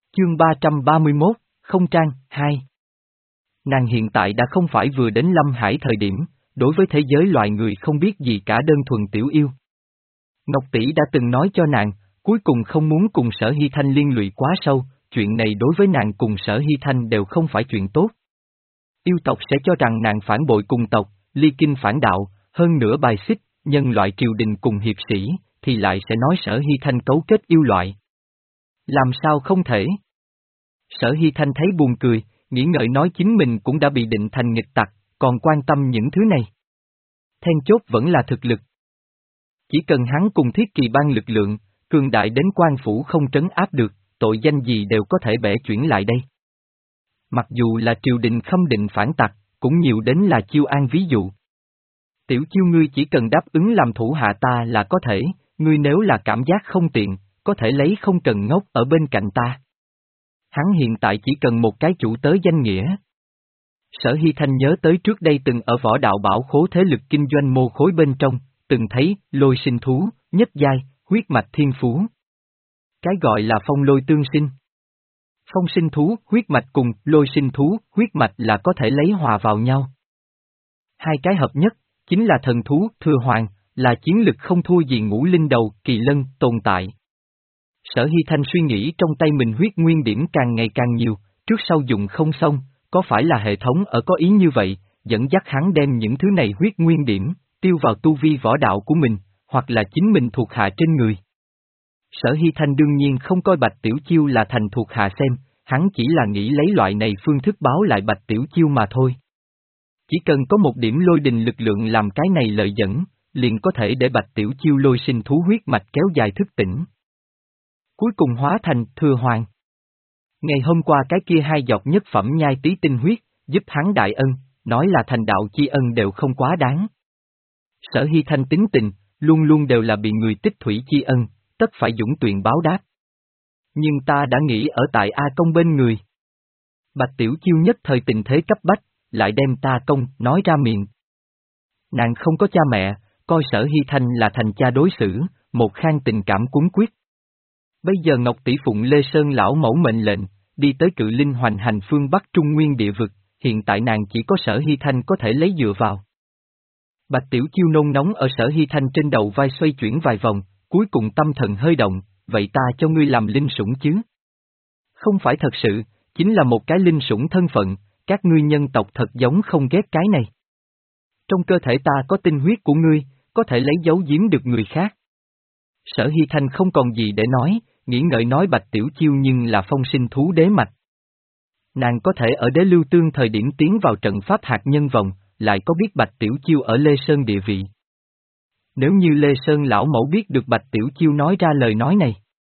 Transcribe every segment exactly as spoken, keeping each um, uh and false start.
Chương ba trăm ba mươi mốt, không trang, hai. Nàng hiện tại đã không phải vừa đến Lâm Hải thời điểm, đối với thế giới loài người không biết gì cả đơn thuần tiểu yêu. Ngọc Tỷ đã từng nói cho nàng, cuối cùng không muốn cùng Sở Hy Thanh liên lụy quá sâu, chuyện này đối với nàng cùng Sở Hy Thanh đều không phải chuyện tốt. Yêu tộc sẽ cho rằng nàng phản bội cùng tộc, ly kinh phản đạo, hơn nữa bài xích, nhân loại triều đình cùng hiệp sĩ, thì lại sẽ nói Sở Hy Thanh cấu kết yêu loại. Làm sao không thể? Sở Hy Thanh thấy buồn cười, nghĩ ngợi nói chính mình cũng đã bị định thành nghịch tặc, còn quan tâm những thứ này. Then chốt vẫn là thực lực. Chỉ cần hắn cùng Thiết Kỳ ban lực lượng, cường đại đến quan phủ không trấn áp được, tội danh gì đều có thể bẻ chuyển lại đây. Mặc dù là triều đình khâm định phản tặc, cũng nhiều đến là chiêu an ví dụ. Tiểu chiêu ngươi chỉ cần đáp ứng làm thủ hạ ta là có thể, ngươi nếu là cảm giác không tiện, có thể lấy không cần ngốc ở bên cạnh ta. Hắn hiện tại chỉ cần một cái chủ tớ danh nghĩa. Sở Hy Thanh nhớ tới trước đây từng ở võ đạo bảo khố thế lực kinh doanh mô khối bên trong, từng thấy lôi sinh thú, nhất giai, huyết mạch thiên phú. Cái gọi là phong lôi tương sinh. Phong sinh thú, huyết mạch cùng lôi sinh thú, huyết mạch là có thể lấy hòa vào nhau. Hai cái hợp nhất, chính là thần thú, thừa hoàng, là chiến lực không thua gì ngũ linh đầu, kỳ lân, tồn tại. Sở Hy Thanh suy nghĩ trong tay mình huyết nguyên điểm càng ngày càng nhiều, trước sau dùng không xong, có phải là hệ thống ở có ý như vậy, dẫn dắt hắn đem những thứ này huyết nguyên điểm, tiêu vào tu vi võ đạo của mình, hoặc là chính mình thuộc hạ trên người. Sở Hy Thanh đương nhiên không coi Bạch Tiểu Chiêu là thành thuộc hạ xem, hắn chỉ là nghĩ lấy loại này phương thức báo lại Bạch Tiểu Chiêu mà thôi. Chỉ cần có một điểm lôi đình lực lượng làm cái này lợi dẫn, liền có thể để Bạch Tiểu Chiêu lôi sinh thú huyết mạch kéo dài thức tỉnh. Cuối cùng hóa thành thừa hoàng. Ngày hôm qua cái kia hai giọt nhất phẩm nhai tí tinh huyết, giúp hắn đại ân, nói là thành đạo chi ân đều không quá đáng. Sở Hy Thanh tính tình, luôn luôn đều là bị người tích thủy chi ân, tất phải dũng tuyền báo đáp. Nhưng ta đã nghĩ ở tại A Công bên người. Bạch Tiểu Chiêu nhất thời tình thế cấp bách, lại đem ta công nói ra miệng. Nàng không có cha mẹ, coi Sở Hy Thanh là thành cha đối xử, một khang tình cảm cuốn quyết. Bây giờ Ngọc Tỷ phụng Lê Sơn lão mẫu mệnh lệnh, đi tới Cự Linh hoành hành phương Bắc Trung Nguyên địa vực, hiện tại nàng chỉ có Sở Hy Thanh có thể lấy dựa vào. Bạch Tiểu Chiêu nôn nóng ở Sở Hy Thanh trên đầu vai xoay chuyển vài vòng, cuối cùng tâm thần hơi động, vậy ta cho ngươi làm linh sủng chứ? Không phải thật sự, chính là một cái linh sủng thân phận, các ngươi nhân tộc thật giống không ghét cái này. Trong cơ thể ta có tinh huyết của ngươi, có thể lấy giấu giếm được người khác. Sở Hy Thanh không còn gì để nói, nghĩ ngợi nói Bạch Tiểu Chiêu nhưng là phong sinh thú đế mạch. Nàng có thể ở Đế Lưu Tương thời điểm tiến vào trận pháp hạt nhân vòng, lại có biết Bạch Tiểu Chiêu ở Lê Sơn địa vị. Nếu như Lê Sơn lão mẫu biết được Bạch Tiểu Chiêu nói ra lời nói này,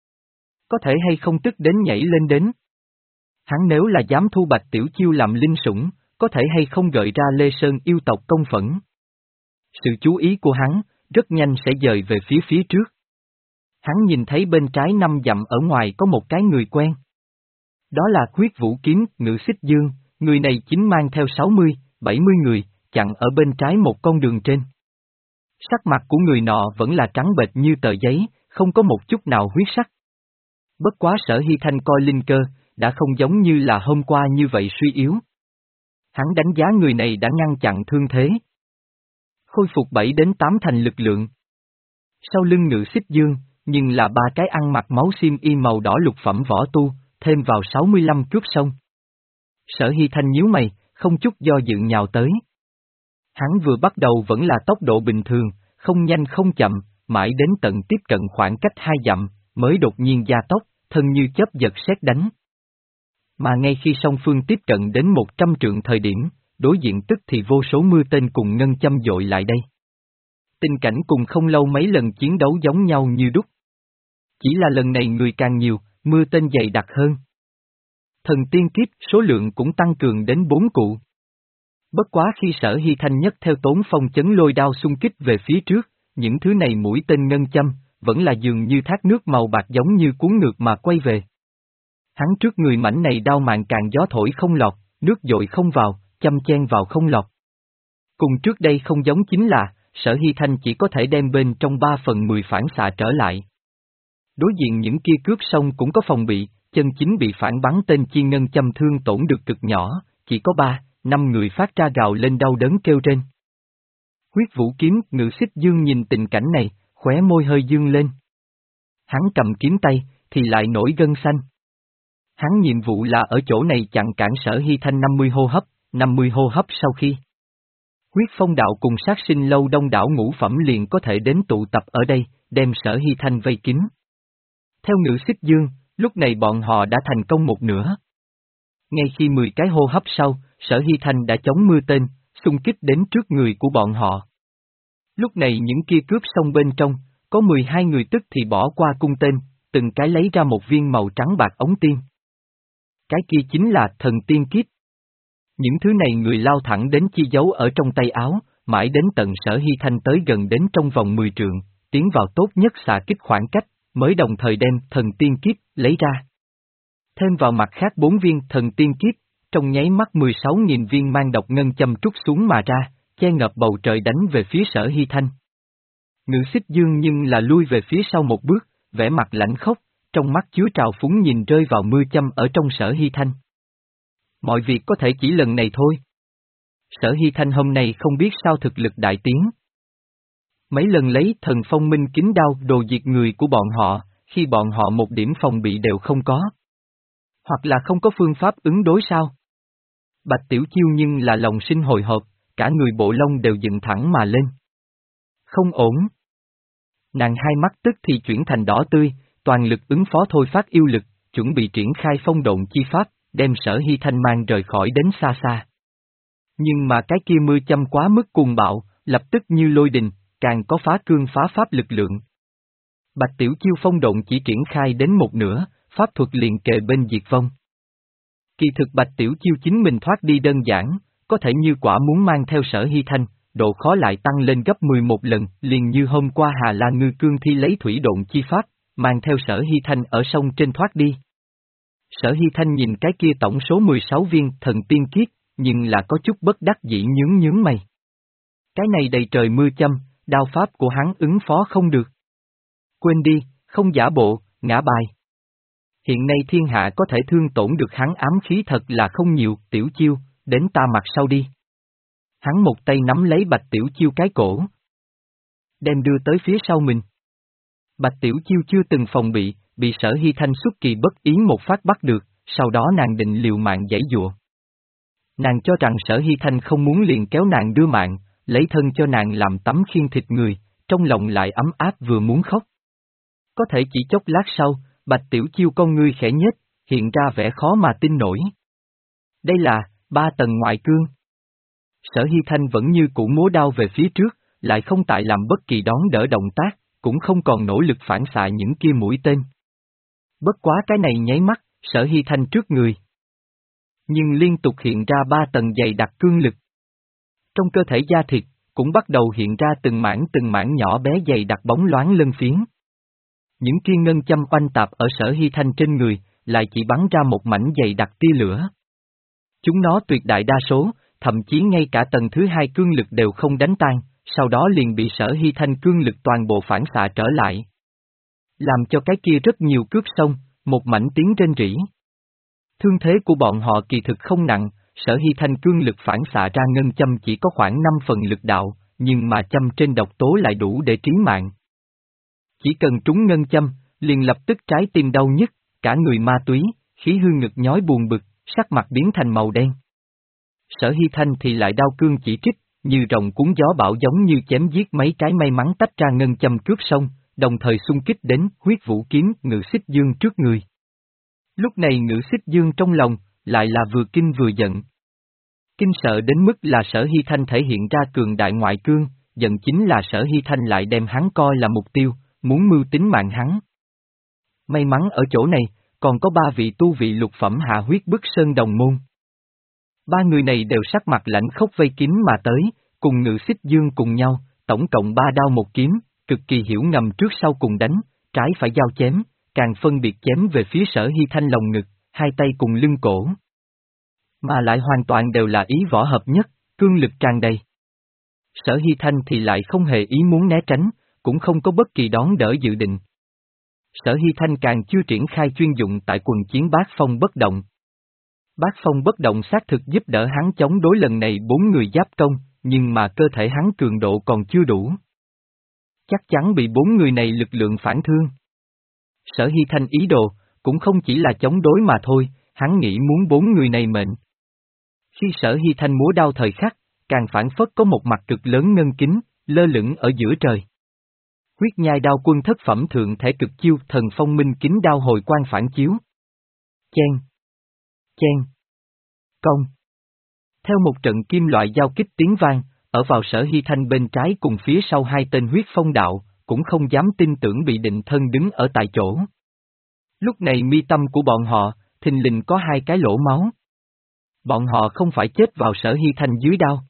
có thể hay không tức đến nhảy lên đến. Hắn nếu là dám thu Bạch Tiểu Chiêu làm linh sủng, có thể hay không gợi ra Lê Sơn yêu tộc công phẫn. Sự chú ý của hắn, rất nhanh sẽ dời về phía phía trước. Hắn nhìn thấy bên trái năm dặm ở ngoài có một cái người quen. Đó là Huyết Vũ Kiếm, Ngự Xích Dương, người này chính mang theo sáu mươi, bảy mươi người, chặn ở bên trái một con đường trên. Sắc mặt của người nọ vẫn là trắng bệch như tờ giấy, không có một chút nào huyết sắc. Bất quá Sở Hy Thanh coi linh cơ, đã không giống như là hôm qua như vậy suy yếu. Hắn đánh giá người này đã ngăn chặn thương thế. Khôi phục bảy đến tám thành lực lượng. Sau lưng Ngự Xích Dương, nhưng là ba cái ăn mặc máu xiêm y màu đỏ lục phẩm võ tu, thêm vào sáu mươi lăm cướp sông. Sở Hy Thanh nhíu mày, không chút do dự nhào tới. Hắn vừa bắt đầu vẫn là tốc độ bình thường, không nhanh không chậm, mãi đến tận tiếp cận khoảng cách hai dặm, mới đột nhiên gia tốc, thân như chớp giật sét đánh. Mà ngay khi song phương tiếp cận đến một trăm trượng thời điểm, đối diện tức thì vô số mưa tên cùng ngân châm dội lại đây. Tình cảnh cùng không lâu mấy lần chiến đấu giống nhau như đúc. Chỉ là lần này người càng nhiều, mưa tên dày đặc hơn. Thần tiên kiếp số lượng cũng tăng cường đến bốn cụ. Bất quá khi Sở Hy Thanh nhất theo Tốn Phong chấn lôi đao xung kích về phía trước, những thứ này mũi tên ngân châm, vẫn là dường như thác nước màu bạc giống như cuốn ngược mà quay về. Hắn trước người mảnh này đao mạng càng gió thổi không lọt, nước dội không vào, châm chen vào không lọt. Cùng trước đây không giống chính là, Sở Hy Thanh chỉ có thể đem bên trong ba phần mười phản xạ trở lại. Đối diện những kia cướp sông cũng có phòng bị, chân chính bị phản bắn tên chi ngân châm thương tổn được cực nhỏ, chỉ có ba, năm người phát ra gào lên đau đớn kêu trên. Huyết vũ kiếm, Ngự Xích Dương nhìn tình cảnh này, khóe môi hơi dương lên. Hắn cầm kiếm tay, thì lại nổi gân xanh. Hắn nhiệm vụ là ở chỗ này chặn cản Sở Hy Thanh năm mươi hô hấp, năm mươi hô hấp sau khi. Huyết Phong Đạo cùng sát sinh lâu đông đảo ngũ phẩm liền có thể đến tụ tập ở đây, đem Sở Hy Thanh vây kín. Theo Ngự Xích Dương, lúc này bọn họ đã thành công một nửa. Ngay khi mười cái hô hấp sau, Sở Hy Thanh đã chống mưa tên, xung kích đến trước người của bọn họ. Lúc này những kia cướp sông bên trong, có mười hai người tức thì bỏ qua cung tên, từng cái lấy ra một viên màu trắng bạc ống tiên. Cái kia chính là thần tiên kiếp. Những thứ này người lao thẳng đến chi giấu ở trong tay áo, mãi đến tận Sở Hy Thanh tới gần đến trong vòng mười trượng, tiến vào tốt nhất xạ kích khoảng cách, mới đồng thời đem thần tiên kiếp lấy ra. Thêm vào mặt khác bốn viên thần tiên kiếp, trong nháy mắt mười sáu nghìn viên mang độc ngân châm trút xuống mà ra, che ngập bầu trời đánh về phía Sở Hy Thanh. Ngự Xích Dương nhưng là lui về phía sau một bước, vẻ mặt lãnh khốc, trong mắt chứa trào phúng nhìn rơi vào mưa châm ở trong Sở Hy Thanh. Mọi việc có thể chỉ lần này thôi. Sở Hy Thanh hôm nay không biết sao thực lực đại tiến. Mấy lần lấy thần phong minh kính đao đồ diệt người của bọn họ, khi bọn họ một điểm phòng bị đều không có. Hoặc là không có phương pháp ứng đối sao? Bạch Tiểu Chiêu nhưng là lòng sinh hồi hộp, cả người bộ lông đều dựng thẳng mà lên. Không ổn. Nàng hai mắt tức thì chuyển thành đỏ tươi, toàn lực ứng phó thôi phát yêu lực, chuẩn bị triển khai phong độn chi pháp, đem Sở Hy Thanh mang rời khỏi đến xa xa. Nhưng mà cái kia mưa châm quá mức cuồng bạo, lập tức như lôi đình, càng có phá cương phá pháp lực lượng. Bạch Tiểu Chiêu phong độn chỉ triển khai đến một nửa, pháp thuật liền kề bên diệt vong. Kỳ thực Bạch Tiểu Chiêu chính mình thoát đi đơn giản, có thể như quả muốn mang theo Sở Hy Thanh, độ khó lại tăng lên gấp mười một lần, liền như hôm qua Hà La Ngư Cương Thi lấy thủy độn chi pháp, mang theo Sở Hy Thanh ở sông trên thoát đi. Sở Hy Thanh nhìn cái kia tổng số mười sáu viên thần tiên kiếp, nhưng là có chút bất đắc dĩ nhướng nhướng mày. Cái này đầy trời mưa châm, đao pháp của hắn ứng phó không được. Quên đi, không giả bộ, ngã bài. Hiện nay thiên hạ có thể thương tổn được hắn ám khí thật là không nhiều, Tiểu Chiêu, đến ta mặt sau đi. Hắn một tay nắm lấy Bạch Tiểu Chiêu cái cổ, đem đưa tới phía sau mình. Bạch Tiểu Chiêu chưa từng phòng bị, bị Sở Hy Thanh xuất kỳ bất ý một phát bắt được, sau đó nàng định liều mạng giãy giụa. Nàng cho rằng Sở Hy Thanh không muốn liền kéo nàng đưa mạng, lấy thân cho nàng làm tấm khiên thịt người, trong lòng lại ấm áp vừa muốn khóc. Có thể chỉ chốc lát sau, Bạch Tiểu Chiêu con ngươi khẽ nhếch, hiện ra vẻ khó mà tin nổi. Đây là, ba tầng ngoại cương. Sở Hy Thanh vẫn như cũ múa đao về phía trước, lại không tại làm bất kỳ đón đỡ động tác, cũng không còn nỗ lực phản xạ những kia mũi tên. Bất quá cái này nháy mắt, Sở Hy Thanh trước người. Nhưng liên tục hiện ra ba tầng dày đặc cương lực. Trong cơ thể da thịt, cũng bắt đầu hiện ra từng mảng từng mảng nhỏ bé dày đặc bóng loáng lân phiến. Những kia ngân châm oanh tạp ở Sở Hy Thanh trên người, lại chỉ bắn ra một mảnh dày đặc tia lửa. Chúng nó tuyệt đại đa số, thậm chí ngay cả tầng thứ hai cương lực đều không đánh tan, sau đó liền bị Sở Hy Thanh cương lực toàn bộ phản xạ trở lại. Làm cho cái kia rất nhiều cướp sông, một mảnh tiếng rên rỉ. Thương thế của bọn họ kỳ thực không nặng, Sở Hy Thanh cương lực phản xạ ra ngân châm chỉ có khoảng năm phần lực đạo, nhưng mà châm trên độc tố lại đủ để trí mạng. Chỉ cần trúng ngân châm, liền lập tức trái tim đau nhức, cả người ma túy, khí hư ngực nhói buồn bực, sắc mặt biến thành màu đen. Sở Hy Thanh thì lại đau cương chỉ trích, như rồng cuốn gió bão giống như chém giết mấy cái may mắn tách ra ngân châm cướp sông, đồng thời xung kích đến huyết vũ kiếm Ngự Xích Dương trước người. Lúc này Ngự Xích Dương trong lòng, lại là vừa kinh vừa giận. Kinh sợ đến mức là Sở Hy Thanh thể hiện ra cường đại ngoại cương, giận chính là Sở Hy Thanh lại đem hắn coi là mục tiêu, muốn mưu tính mạng hắn. May mắn ở chỗ này, còn có ba vị tu vị lục phẩm hạ huyết bức sơn đồng môn. Ba người này đều sắc mặt lạnh khốc vây kín mà tới, cùng Ngự Xích Dương cùng nhau, tổng cộng ba đao một kiếm, cực kỳ hiểu ngầm trước sau cùng đánh, trái phải giao chém, càng phân biệt chém về phía Sở Hy Thanh lồng ngực, hai tay cùng lưng cổ. Mà lại hoàn toàn đều là ý võ hợp nhất, cương lực tràn đầy. Sở Hy Thanh thì lại không hề ý muốn né tránh, cũng không có bất kỳ đón đỡ dự định. Sở Hy Thanh càng chưa triển khai chuyên dụng tại quần chiến bát phong bất động. Bát phong bất động xác thực giúp đỡ hắn chống đối lần này bốn người giáp công, nhưng mà cơ thể hắn cường độ còn chưa đủ. Chắc chắn bị bốn người này lực lượng phản thương. Sở Hy Thanh ý đồ, cũng không chỉ là chống đối mà thôi, hắn nghĩ muốn bốn người này mệnh. Khi Sở Hy Thanh múa đao thời khắc, càng phản phất có một mặt cực lớn ngân kính, lơ lửng ở giữa trời. Huyết nhai đao quân thất phẩm thượng thể cực chiêu thần phong minh kính đao hồi quang phản chiếu. Chen. Chen. Công. Theo một trận kim loại giao kích tiếng vang, ở vào Sở Hy Thanh bên trái cùng phía sau hai tên huyết phong đạo, cũng không dám tin tưởng bị định thân đứng ở tại chỗ. Lúc này mi tâm của bọn họ, thình lình có hai cái lỗ máu. Bọn họ không phải chết vào Sở Hy Thanh dưới đao,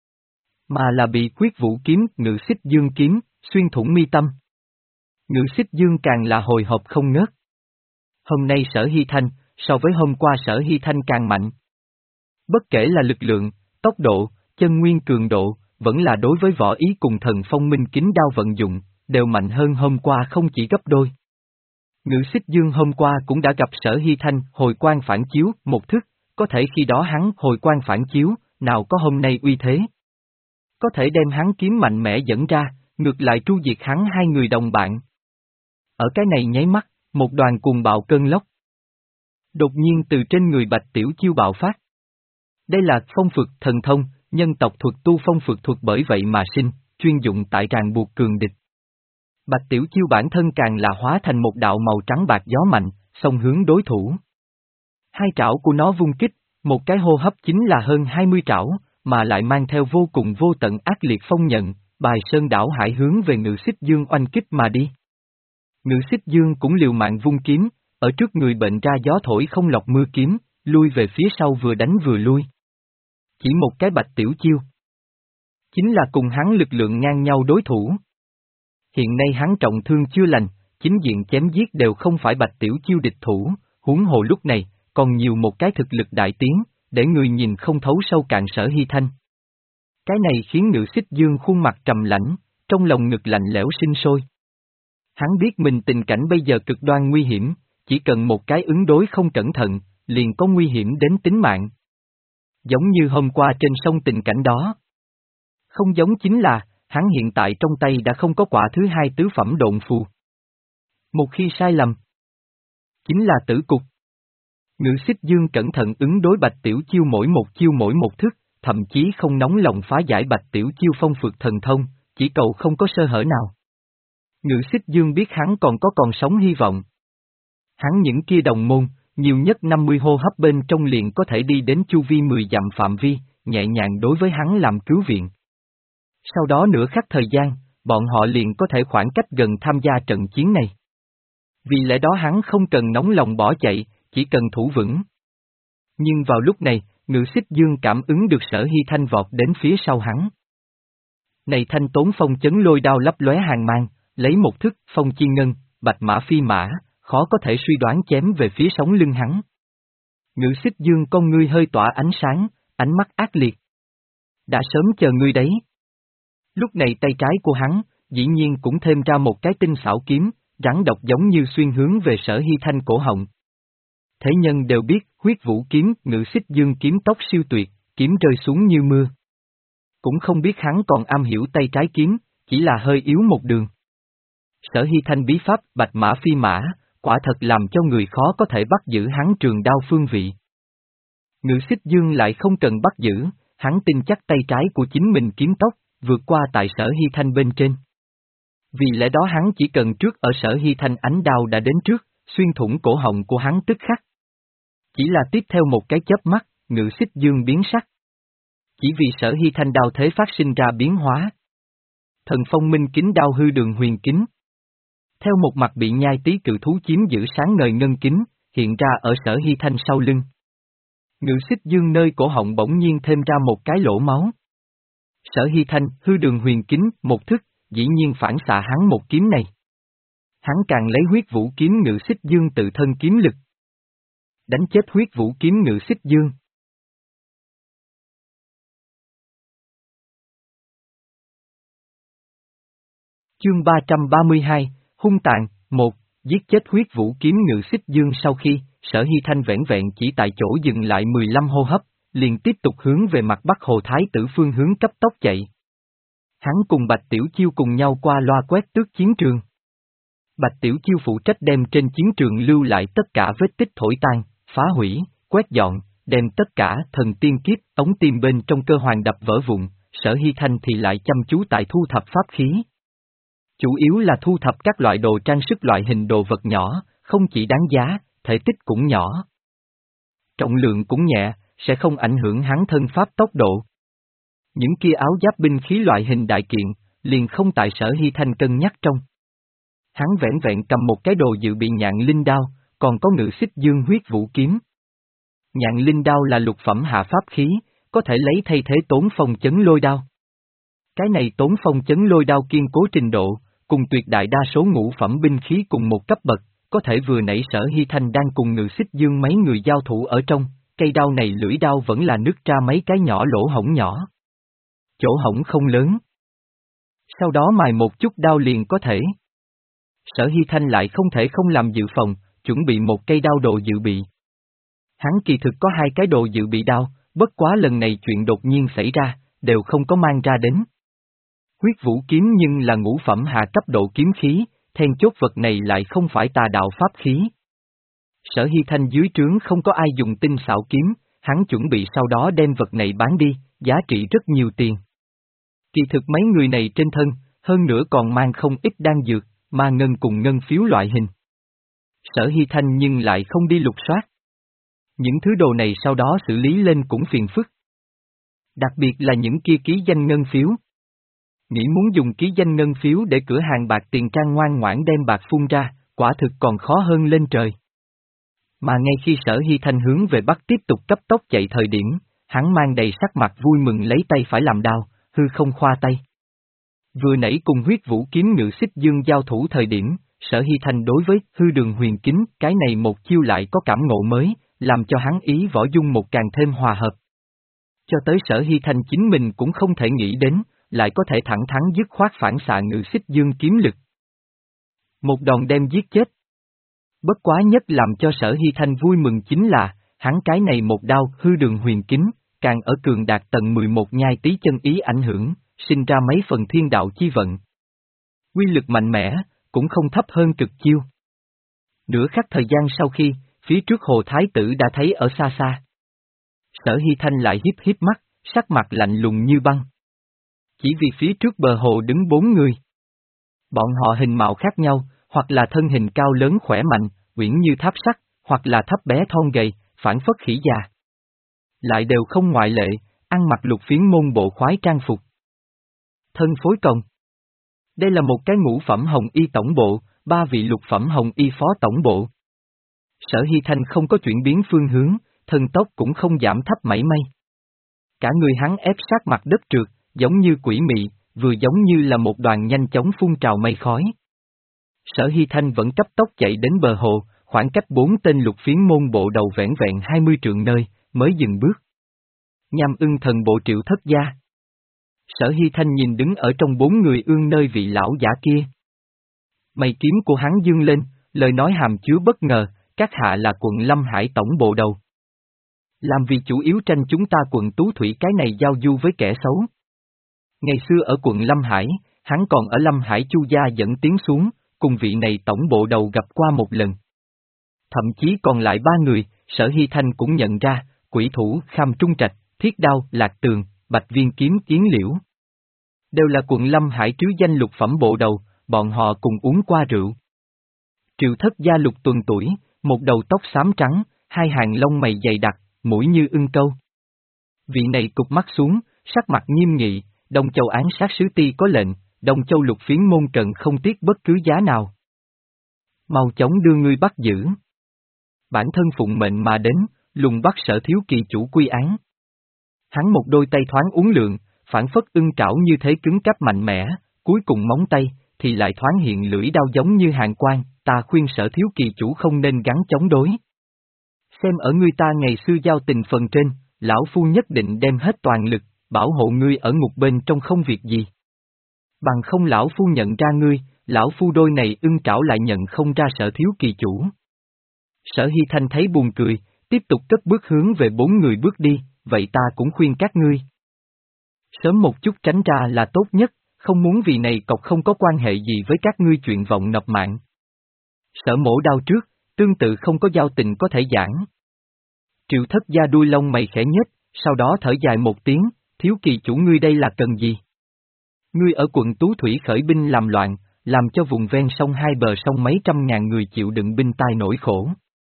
mà là bị quyết vũ kiếm ngự xích dương kiếm, xuyên thủng mi tâm. Ngự xích dương càng là hồi hộp không ngớt. Hôm nay Sở Hy Thanh, so với hôm qua Sở Hy Thanh càng mạnh. Bất kể là lực lượng, tốc độ, chân nguyên cường độ, vẫn là đối với võ ý cùng thần phong minh kính đao vận dụng, đều mạnh hơn hôm qua không chỉ gấp đôi. Ngự xích dương hôm qua cũng đã gặp Sở Hy Thanh hồi quang phản chiếu một thức, có thể khi đó hắn hồi quang phản chiếu, nào có hôm nay uy thế. Có thể đem hắn kiếm mạnh mẽ dẫn ra, ngược lại tru diệt hắn hai người đồng bạn. Ở cái này nháy mắt, một đoàn cuồng bạo cơn lốc đột nhiên từ trên người Bạch Tiểu Chiêu bạo phát. Đây là phong phược thần thông, nhân tộc thuật tu phong phược thuật bởi vậy mà sinh, chuyên dụng tại ràng buộc cường địch. Bạch Tiểu Chiêu bản thân càng là hóa thành một đạo màu trắng bạc gió mạnh, xông hướng đối thủ. Hai trảo của nó vung kích, một cái hô hấp chính là hơn hai mươi trảo, mà lại mang theo vô cùng vô tận ác liệt phong nhận, bài sơn đảo hải hướng về Ngự Xích Dương oanh kích mà đi. Ngự Xích Dương cũng liều mạng vung kiếm, ở trước người bệnh ra gió thổi không lọt mưa kiếm, lui về phía sau vừa đánh vừa lui. Chỉ một cái Bạch Tiểu Chiêu, chính là cùng hắn lực lượng ngang nhau đối thủ. Hiện nay hắn trọng thương chưa lành, chính diện chém giết đều không phải Bạch Tiểu Chiêu địch thủ, huống hồ lúc này, còn nhiều một cái thực lực đại tiến, để người nhìn không thấu sâu cạn Sở Hy Thanh. Cái này khiến Ngự Xích Dương khuôn mặt trầm lãnh, trong lòng ngực lạnh lẽo sinh sôi. Hắn biết mình tình cảnh bây giờ cực đoan nguy hiểm, chỉ cần một cái ứng đối không cẩn thận, liền có nguy hiểm đến tính mạng. Giống như hôm qua trên sông tình cảnh đó. Không giống chính là, hắn hiện tại trong tay đã không có quả thứ hai tứ phẩm độn phù. Một khi sai lầm, chính là tử cục. Ngự Xích Dương cẩn thận ứng đối Bạch Tiểu Chiêu mỗi một chiêu mỗi một thức, thậm chí không nóng lòng phá giải Bạch Tiểu Chiêu phong phược thần thông, chỉ cầu không có sơ hở nào. Ngự Xích Dương biết hắn còn có còn sống hy vọng. Hắn những kia đồng môn, nhiều nhất năm mươi hô hấp bên trong liền có thể đi đến chu vi mười dặm phạm vi, nhẹ nhàng đối với hắn làm cứu viện. Sau đó nửa khắc thời gian, bọn họ liền có thể khoảng cách gần tham gia trận chiến này. Vì lẽ đó hắn không cần nóng lòng bỏ chạy, chỉ cần thủ vững. Nhưng vào lúc này, Ngự Xích Dương cảm ứng được Sở Hy Thanh vọt đến phía sau hắn. Này thanh tốn phong chấn lôi đao lấp lóe hàng mang, lấy một thức phong chi ngân, bạch mã phi mã, khó có thể suy đoán chém về phía sống lưng hắn. Ngự Xích Dương con ngươi hơi tỏa ánh sáng, ánh mắt ác liệt. Đã sớm chờ ngươi đấy. Lúc này tay trái của hắn, dĩ nhiên cũng thêm ra một cái tinh xảo kiếm, rắn độc giống như xuyên hướng về Sở Hy Thanh cổ họng. Thế nhân đều biết, huyết vũ kiếm, Ngự Xích Dương kiếm tốc siêu tuyệt, kiếm rơi xuống như mưa. Cũng không biết hắn còn am hiểu tay trái kiếm, chỉ là hơi yếu một đường. Sở Hy Thanh bí pháp bạch mã phi mã, quả thật làm cho người khó có thể bắt giữ hắn trường đao phương vị. Ngự Xích Dương lại không cần bắt giữ, hắn tin chắc tay trái của chính mình kiếm tốc, vượt qua tại Sở Hy Thanh bên trên. Vì lẽ đó hắn chỉ cần trước ở Sở Hy Thanh ánh đao đã đến trước, xuyên thủng cổ họng của hắn tức khắc. Chỉ là tiếp theo một cái chớp mắt, Ngự Xích Dương biến sắc. Chỉ vì Sở Hy Thanh đao thế phát sinh ra biến hóa. Thần phong minh kính đao hư đường huyền kính. Theo một mặt bị nhai tí cự thú chiếm giữ sáng ngời ngân kính, hiện ra ở Sở Hy Thanh sau lưng. Ngự Xích Dương nơi cổ họng bỗng nhiên thêm ra một cái lỗ máu. Sở Hy Thanh hư đường huyền kính một thức, dĩ nhiên phản xạ hắn một kiếm này. Hắn càng lấy huyết vũ kiếm Ngự Xích Dương tự thân kiếm lực. Đánh chết huyết vũ kiếm Ngự Xích Dương. Chương ba trăm ba mươi hai, hung tàn, một, giết chết huyết vũ kiếm ngự xích dương sau khi, Sở Hy Thanh vẻn vẹn chỉ tại chỗ dừng lại mười lăm hô hấp, liền tiếp tục hướng về mặt Bắc Hồ Thái tử phương hướng cấp tốc chạy. Hắn cùng Bạch Tiểu Chiêu cùng nhau qua loa quét tước chiến trường. Bạch Tiểu Chiêu phụ trách đem trên chiến trường lưu lại tất cả vết tích thổi tan, phá hủy, quét dọn, đem tất cả thần tiên kiếp, ống tim bên trong cơ hoàng đập vỡ vụn, Sở Hy Thanh thì lại chăm chú tại thu thập pháp khí. Chủ yếu là thu thập các loại đồ trang sức loại hình đồ vật nhỏ, không chỉ đáng giá, thể tích cũng nhỏ. Trọng lượng cũng nhẹ, sẽ không ảnh hưởng hắn thân pháp tốc độ. Những kia áo giáp binh khí loại hình đại kiện, liền không tại Sở Hy Thanh cân nhắc trong. Hắn vẻn vẹn cầm một cái đồ dự bị nhạn linh đao, còn có ngự xích dương huyết vũ kiếm. Nhạn linh đao là lục phẩm hạ pháp khí, có thể lấy thay thế tốn phong chấn lôi đao. Cái này tốn phong chấn lôi đao kiên cố trình độ, cùng tuyệt đại đa số ngũ phẩm binh khí cùng một cấp bậc, có thể vừa nãy Sở Hy Thanh đang cùng ngự xích dương mấy người giao thủ ở trong, cây đao này lưỡi đao vẫn là nứt ra mấy cái nhỏ lỗ hổng nhỏ. Chỗ hổng không lớn. Sau đó mài một chút đao liền có thể. Sở Hy Thanh lại không thể không làm dự phòng, chuẩn bị một cây đao đồ dự bị. Hắn kỳ thực có hai cái đồ dự bị đao, bất quá lần này chuyện đột nhiên xảy ra, đều không có mang ra đến. Huyết vũ kiếm nhưng là ngũ phẩm hạ cấp độ kiếm khí, then chốt vật này lại không phải tà đạo pháp khí. Sở Hy Thanh dưới trướng không có ai dùng tinh xảo kiếm, hắn chuẩn bị sau đó đem vật này bán đi, giá trị rất nhiều tiền. Kỳ thực mấy người này trên thân, hơn nữa còn mang không ít đan dược, ma ngân cùng ngân phiếu loại hình. Sở Hy Thanh nhưng lại không đi lục soát. Những thứ đồ này sau đó xử lý lên cũng phiền phức. Đặc biệt là những kia ký danh ngân phiếu. Nghĩ muốn dùng ký danh ngân phiếu để cửa hàng bạc tiền trang ngoan ngoãn đem bạc phun ra, quả thực còn khó hơn lên trời. Mà ngay khi Sở Hy Thanh hướng về Bắc tiếp tục cấp tốc chạy thời điểm, hắn mang đầy sắc mặt vui mừng lấy tay phải làm đao, hư không khoa tay. Vừa nãy cùng huyết vũ kiếm ngự xích dương giao thủ thời điểm, Sở Hy Thanh đối với hư đường huyền kính cái này một chiêu lại có cảm ngộ mới, làm cho hắn ý võ dung một càng thêm hòa hợp. Cho tới Sở Hy Thanh chính mình cũng không thể nghĩ đến, lại có thể thẳng thắn dứt khoát phản xạ ngự xích dương kiếm lực. Một đòn đem giết chết. Bất quá nhất làm cho Sở Hy Thanh vui mừng chính là, hắn cái này một đao hư đường huyền kính, càng ở cường đạt tầng mười một nhai tí chân ý ảnh hưởng, sinh ra mấy phần thiên đạo chi vận. Quy lực mạnh mẽ, cũng không thấp hơn cực chiêu. Nửa khắc thời gian sau khi, phía trước Hồ Thái tử đã thấy ở xa xa. Sở Hy Thanh lại hiếp hiếp mắt, sắc mặt lạnh lùng như băng. Chỉ vì phía trước bờ hồ đứng bốn người. Bọn họ hình mạo khác nhau, hoặc là thân hình cao lớn khỏe mạnh, uyển như tháp sắt, hoặc là thấp bé thon gầy, phản phất khỉ già. Lại đều không ngoại lệ, ăn mặc lục phiến môn bộ khoái trang phục. Thân phối công. Đây là một cái ngũ phẩm hồng y tổng bộ, ba vị lục phẩm hồng y phó tổng bộ. Sở Hy Thanh không có chuyển biến phương hướng, thân tốc cũng không giảm thấp mảy may. Cả người hắn ép sát mặt đất trượt, giống như quỷ mị, vừa giống như là một đoàn nhanh chóng phun trào mây khói. Sở Hy Thanh vẫn cấp tốc chạy đến bờ hồ, khoảng cách bốn tên lục phiến môn bộ đầu vẻn vẹn hai mươi trượng nơi, mới dừng bước. Nham ưng thần bộ Triệu Thất Gia. Sở Hy Thanh nhìn đứng ở trong bốn người ương nơi vị lão giả kia. Mày kiếm của hắn dương lên, lời nói hàm chứa bất ngờ, các hạ là quận Lâm Hải tổng bộ đầu. Làm vì chủ yếu tranh chúng ta quận Tú Thủy cái này giao du với kẻ xấu. Ngày xưa ở quận Lâm Hải, hắn còn ở Lâm Hải Chu gia dẫn tiến xuống, cùng vị này tổng bộ đầu gặp qua một lần. Thậm chí còn lại ba người, Sở Hy Thanh cũng nhận ra, Quỷ Thủ, Kham Trung Trạch, Thiết Đao, Lạc Tường, Bạch Viên Kiếm, Kiến Liễu. Đều là quận Lâm Hải trứ danh lục phẩm bộ đầu, bọn họ cùng uống qua rượu. Triệu Thất Gia lục tuần tuổi, một đầu tóc xám trắng, hai hàng lông mày dày đặc, mũi như ưng câu. Vị này cụp mắt xuống, sắc mặt nghiêm nghị, Đông Châu án sát sứ ti có lệnh, Đông Châu lục phiến môn trận không tiếc bất cứ giá nào. Mau chóng đưa ngươi bắt giữ. Bản thân phụng mệnh mà đến, lùng bắt Sở thiếu kỳ chủ quy án. Hắn một đôi tay thoáng uốn lượn, phản phất ưng trảo như thế cứng cáp mạnh mẽ, cuối cùng móng tay, thì lại thoáng hiện lưỡi đao giống như hàn quang, ta khuyên Sở thiếu kỳ chủ không nên gắn chống đối. Xem ở ngươi ta ngày xưa giao tình phần trên, lão phu nhất định đem hết toàn lực, bảo hộ ngươi ở ngục bên trong không việc gì. Bằng không lão phu nhận ra ngươi, lão phu đôi này ưng trảo lại nhận không ra Sở thiếu kỳ chủ. Sở Hy Thanh thấy buồn cười, tiếp tục cất bước hướng về bốn người bước đi, vậy ta cũng khuyên các ngươi. Sớm một chút tránh ra là tốt nhất, không muốn vì này cọc không có quan hệ gì với các ngươi chuyện vọng nộp mạng. Sở mổ đau trước, tương tự không có giao tình có thể giảng. Triệu thất gia đuôi lông mày khẽ nhếch, sau đó thở dài một tiếng, thiếu kỳ chủ ngươi đây là cần gì? Ngươi ở quận Tú Thủy khởi binh làm loạn, làm cho vùng ven sông hai bờ sông mấy trăm ngàn người chịu đựng binh tai nỗi khổ.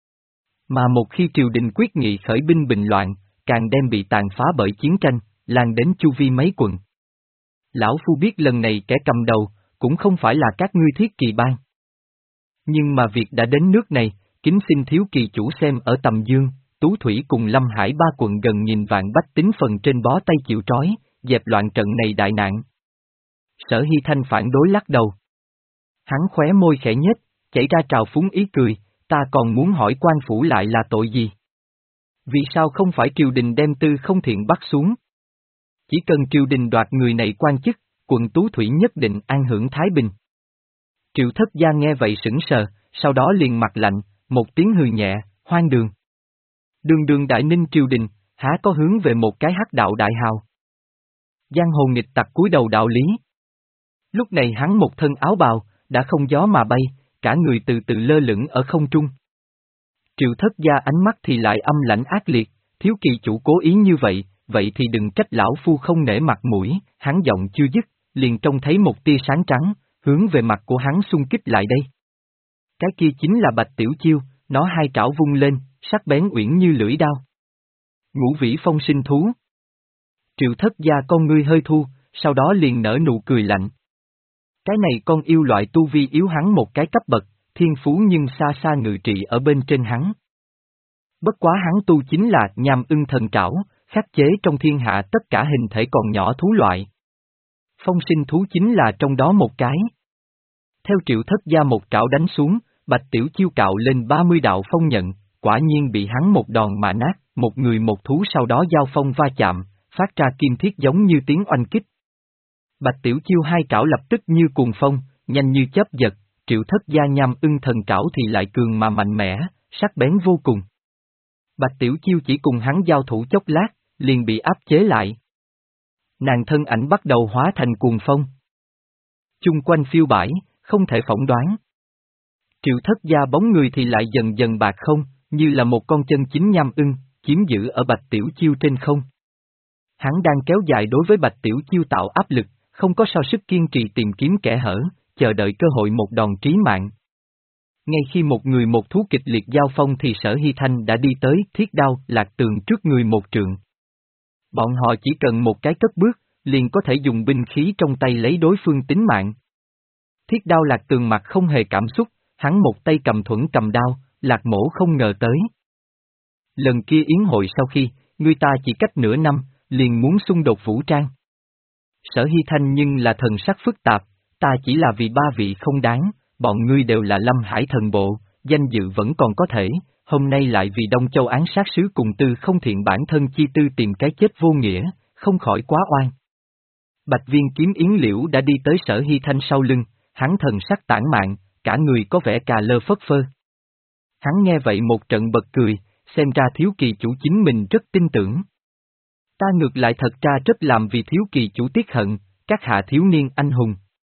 Mà một khi triều đình quyết nghị khởi binh bình loạn, càng đem bị tàn phá bởi chiến tranh, lan đến chu vi mấy quận. Lão phu biết lần này kẻ cầm đầu, cũng không phải là các ngươi Thiết Kỳ bang. Nhưng mà việc đã đến nước này, kính xin thiếu kỳ chủ xem ở Tầm Dương, Tú Thủy cùng Lâm Hải ba quận gần nghìn vạn bách tính phần trên bó tay chịu trói, dẹp loạn trận này đại nạn. Sở Hy Thanh phản đối lắc đầu. Hắn khóe môi khẽ nhếch, chảy ra trào phúng ý cười, ta còn muốn hỏi quan phủ lại là tội gì? Vì sao không phải triều đình đem Tư Không Thiện bắt xuống? Chỉ cần triều đình đoạt người này quan chức, quận Tú Thủy nhất định an hưởng thái bình. Triệu thất gia nghe vậy sững sờ, sau đó liền mặt lạnh, một tiếng hừ nhẹ, hoang đường. Đường đường đại ninh triều đình, há có hướng về một cái hắc đạo đại hào. Giang hồ nghịch tặc cúi đầu đạo lý. Lúc này hắn một thân áo bào, đã không gió mà bay, cả người từ từ lơ lửng ở không trung. Triệu thất gia ánh mắt thì lại âm lãnh ác liệt, thiếu kỳ chủ cố ý như vậy, vậy thì đừng trách lão phu không nể mặt mũi, hắn giọng chưa dứt, liền trông thấy một tia sáng trắng, hướng về mặt của hắn xung kích lại đây. Cái kia chính là Bạch Tiểu Chiêu, nó hai trảo vung lên, sắc bén uyển như lưỡi đao. Ngũ vĩ phong sinh thú. Triệu thất gia con ngươi hơi thu, sau đó liền nở nụ cười lạnh. Cái này con yêu loại tu vi yếu hắn một cái cấp bậc, thiên phú nhưng xa xa ngự trị ở bên trên hắn. Bất quá hắn tu chính là nham ưng thần trảo, khắc chế trong thiên hạ tất cả hình thể còn nhỏ thú loại. Phong sinh thú chính là trong đó một cái. Theo triệu thất gia một trảo đánh xuống, Bạch Tiểu Chiêu cạo lên ba mươi đạo phong nhận, quả nhiên bị hắn một đòn mà nát, một người một thú sau đó giao phong va chạm, phát ra kim thiết giống như tiếng oanh kích. Bạch Tiểu Chiêu hai trảo lập tức như cuồng phong, nhanh như chớp giật, triệu thất gia nham ưng thần trảo thì lại cường mà mạnh mẽ, sắc bén vô cùng. Bạch Tiểu Chiêu chỉ cùng hắn giao thủ chốc lát, liền bị áp chế lại. Nàng thân ảnh bắt đầu hóa thành cuồng phong. Chung quanh phiêu bãi, không thể phỏng đoán. Triệu thất gia bóng người thì lại dần dần bạc không, như là một con chân chính nham ưng, chiếm giữ ở Bạch Tiểu Chiêu trên không. Hắn đang kéo dài đối với Bạch Tiểu Chiêu tạo áp lực, không có so sức kiên trì tìm kiếm kẽ hở, chờ đợi cơ hội một đòn trí mạng. Ngay khi một người một thú kịch liệt giao phong thì Sở Hy Thanh đã đi tới thiết đao lạc tường trước người một trượng. Bọn họ chỉ cần một cái cất bước, liền có thể dùng binh khí trong tay lấy đối phương tính mạng. Thiết đao lạc tường mặt không hề cảm xúc, hắn một tay cầm thuẫn cầm đao, lạc mổ không ngờ tới. Lần kia yến hội sau khi, người ta chỉ cách nửa năm, liền muốn xung đột vũ trang. Sở Hy Thanh nhưng là thần sắc phức tạp, ta chỉ là vì ba vị không đáng, bọn ngươi đều là Lâm Hải thần bộ, danh dự vẫn còn có thể, hôm nay lại vì Đông Châu án sát sứ cùng Tư Không Thiện bản thân chi tư tìm cái chết vô nghĩa, không khỏi quá oan. Bạch Viên kiếm yến liễu đã đi tới Sở Hy Thanh sau lưng, hắn thần sắc tản mạn, cả người có vẻ cà lơ phất phơ. Hắn nghe vậy một trận bật cười, xem ra thiếu kỳ chủ chính mình rất tin tưởng. Ta ngược lại thật ra rất làm vì thiếu kỳ chủ tiếc hận, các hạ thiếu niên anh hùng.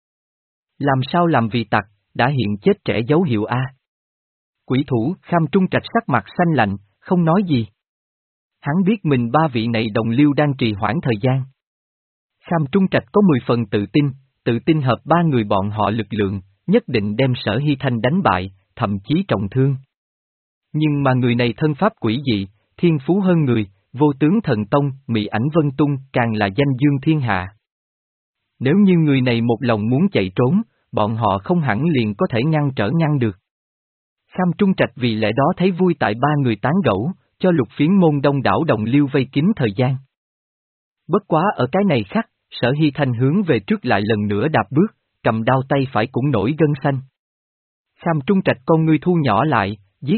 Làm sao làm vì tặc, đã hiện chết trẻ dấu hiệu A. Quỷ thủ Kham Trung Trạch sắc mặt xanh lạnh, không nói gì. Hắn biết mình ba vị này đồng liêu đang trì hoãn thời gian. Kham Trung Trạch có mười phần tự tin, tự tin hợp ba người bọn họ lực lượng, nhất định đem Sở Hy Thanh đánh bại, thậm chí trọng thương. Nhưng mà người này thân pháp quỷ dị, thiên phú hơn người, vô tướng thần tông, mị ảnh vân tung càng là danh dương thiên hạ. Nếu như người này một lòng muốn chạy trốn, bọn họ không hẳn liền có thể ngăn trở ngăn được. Kham Trung Trạch vì lẽ đó thấy vui tại ba người tán gẫu, cho Lục Phiến môn đông đảo đồng liêu vây kín thời gian. Bất quá ở cái này khắc, Sở Hy Thanh hướng về trước lại lần nữa đạp bước, cầm đao tay phải cũng nổi gân xanh. Kham Trung Trạch con ngươi thu nhỏ lại, giết.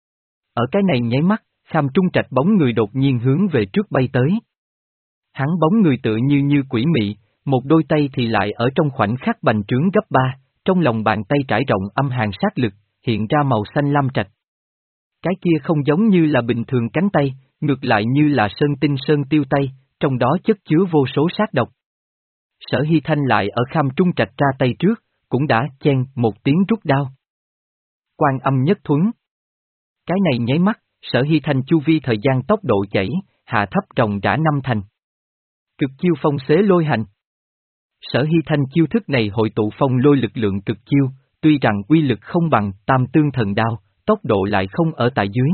Ở cái này nháy mắt, Kham Trung Trạch bóng người đột nhiên hướng về trước bay tới. Hắn bóng người tựa như như quỷ mị, một đôi tay thì lại ở trong khoảnh khắc bành trướng gấp ba, trong lòng bàn tay trải rộng âm hàn sát lực, hiện ra màu xanh lam trạch. Cái kia không giống như là bình thường cánh tay, ngược lại như là sơn tinh sơn tiêu tay, trong đó chất chứa vô số sát độc. Sở Hy Thanh lại ở kham trung trạch ra tay trước, cũng đã chen một tiếng rút đao. Quan âm nhất thuấn. Cái này nháy mắt, Sở Hy Thanh chu vi thời gian tốc độ chảy, hạ thấp ròng rã năm thành. Cực chiêu phong xế lôi hành. Sở Hy Thanh chiêu thức này hội tụ phong lôi lực lượng cực chiêu, tuy rằng uy lực không bằng tam tương thần đao, tốc độ lại không ở tại dưới.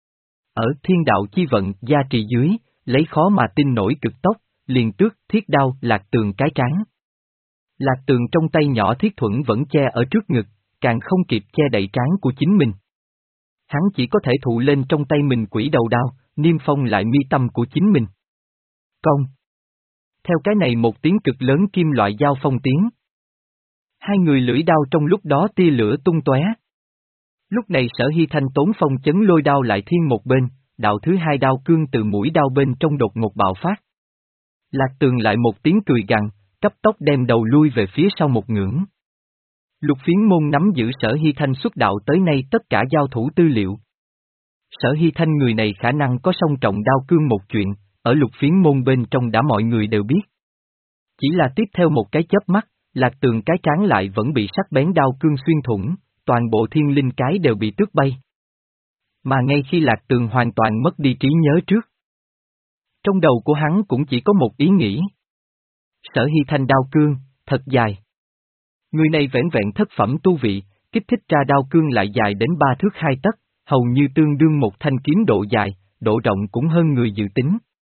Ở thiên đạo chi vận gia trì dưới, lấy khó mà tin nổi cực tốc, liền tước thiết đao Lạc Tường cái trán. Lạc Tường trong tay nhỏ thiết thuẫn vẫn che ở trước ngực, càng không kịp che đậy trán của chính mình. Hắn chỉ có thể thụ lên trong tay mình quỷ đầu đao, niêm phong lại mi tâm của chính mình. Cong. Theo cái này một tiếng cực lớn kim loại giao phong tiếng. Hai người lưỡi đao trong lúc đó tia lửa tung tóe. Lúc này Sở Hy Thanh tốn phong chấn lôi đao lại thiên một bên, đạo thứ hai đao cương từ mũi đao bên trong đột ngột bạo phát. Lạc Tường lại một tiếng cười gằn, cấp tốc đem đầu lui về phía sau một ngưỡng. Lục Phiến Môn nắm giữ Sở Hy Thanh xuất đạo tới nay tất cả giao thủ tư liệu. Sở Hy Thanh người này khả năng có song trọng đao cương một chuyện, ở Lục Phiến Môn bên trong đã mọi người đều biết. Chỉ là tiếp theo một cái chớp mắt, Lạc Tường cái trán lại vẫn bị sắc bén đao cương xuyên thủng, toàn bộ thiên linh cái đều bị tước bay. Mà ngay khi Lạc Tường hoàn toàn mất đi trí nhớ trước, trong đầu của hắn cũng chỉ có một ý nghĩ. Sở Hy Thanh đao cương, thật dài. Người này vẻn vẹn thất phẩm tu vị, kích thích ra đao cương lại dài đến ba thước hai tấc, hầu như tương đương một thanh kiếm độ dài, độ rộng cũng hơn người dự tính.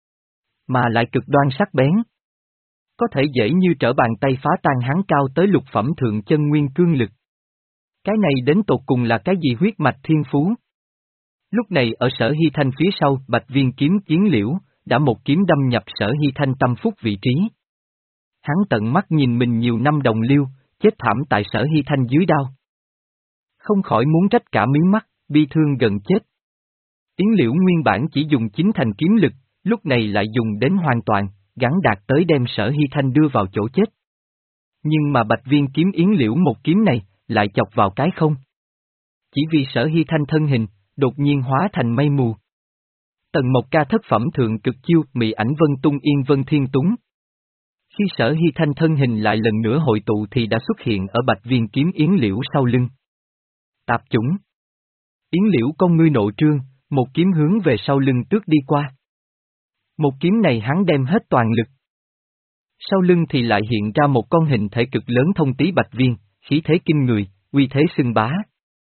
Mà lại cực đoan sắc bén. Có thể dễ như trở bàn tay phá tan hắn cao tới lục phẩm thượng chân nguyên cương lực. Cái này đến tột cùng là cái gì huyết mạch thiên phú? Lúc này ở Sở Hy Thanh phía sau Bạch Viên kiếm Chiến Liễu, đã một kiếm đâm nhập Sở Hy Thanh tâm phúc vị trí. Hắn tận mắt nhìn mình nhiều năm đồng liêu, chết thảm tại Sở Hy Thanh dưới đao. Không khỏi muốn trách cả mí mắt, bi thương gần chết. Yến Liễu nguyên bản chỉ dùng chín thành kiếm lực, lúc này lại dùng đến hoàn toàn, gắn đạt tới đem Sở Hy Thanh đưa vào chỗ chết. Nhưng mà Bạch Viên kiếm Yến Liễu một kiếm này, lại chọc vào cái không. Chỉ vì Sở Hy Thanh thân hình, đột nhiên hóa thành mây mù. Tần Mộc Ca thất phẩm thượng cực chiêu Mị Ảnh Vân Tung Yên Vân Thiên Túng. Khi Sở Hy Thanh thân hình lại lần nữa hội tụ thì đã xuất hiện ở Bạch Viên kiếm Yến Liễu sau lưng. Tạp chủng. Yến Liễu con ngươi nộ trương, một kiếm hướng về sau lưng tước đi qua. Một kiếm này hắn đem hết toàn lực. Sau lưng thì lại hiện ra một con hình thể cực lớn thông tí bạch viên, khí thế kinh người, uy thế xưng bá.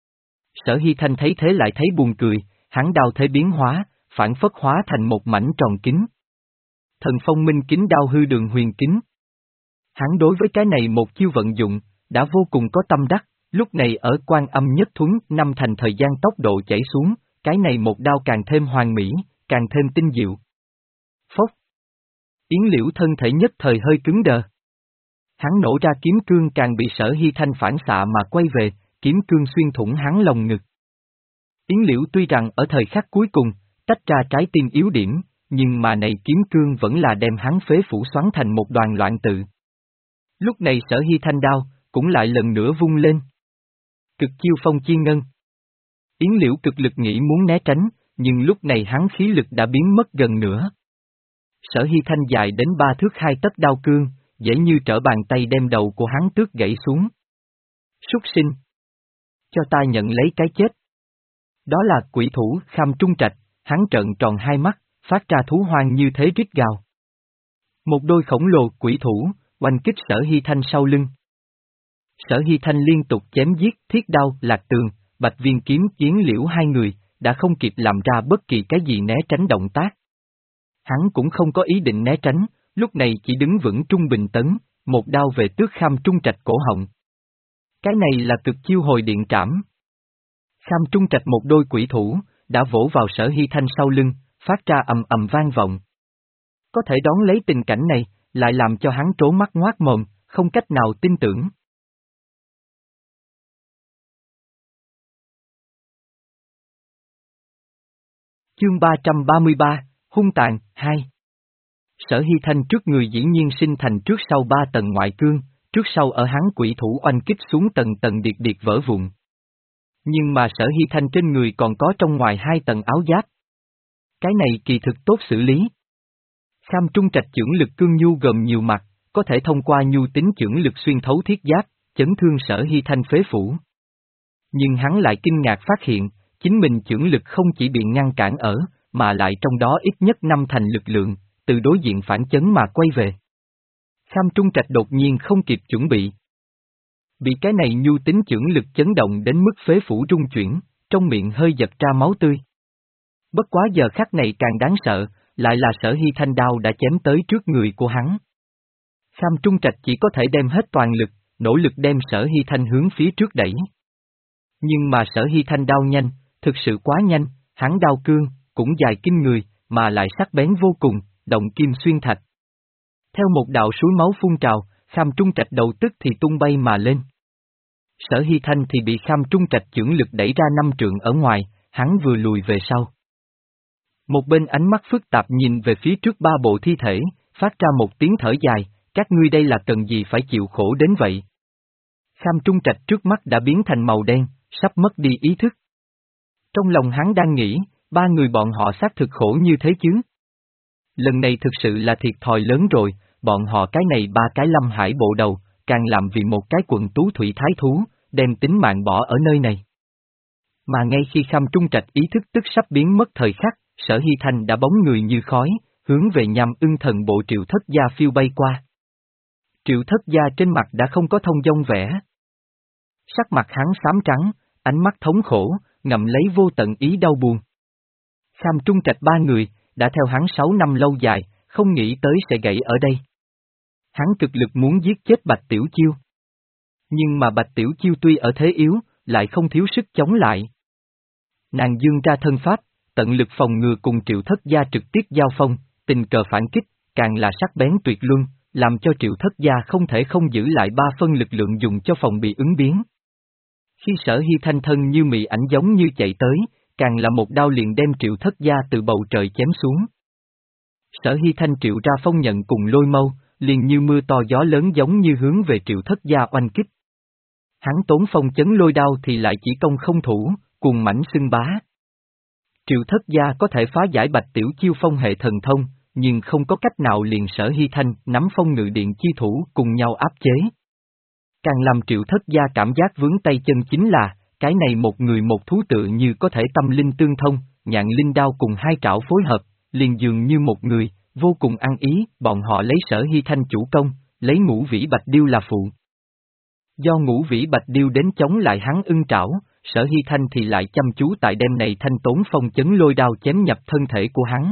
Sở Hy Thanh thấy thế lại thấy buồn cười, hắn đao thế biến hóa, phản phất hóa thành một mảnh tròn kính. Thần Phong Minh kính đao hư đường huyền kính. Hắn đối với cái này một chiêu vận dụng, đã vô cùng có tâm đắc, lúc này ở Quan Âm Nhất Thuấn năm thành thời gian tốc độ chảy xuống, cái này một đao càng thêm hoàn mỹ, càng thêm tinh diệu. Phốc. Yến Liễu thân thể nhất thời hơi cứng đờ. Hắn nổ ra kiếm cương càng bị Sở Hy Thanh phản xạ mà quay về, kiếm cương xuyên thủng hắn lồng ngực. Yến Liễu tuy rằng ở thời khắc cuối cùng, tách ra trái tim yếu điểm, nhưng mà này kiếm cương vẫn là đem hắn phế phủ xoắn thành một đoàn loạn tự. Lúc này Sở Hy Thanh đao, cũng lại lần nữa vung lên. Cực chiêu phong chi ngân. Yến Liễu cực lực nghĩ muốn né tránh, nhưng lúc này hắn khí lực đã biến mất gần nữa. Sở Hy Thanh dài đến ba thước hai tấc đao cương, dễ như trở bàn tay đem đầu của hắn tước gãy xuống. Súc sinh! Cho ta nhận lấy cái chết. Đó là quỷ thủ Kham Trung Trạch, hắn trợn tròn hai mắt, phát ra thú hoang như thế rít gào. Một đôi khổng lồ quỷ thủ, oanh kích Sở Hy Thanh sau lưng. Sở Hy Thanh liên tục chém giết thiết đao Lạc Tường, Bạch Viên kiếm Yến Liễu hai người, đã không kịp làm ra bất kỳ cái gì né tránh động tác. Hắn cũng không có ý định né tránh, lúc này chỉ đứng vững trung bình tấn, một đao về tước Kham Trung Trạch cổ họng. Cái này là cực chiêu hồi điện trảm. Kham Trung Trạch một đôi quỷ thủ, đã vỗ vào Sở Hy Thanh sau lưng, phát ra ầm ầm vang vọng. Có thể đón lấy tình cảnh này, lại làm cho hắn trố mắt ngoác mồm, không cách nào tin tưởng. Chương ba trăm ba mươi ba, Hung Tàn, hai. Sở Hy Thanh trước người dĩ nhiên sinh thành trước sau ba tầng ngoại cương, trước sau ở hắn quỷ thủ oanh kích xuống tầng tầng điệt điệt vỡ vụn. Nhưng mà Sở Hy Thanh trên người còn có trong ngoài hai tầng áo giáp. Cái này kỳ thực tốt xử lý. Kham Trung Trạch chưởng lực cương nhu gồm nhiều mặt, có thể thông qua nhu tính chưởng lực xuyên thấu thiết giáp, chấn thương Sở Hy Thanh phế phủ. Nhưng hắn lại kinh ngạc phát hiện, chính mình chưởng lực không chỉ bị ngăn cản ở, mà lại trong đó ít nhất năm thành lực lượng, từ đối diện phản chấn mà quay về. Kham Trung Trạch đột nhiên không kịp chuẩn bị. Bị cái này nhu tính chưởng lực chấn động đến mức phế phủ rung chuyển, trong miệng hơi giật ra máu tươi. Bất quá giờ khắc này càng đáng sợ, lại là Sở Hy Thanh đao đã chém tới trước người của hắn. Kham Trung Trạch chỉ có thể đem hết toàn lực, nỗ lực đem Sở Hy Thanh hướng phía trước đẩy. Nhưng mà Sở Hy Thanh đao nhanh, thực sự quá nhanh, hắn đao cương, cũng dài kinh người, mà lại sắc bén vô cùng, động kim xuyên thạch. Theo một đạo suối máu phun trào, Kham Trung Trạch đầu tức thì tung bay mà lên. Sở Hy Thanh thì bị Kham Trung Trạch chưởng lực đẩy ra năm trượng ở ngoài, hắn vừa lùi về sau. Một bên ánh mắt phức tạp nhìn về phía trước ba bộ thi thể, phát ra một tiếng thở dài, các ngươi đây là cần gì phải chịu khổ đến vậy? Kham Trung Trạch trước mắt đã biến thành màu đen, sắp mất đi ý thức. Trong lòng hắn đang nghĩ, ba người bọn họ xác thực khổ như thế chứ. Lần này thực sự là thiệt thòi lớn rồi, bọn họ cái này ba cái Lâm Hải bộ đầu, càng làm vì một cái quận tú thủy thái thú, đem tính mạng bỏ ở nơi này. Mà ngay khi Kham Trung Trạch ý thức tức sắp biến mất thời khắc, Sở Hy Thanh đã bóng người như khói, hướng về Nham Ưng Thần bộ Triệu Thất Gia phiêu bay qua. Triệu Thất Gia trên mặt đã không có thông dong vẻ. Sắc mặt hắn xám trắng, ánh mắt thống khổ, ngậm lấy vô tận ý đau buồn. Kham Trung Trạch ba người, đã theo hắn sáu năm lâu dài, không nghĩ tới sẽ gãy ở đây. Hắn cực lực muốn giết chết Bạch Tiểu Chiêu. Nhưng mà Bạch Tiểu Chiêu tuy ở thế yếu, lại không thiếu sức chống lại. Nàng dương ra thân pháp, tận lực phòng ngừa cùng Triệu Thất Gia trực tiếp giao phong, tình cờ phản kích, càng là sắc bén tuyệt luân, làm cho Triệu Thất Gia không thể không giữ lại ba phân lực lượng dùng cho phòng bị ứng biến. Khi Sở Hy Thanh thân như mị ảnh giống như chạy tới, càng là một đao liền đem Triệu Thất Gia từ bầu trời chém xuống. Sở Hy Thanh triệu ra phong nhận cùng lôi mâu, liền như mưa to gió lớn giống như hướng về Triệu Thất Gia oanh kích. Hắn tốn phong chấn lôi đao thì lại chỉ công không thủ, cuồng mãnh xưng bá. Triệu Thất Gia có thể phá giải Bạch Tiểu Chiêu phong hệ thần thông, nhưng không có cách nào liền Sở Hy Thanh nắm phong ngự điện chi thủ cùng nhau áp chế. Càng làm Triệu Thất Gia cảm giác vướng tay chân chính là, cái này một người một thú tự như có thể tâm linh tương thông, nhạn linh đao cùng hai trảo phối hợp, liền dường như một người, vô cùng ăn ý, bọn họ lấy Sở Hy Thanh chủ công, lấy Ngũ Vĩ Bạch Điêu là phụ. Do Ngũ Vĩ Bạch Điêu đến chống lại hắn ưng trảo, Sở Hy Thanh thì lại chăm chú tại đêm này thanh tốn phong chấn lôi đao chém nhập thân thể của hắn.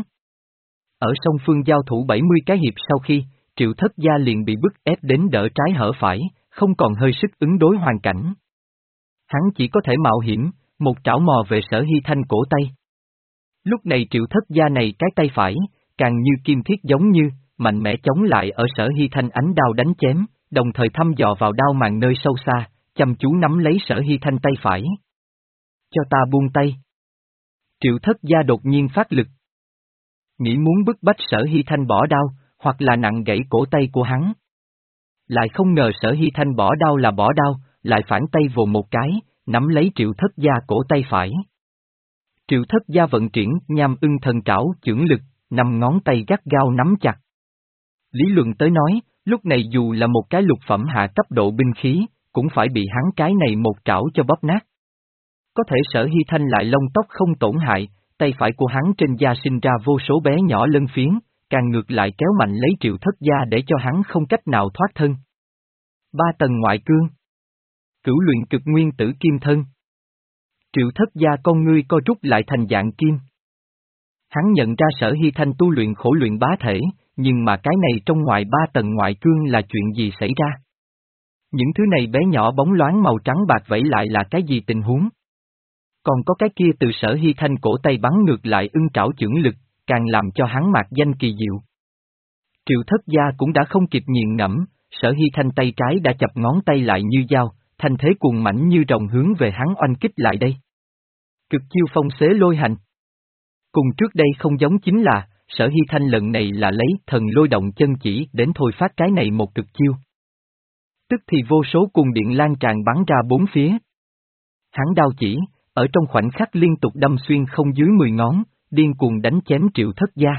Ở song phương giao thủ bảy mươi cái hiệp sau khi, Triệu Thất Gia liền bị bức ép đến đỡ trái hở phải, không còn hơi sức ứng đối hoàn cảnh. Hắn chỉ có thể mạo hiểm, một trảo mò về Sở Hy Thanh cổ tay. Lúc này Triệu Thất Gia này cái tay phải, càng như kim thiết giống như, mạnh mẽ chống lại ở Sở Hy Thanh ánh đao đánh chém, đồng thời thăm dò vào đao màng nơi sâu xa, chăm chú nắm lấy Sở Hy Thanh tay phải. Cho ta buông tay. Triệu Thất Gia đột nhiên phát lực. Nghĩ muốn bức bách Sở Hy Thanh bỏ đao, hoặc là nặng gãy cổ tay của hắn. Lại không ngờ Sở Hy Thanh bỏ đao là bỏ đao, lại phản tay vồ một cái, nắm lấy Triệu Thất Gia cổ tay phải. Triệu Thất Gia vận chuyển Nham Ưng Thần trảo chưởng lực, năm ngón tay gắt gao nắm chặt. Lý luận tới nói, lúc này dù là một cái lục phẩm hạ cấp độ binh khí, cũng phải bị hắn cái này một trảo cho bóp nát. Có thể Sở Hy Thanh lại lông tóc không tổn hại, tay phải của hắn trên da sinh ra vô số bé nhỏ lân phiến, càng ngược lại kéo mạnh lấy Triệu Thất Gia để cho hắn không cách nào thoát thân. Ba tầng ngoại cương. Cửu luyện cực nguyên tử kim thân. Triệu Thất Gia con ngươi co rút lại thành dạng kim. Hắn nhận ra Sở Hy Thanh tu luyện khổ luyện bá thể, nhưng mà cái này trong ngoài ba tầng ngoại cương là chuyện gì xảy ra? Những thứ này bé nhỏ bóng loáng màu trắng bạc vẫy lại là cái gì tình huống? Còn có cái kia từ Sở Hy Thanh cổ tay bắn ngược lại ưng trảo chưởng lực, càng làm cho hắn mạc danh kỳ diệu. Triệu Thất Gia cũng đã không kịp nghiền ngẫm, Sở Hy Thanh tay trái đã chập ngón tay lại như dao, thanh thế cuồng mãnh như rồng hướng về hắn oanh kích lại đây. Cực chiêu phong xế lôi hành. Cùng trước đây không giống chính là, Sở Hy Thanh lần này là lấy thần lôi động chân chỉ đến thôi phát cái này một cực chiêu. Tức thì vô số cuồng điện lan tràn bắn ra bốn phía. Hắn đao chỉ, ở trong khoảnh khắc liên tục đâm xuyên không dưới mười ngón, điên cuồng đánh chém Triệu Thất Gia.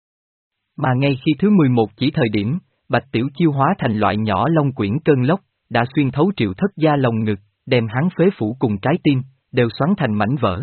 Mà ngay khi thứ mười một chỉ thời điểm, Bạch Tiểu Chiêu hóa thành loại nhỏ long quyển cơn lốc, đã xuyên thấu Triệu Thất Gia lồng ngực, đem hắn phế phủ cùng trái tim, đều xoắn thành mảnh vỡ.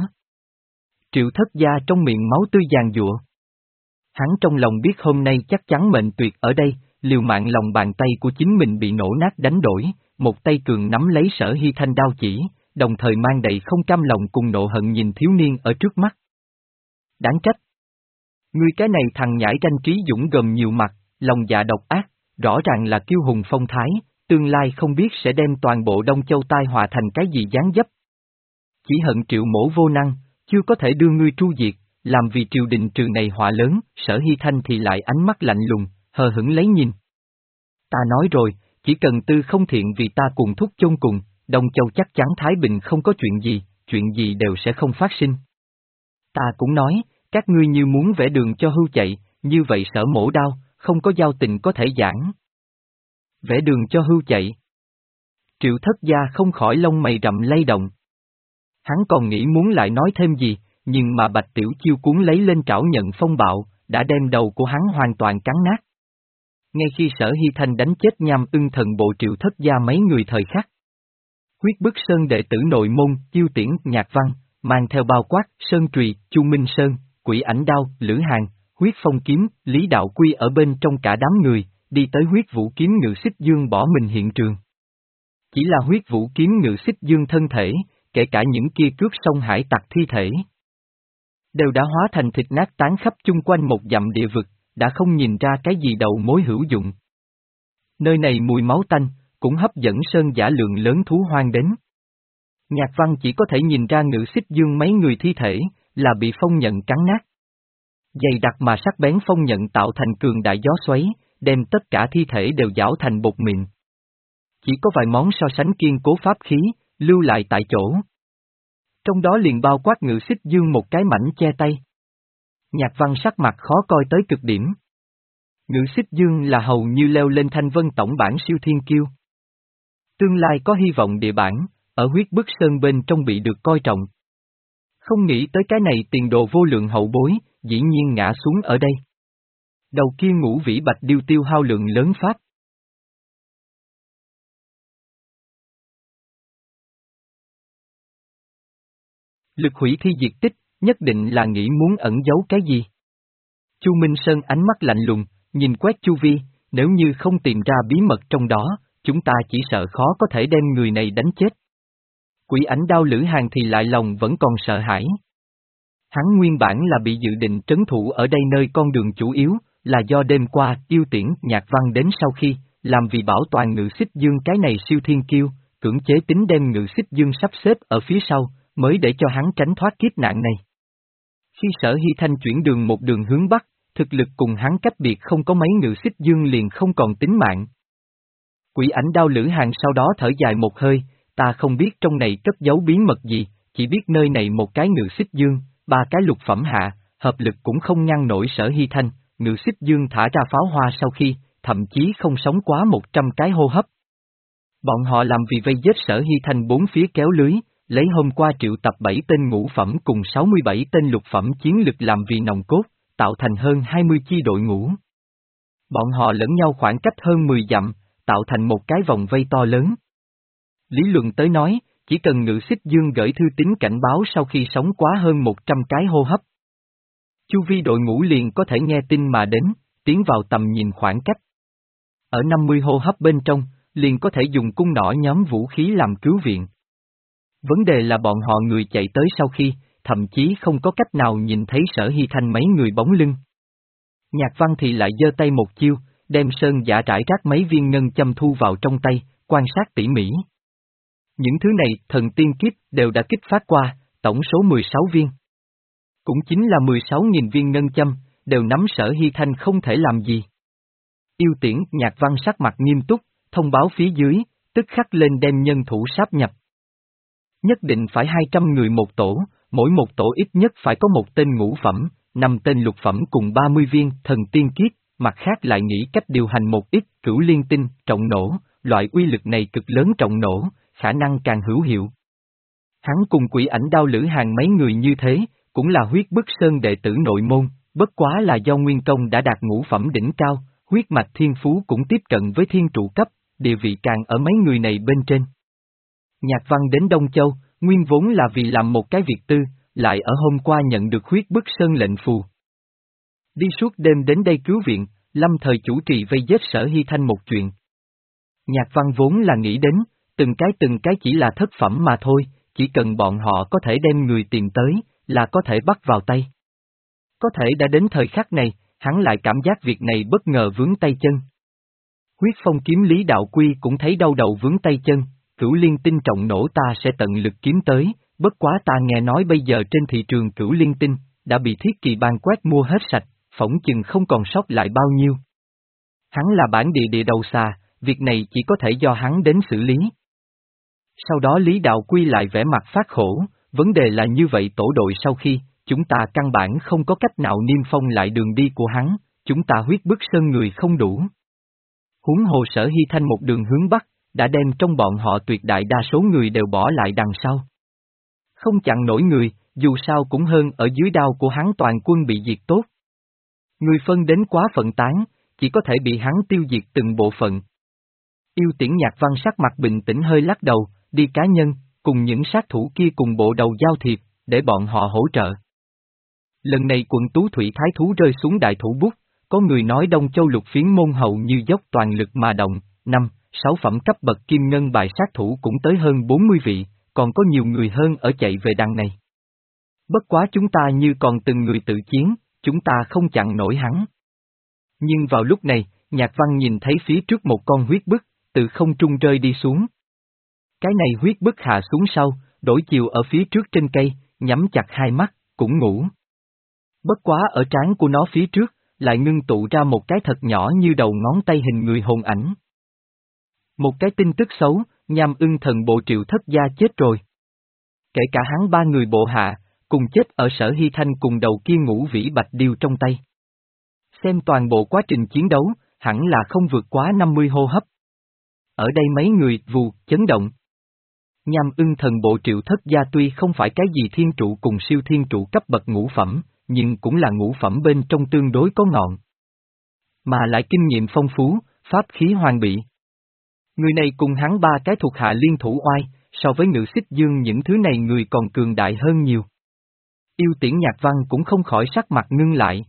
Triệu Thất Gia trong miệng máu tươi giàn giụa. Hắn trong lòng biết hôm nay chắc chắn mệnh tuyệt ở đây, liều mạng lòng bàn tay của chính mình bị nổ nát đánh đổi, một tay cường nắm lấy Sở Hy Thanh đao chỉ, đồng thời mang đầy không cam lòng cùng nộ hận nhìn thiếu niên ở trước mắt. Đáng trách. Ngươi cái này thằng nhãi tranh trí dũng gồm nhiều mặt, lòng dạ độc ác, rõ ràng là kiêu hùng phong thái, tương lai không biết sẽ đem toàn bộ Đông Châu tai họa thành cái gì gián dấp. Chỉ hận Triệu mổ vô năng, chưa có thể đưa ngươi tru diệt, làm vì triều đình trừ này họa lớn, Sở Hy Thanh thì lại ánh mắt lạnh lùng, hờ hững lấy nhìn. Ta nói rồi, chỉ cần tư không thiện vì ta cùng thúc chôn cùng, Đông Châu chắc chắn thái bình không có chuyện gì, chuyện gì đều sẽ không phát sinh. Ta cũng nói, các ngươi như muốn vẽ đường cho hưu chạy, như vậy Sở mổ đao, không có giao tình có thể giảng. Vẽ đường cho hưu chạy. Triệu Thất Gia không khỏi lông mày rậm lay động. Hắn còn nghĩ muốn lại nói thêm gì, nhưng mà Bạch Tiểu Chiêu cuốn lấy lên trảo nhận phong bạo, đã đem đầu của hắn hoàn toàn cắn nát. Ngay khi Sở Hy Thanh đánh chết Nham Ưng thần bộ Triệu Thất Gia mấy người thời khắc. Huyết Bức Sơn đệ tử nội môn, Chiêu Tiễn, Nhạc Văn, mang theo bao quát, Sơn Trùy, Chu Minh Sơn, Quỷ Ảnh Đao, Lữ Hàn, Huyết Phong Kiếm, Lý Đạo Quy ở bên trong cả đám người, đi tới Huyết Vũ Kiếm Ngự Xích Dương bỏ mình hiện trường. Chỉ là Huyết Vũ Kiếm Ngự Xích Dương thân thể, kể cả những kia cướp sông hải tặc thi thể, đều đã hóa thành thịt nát tán khắp chung quanh một dặm địa vực, đã không nhìn ra cái gì đầu mối hữu dụng. Nơi này mùi máu tanh, cũng hấp dẫn sơn giả lượng lớn thú hoang đến. Nhạc Văn chỉ có thể nhìn ra Ngự Xích Dương mấy người thi thể, là bị phong nhận cắn nát. Dày đặc mà sắc bén phong nhận tạo thành cường đại gió xoáy, đem tất cả thi thể đều giảo thành bột mịn. Chỉ có vài món so sánh kiên cố pháp khí, lưu lại tại chỗ. Trong đó liền bao quát Ngự Xích Dương một cái mảnh che tay. Nhạc Văn sắc mặt khó coi tới cực điểm. Ngự Xích Dương là hầu như leo lên thanh vân tổng bản siêu thiên kiêu. Tương lai có hy vọng địa bản, ở Huyết Bức Sơn bên trong bị được coi trọng. Không nghĩ tới cái này tiền đồ vô lượng hậu bối, dĩ nhiên ngã xuống ở đây. Đầu kia ngũ vĩ bạch điêu tiêu hao lượng lớn pháp. Lực hủy thi diệt tích, nhất định là nghĩ muốn ẩn giấu cái gì. Chu Minh Sơn ánh mắt lạnh lùng, nhìn quét chu vi, nếu như không tìm ra bí mật trong đó, chúng ta chỉ sợ khó có thể đem người này đánh chết. Quỷ Ảnh Đao Lữ Hàn thì lại lòng vẫn còn sợ hãi. Hắn nguyên bản là bị dự định trấn thủ ở đây nơi con đường chủ yếu, là do đêm qua Yêu Tiễn Nhạc Văn đến sau khi, làm vì bảo toàn Ngự Xích Dương cái này siêu thiên kiêu, cưỡng chế tính đem Ngự Xích Dương sắp xếp ở phía sau, mới để cho hắn tránh thoát kiếp nạn này. Khi Sở Hy Thanh chuyển đường một đường hướng Bắc, thực lực cùng hắn cách biệt không có mấy, Ngự Xích Dương liền không còn tính mạng. Quỷ Ảnh Đao Lữ Hàn sau đó thở dài một hơi, ta không biết trong này cất giấu bí mật gì, chỉ biết nơi này một cái Ngự Xích Dương, ba cái lục phẩm hạ, hợp lực cũng không ngăn nổi Sở Hy Thanh, Ngự Xích Dương thả ra pháo hoa sau khi, thậm chí không sống quá một trăm cái hô hấp. Bọn họ làm vì vây giết Sở Hy Thanh bốn phía kéo lưới, lấy hôm qua triệu tập bảy tên ngũ phẩm cùng sáu mươi bảy tên lục phẩm chiến lực làm vì nòng cốt, tạo thành hơn hai mươi chi đội ngũ. Bọn họ lẫn nhau khoảng cách hơn mười dặm, tạo thành một cái vòng vây to lớn. Lý luận tới nói, chỉ cần Ngự Xích Dương gửi thư tín cảnh báo sau khi sống quá hơn một trăm cái hô hấp, chu vi đội ngũ liền có thể nghe tin mà đến, tiến vào tầm nhìn khoảng cách. Ở năm mươi hô hấp bên trong, liền có thể dùng cung nỏ nhóm vũ khí làm cứu viện. Vấn đề là bọn họ người chạy tới sau khi, thậm chí không có cách nào nhìn thấy Sở Hy Thanh mấy người bóng lưng. Nhạc Văn thì lại giơ tay một chiêu, đem sơn giả trải rác mấy viên ngân châm thu vào trong tay, quan sát tỉ mỉ. Những thứ này, thần tiên kiếp, đều đã kích phát qua, tổng số mười sáu viên. Cũng chính là mười sáu nghìn viên ngân châm, đều nắm Sở Hy Thanh không thể làm gì. Yêu Tiễn, Nhạc Văn sắc mặt nghiêm túc, thông báo phía dưới, tức khắc lên đem nhân thủ sáp nhập. Nhất định phải hai trăm người một tổ, mỗi một tổ ít nhất phải có một tên ngũ phẩm, năm tên lục phẩm cùng ba mươi viên thần tiên kiếp, mặt khác lại nghĩ cách điều hành một ít cửu liên tinh, trọng nổ, loại uy lực này cực lớn trọng nổ, khả năng càng hữu hiệu. Hắn cùng Quỷ Ảnh Đao Lữ Hàng mấy người như thế, cũng là huyết bức sơn đệ tử nội môn, bất quá là do nguyên công đã đạt ngũ phẩm đỉnh cao, huyết mạch thiên phú cũng tiếp cận với thiên trụ cấp, địa vị càng ở mấy người này bên trên. Nhạc Văn đến Đông Châu, nguyên vốn là vì làm một cái việc tư, lại ở hôm qua nhận được huyết bức sơn lệnh phù. Đi suốt đêm đến đây cứu viện, lâm thời chủ trì vây giết Sở Hy Thanh một chuyện. Nhạc Văn vốn là nghĩ đến, từng cái từng cái chỉ là thất phẩm mà thôi, chỉ cần bọn họ có thể đem người tìm tới, là có thể bắt vào tay. Có thể đã đến thời khắc này, hắn lại cảm giác việc này bất ngờ vướng tay chân. Huyết phong kiếm Lý Đạo Quy cũng thấy đau đầu vướng tay chân, Cửu Liên Tinh trọng nổ ta sẽ tận lực kiếm tới, bất quá ta nghe nói bây giờ trên thị trường Cửu Liên Tinh, đã bị Thiết Kỳ Bang quét mua hết sạch, phỏng chừng không còn sót lại bao nhiêu. Hắn là bản địa địa đầu xà, việc này chỉ có thể do hắn đến xử lý. Sau đó Lý Đạo Quy lại vẻ mặt phát khổ, vấn đề là như vậy tổ đội sau khi, chúng ta căn bản không có cách nào niêm phong lại đường đi của hắn, chúng ta huyết bức sơn người không đủ. Huống hồ Sở Hy Thanh một đường hướng Bắc, đã đem trong bọn họ tuyệt đại đa số người đều bỏ lại đằng sau. Không chặn nổi người, dù sao cũng hơn ở dưới đao của hắn toàn quân bị diệt tốt. Người phân đến quá phận tán, chỉ có thể bị hắn tiêu diệt từng bộ phận. Yêu Tiễn Nhạc Văn sắc mặt bình tĩnh hơi lắc đầu, đi cá nhân, cùng những sát thủ kia cùng bộ đầu giao thiệp, để bọn họ hỗ trợ. Lần này quận Tú Thủy Thái Thú rơi xuống đại thủ bút, có người nói Đông Châu lục phiến môn hầu như dốc toàn lực mà động, năm, sáu phẩm cấp bậc kim ngân bài sát thủ cũng tới hơn bốn mươi vị, còn có nhiều người hơn ở chạy về đằng này. Bất quá chúng ta như còn từng người tự chiến, chúng ta không chặn nổi hắn. Nhưng vào lúc này, Nhạc Văn nhìn thấy phía trước một con huyết bức, từ không trung rơi đi xuống. Cái này huyết bức hạ xuống sau, đổi chiều ở phía trước trên cây, nhắm chặt hai mắt, cũng ngủ. Bất quá ở trán của nó phía trước, lại ngưng tụ ra một cái thật nhỏ như đầu ngón tay hình người hồn ảnh. Một cái tin tức xấu, Nham Ưng Thần Bộ Triệu Thất Gia chết rồi. Kể cả hắn ba người bộ hạ, cùng chết ở Sở Hy Thanh cùng đầu kia ngũ vĩ bạch điêu trong tay. Xem toàn bộ quá trình chiến đấu, hẳn là không vượt quá năm mươi hô hấp. Ở đây mấy người vù, chấn động. Nham Ưng Thần Bộ Triệu Thất Gia tuy không phải cái gì thiên trụ cùng siêu thiên trụ cấp bậc ngũ phẩm, nhưng cũng là ngũ phẩm bên trong tương đối có ngọn. Mà lại kinh nghiệm phong phú, pháp khí hoàn bị. Người này cùng hắn ba cái thuộc hạ liên thủ oai, so với Ngự Xích Dương những thứ này người còn cường đại hơn nhiều. Yêu Tiễn Nhạc Văn cũng không khỏi sắc mặt ngưng lại.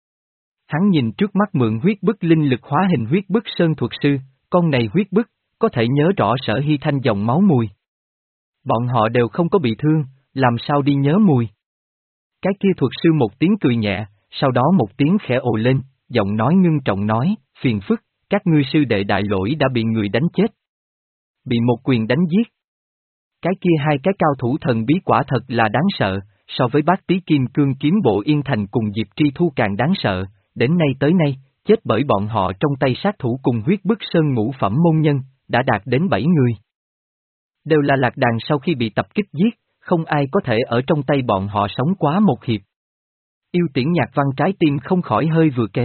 Hắn nhìn trước mắt mượn huyết bức linh lực hóa hình huyết bức sơn thuật sư, con này huyết bức, có thể nhớ rõ Sở Hy Thanh dòng máu mùi. Bọn họ đều không có bị thương, làm sao đi nhớ mùi. Cái kia thuật sư một tiếng cười nhẹ, sau đó một tiếng khẽ ồ lên, giọng nói ngưng trọng nói, phiền phức, các ngươi sư đệ đại lỗi đã bị người đánh chết. Bị một quyền đánh giết. Cái kia hai cái cao thủ thần bí quả thật là đáng sợ, so với bát tí kim cương kiếm bộ Yên Thành cùng Diệp Tri Thu càng đáng sợ, đến nay tới nay, chết bởi bọn họ trong tay sát thủ cùng huyết bức sơn ngũ phẩm môn nhân, đã đạt đến bảy người. Đều là lạc đàn sau khi bị tập kích giết, không ai có thể ở trong tay bọn họ sống quá một hiệp. Yêu Tiễn Nhạc Văn trái tim không khỏi hơi vừa kéo.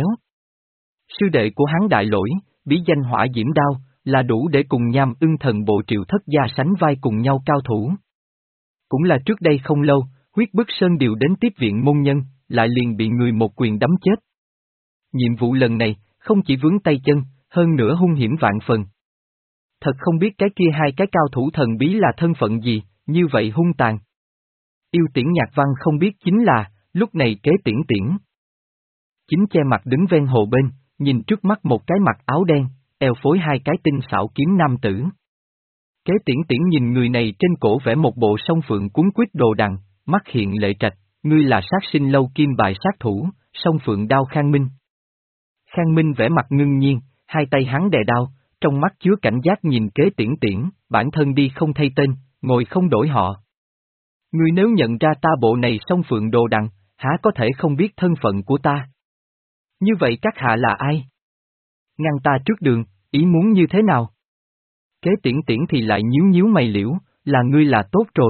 Sư đệ của hắn đại lỗi, bí danh Hỏa Diễm Đao, là đủ để cùng Nham Ưng Thần Bộ Triệu Thất Gia sánh vai cùng nhau cao thủ. Cũng là trước đây không lâu, huyết bức sơn điều đến tiếp viện môn nhân, lại liền bị người một quyền đấm chết. Nhiệm vụ lần này, không chỉ vướng tay chân, hơn nữa hung hiểm vạn phần. Thật không biết cái kia hai cái cao thủ thần bí là thân phận gì, như vậy hung tàn. Yêu Tiễn Nhạc Văn không biết chính là, lúc này Kế Tiễn Tiễn. Chính che mặt đứng ven hồ bên, nhìn trước mắt một cái mặc áo đen, eo phối hai cái tinh xảo kiếm nam tử. Kế Tiễn Tiễn nhìn người này trên cổ vẽ một bộ song phượng cuốn quýt đồ đằng, mắt hiện lệ trạch, ngươi là sát sinh lâu kim bài sát thủ, song phượng đao Khang Minh. Khang Minh vẽ mặt ngưng nhiên, hai tay hắn đè đao, trong mắt chứa cảnh giác nhìn Kế Tiễn Tiễn, bản thân đi không thay tên, ngồi không đổi họ. Ngươi nếu nhận ra ta bộ này song phượng đồ đằng, há có thể không biết thân phận của ta? Như vậy các hạ là ai? Ngăn ta trước đường, ý muốn như thế nào? Kế Tiễn Tiễn thì lại nhíu nhíu mày liễu, là ngươi là tốt rồi.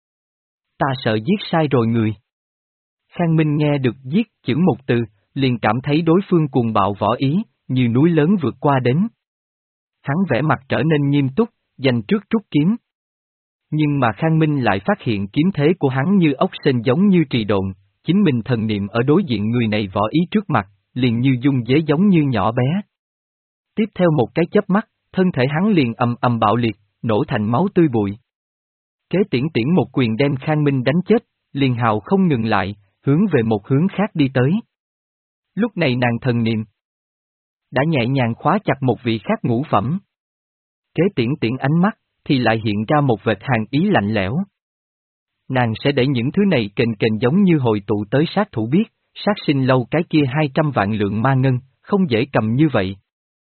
Ta sợ giết sai rồi người. Khang Minh nghe được giết chữ một từ, liền cảm thấy đối phương cuồng bạo võ ý, như núi lớn vượt qua đến. Hắn vẻ mặt trở nên nghiêm túc, dành trước rút kiếm. Nhưng mà Khang Minh lại phát hiện kiếm thế của hắn như ốc sên giống như trì độn, chính mình thần niệm ở đối diện người này võ ý trước mặt, liền như dung dế giống như nhỏ bé. Tiếp theo một cái chớp mắt, thân thể hắn liền ầm ầm bạo liệt, nổ thành máu tươi bụi. Kế tiễn tiễn một quyền đem Khang Minh đánh chết, liền hào không ngừng lại, hướng về một hướng khác đi tới. Lúc này nàng thần niệm đã nhẹ nhàng khóa chặt một vị khác ngũ phẩm. Kế tiễn tiễn ánh mắt, thì lại hiện ra một vệt hàn ý lạnh lẽo. Nàng sẽ để những thứ này kềnh kềnh giống như hội tụ tới sát thủ biết, sát sinh lâu cái kia hai trăm vạn lượng ma ngân, không dễ cầm như vậy.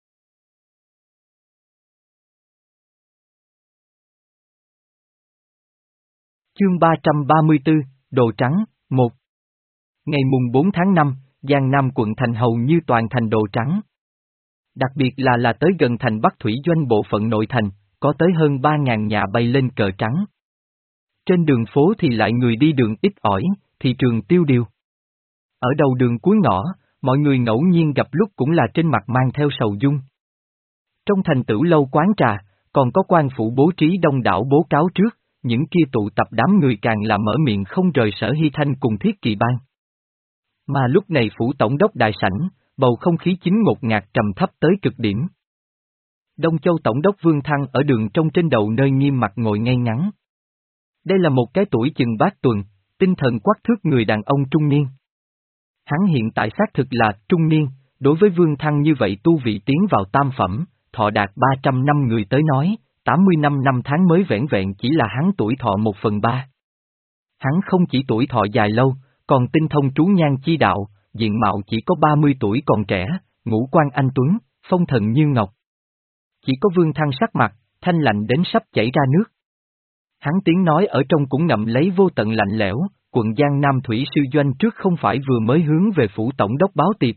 Chương ba trăm ba mươi tư, Đồ Trắng, một. Ngày mùng bốn tháng năm, Giang Nam quận thành hầu như toàn thành đồ trắng. Đặc biệt là là tới gần thành Bắc Thủy Doanh bộ phận nội thành, có tới hơn ba ngàn nhà bay lên cờ trắng. Trên đường phố thì lại người đi đường ít ỏi, thị trường tiêu điều. Ở đầu đường cuối ngõ, mọi người ngẫu nhiên gặp lúc cũng là trên mặt mang theo sầu dung. Trong thành Tử lâu quán trà, còn có quan phủ bố trí đông đảo bố cáo trước, những kia tụ tập đám người càng là mở miệng không rời Sở Hy Thanh cùng Thiết Kỵ Bang. Mà lúc này phủ tổng đốc đại sảnh, bầu không khí chính ngột ngạt trầm thấp tới cực điểm. Đông Châu tổng đốc Vương Thăng ở đường trong trên đầu nơi nghiêm mặt ngồi ngay ngắn. Đây là một cái tuổi chừng bát tuần, tinh thần quắc thước người đàn ông trung niên. Hắn hiện tại xác thực là trung niên, đối với Vương Thăng như vậy tu vị tiến vào tam phẩm, thọ đạt ba trăm năm người tới nói, tám mươi năm năm tháng mới vẻn vẹn chỉ là hắn tuổi thọ một phần ba. Hắn không chỉ tuổi thọ dài lâu, còn tinh thông trú nhan chi đạo, diện mạo chỉ có ba mươi tuổi còn trẻ, ngũ quan anh tuấn, phong thần như ngọc. Chỉ có Vương Thăng sắc mặt, thanh lạnh đến sắp chảy ra nước. Hắn tiếng nói ở trong cũng ngậm lấy vô tận lạnh lẽo, quận Giang Nam Thủy Sư Doanh trước không phải vừa mới hướng về phủ tổng đốc báo tiệp.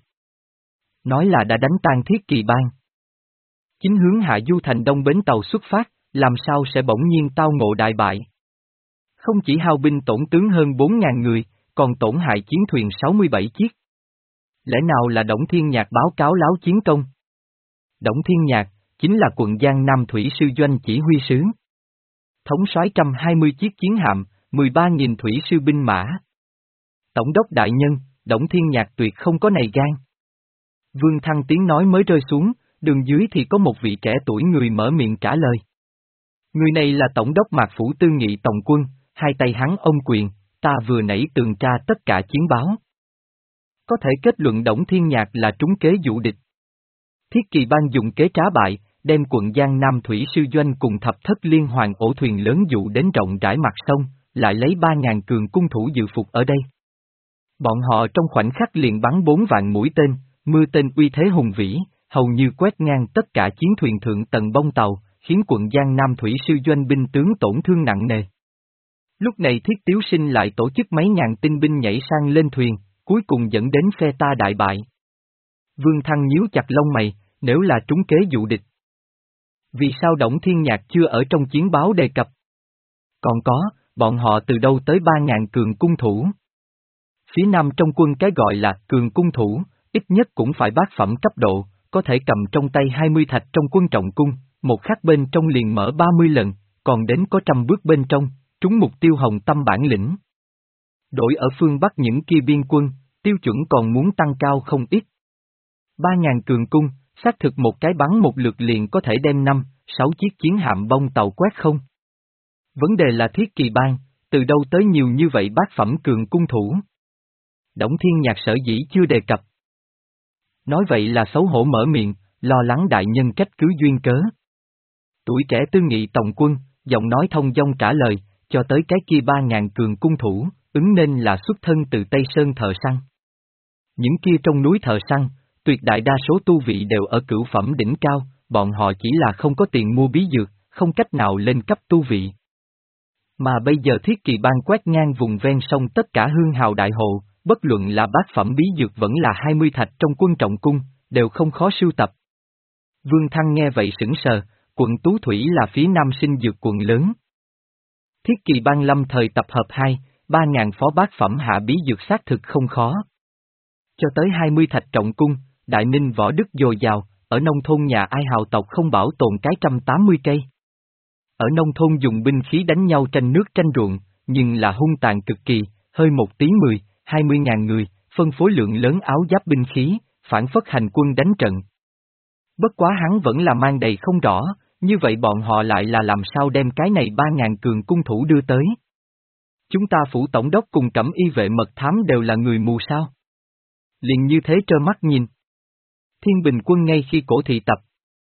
Nói là đã đánh tan Thiết Kỵ Bang. Chính hướng hạ du thành đông bến tàu xuất phát, làm sao sẽ bỗng nhiên tao ngộ đại bại. Không chỉ hao binh tổn tướng hơn bốn ngàn người, còn tổn hại chiến thuyền sáu mươi bảy chiếc. Lẽ nào là Đổng Thiên Nhạc báo cáo láo chiến công? Đổng Thiên Nhạc, chính là quận Giang Nam Thủy Sư Doanh chỉ huy sứ. Thống soái một trăm hai mươi chiếc chiến hạm, mười ba nghìn thủy sư binh mã. Tổng đốc đại nhân, Đổng Thiên Nhạc tuyệt không có này gan. Vương Thăng tiếng nói mới rơi xuống, đường dưới thì có một vị trẻ tuổi người mở miệng trả lời. Người này là Tổng đốc Mạc Phủ Tư Nghị Tổng quân, hai tay hắn ôm quyền, ta vừa nãy tường tra tất cả chiến báo. Có thể kết luận Đổng Thiên Nhạc là trúng kế dụ địch. Thiết Kỵ Bang dùng kế trá bại, đem quận Giang Nam Thủy Sư Doanh cùng thập thất liên hoàn ổ thuyền lớn dụ đến rộng rãi mặt sông, lại lấy ba ngàn cường cung thủ dự phục ở đây. Bọn họ trong khoảnh khắc liền bắn bốn vạn mũi tên, mưa tên uy thế hùng vĩ, hầu như quét ngang tất cả chiến thuyền thượng tầng bông tàu, khiến quận Giang Nam Thủy Sư Doanh binh tướng tổn thương nặng nề. Lúc này Thiết Tiếu Sinh lại tổ chức mấy ngàn tinh binh nhảy sang lên thuyền, cuối cùng dẫn đến phe ta đại bại. Vương Thăng nhíu chặt lông mày, nếu là trúng kế dụ địch. Vì sao Đổng Thiên Nhạc chưa ở trong chiến báo đề cập? Còn có, bọn họ từ đâu tới ba ngàn cường cung thủ? Phía nam trong quân cái gọi là cường cung thủ, ít nhất cũng phải bát phẩm cấp độ, có thể cầm trong tay hai mươi thạch trong quân trọng cung, một khắc bên trong liền mở ba mươi lần, còn đến có trăm bước bên trong, trúng mục tiêu hồng tâm bản lĩnh. Đổi ở phương Bắc những kia biên quân, tiêu chuẩn còn muốn tăng cao không ít. Ba ngàn cường cung, xác thực một cái bắn một lượt liền có thể đem năm, sáu chiếc chiến hạm bông tàu quét không. Vấn đề là Thiết Kỵ Bang, từ đâu tới nhiều như vậy bát phẩm cường cung thủ? Đổng Thiên Nhạc sở dĩ chưa đề cập. Nói vậy là xấu hổ mở miệng, lo lắng đại nhân trách cứ duyên cớ. Tuổi trẻ Tư Nghị Tổng quân, giọng nói thông dong trả lời, cho tới cái kia ba ngàn cường cung thủ, ứng nên là xuất thân từ Tây Sơn thợ săn. Những kia trong núi thợ săn, tuyệt đại đa số tu vị đều ở cửu phẩm đỉnh cao, bọn họ chỉ là không có tiền mua bí dược, không cách nào lên cấp tu vị. Mà bây giờ Thiết Kỵ Bang quét ngang vùng ven sông tất cả hương hào đại hộ, bất luận là bát phẩm bí dược vẫn là hai mươi thạch trong quân trọng cung, đều không khó sưu tập. Vương Thăng nghe vậy sững sờ, quận Tú Thủy là phía nam sinh dược quận lớn. Thiết Kỵ Bang lâm thời tập hợp hai, ba ngàn phó bát phẩm hạ bí dược xác thực không khó. Cho tới hai mươi thạch trọng cung, Đại Ninh võ đức dồi dào, ở nông thôn nhà ai hào tộc không bảo tồn cái trăm tám mươi cây. Ở nông thôn dùng binh khí đánh nhau tranh nước tranh ruộng, nhưng là hung tàn cực kỳ, hơi một tí mười, hai mươi ngàn người, phân phối lượng lớn áo giáp binh khí, phản phất hành quân đánh trận. Bất quá hắn vẫn là mang đầy không rõ, như vậy bọn họ lại là làm sao đem cái này ba ngàn cường cung thủ đưa tới. Chúng ta phủ tổng đốc cùng cẩm y vệ mật thám đều là người mù sao? Liền như thế trơ mắt nhìn. Thiên Bình quân ngay khi cổ thị tập.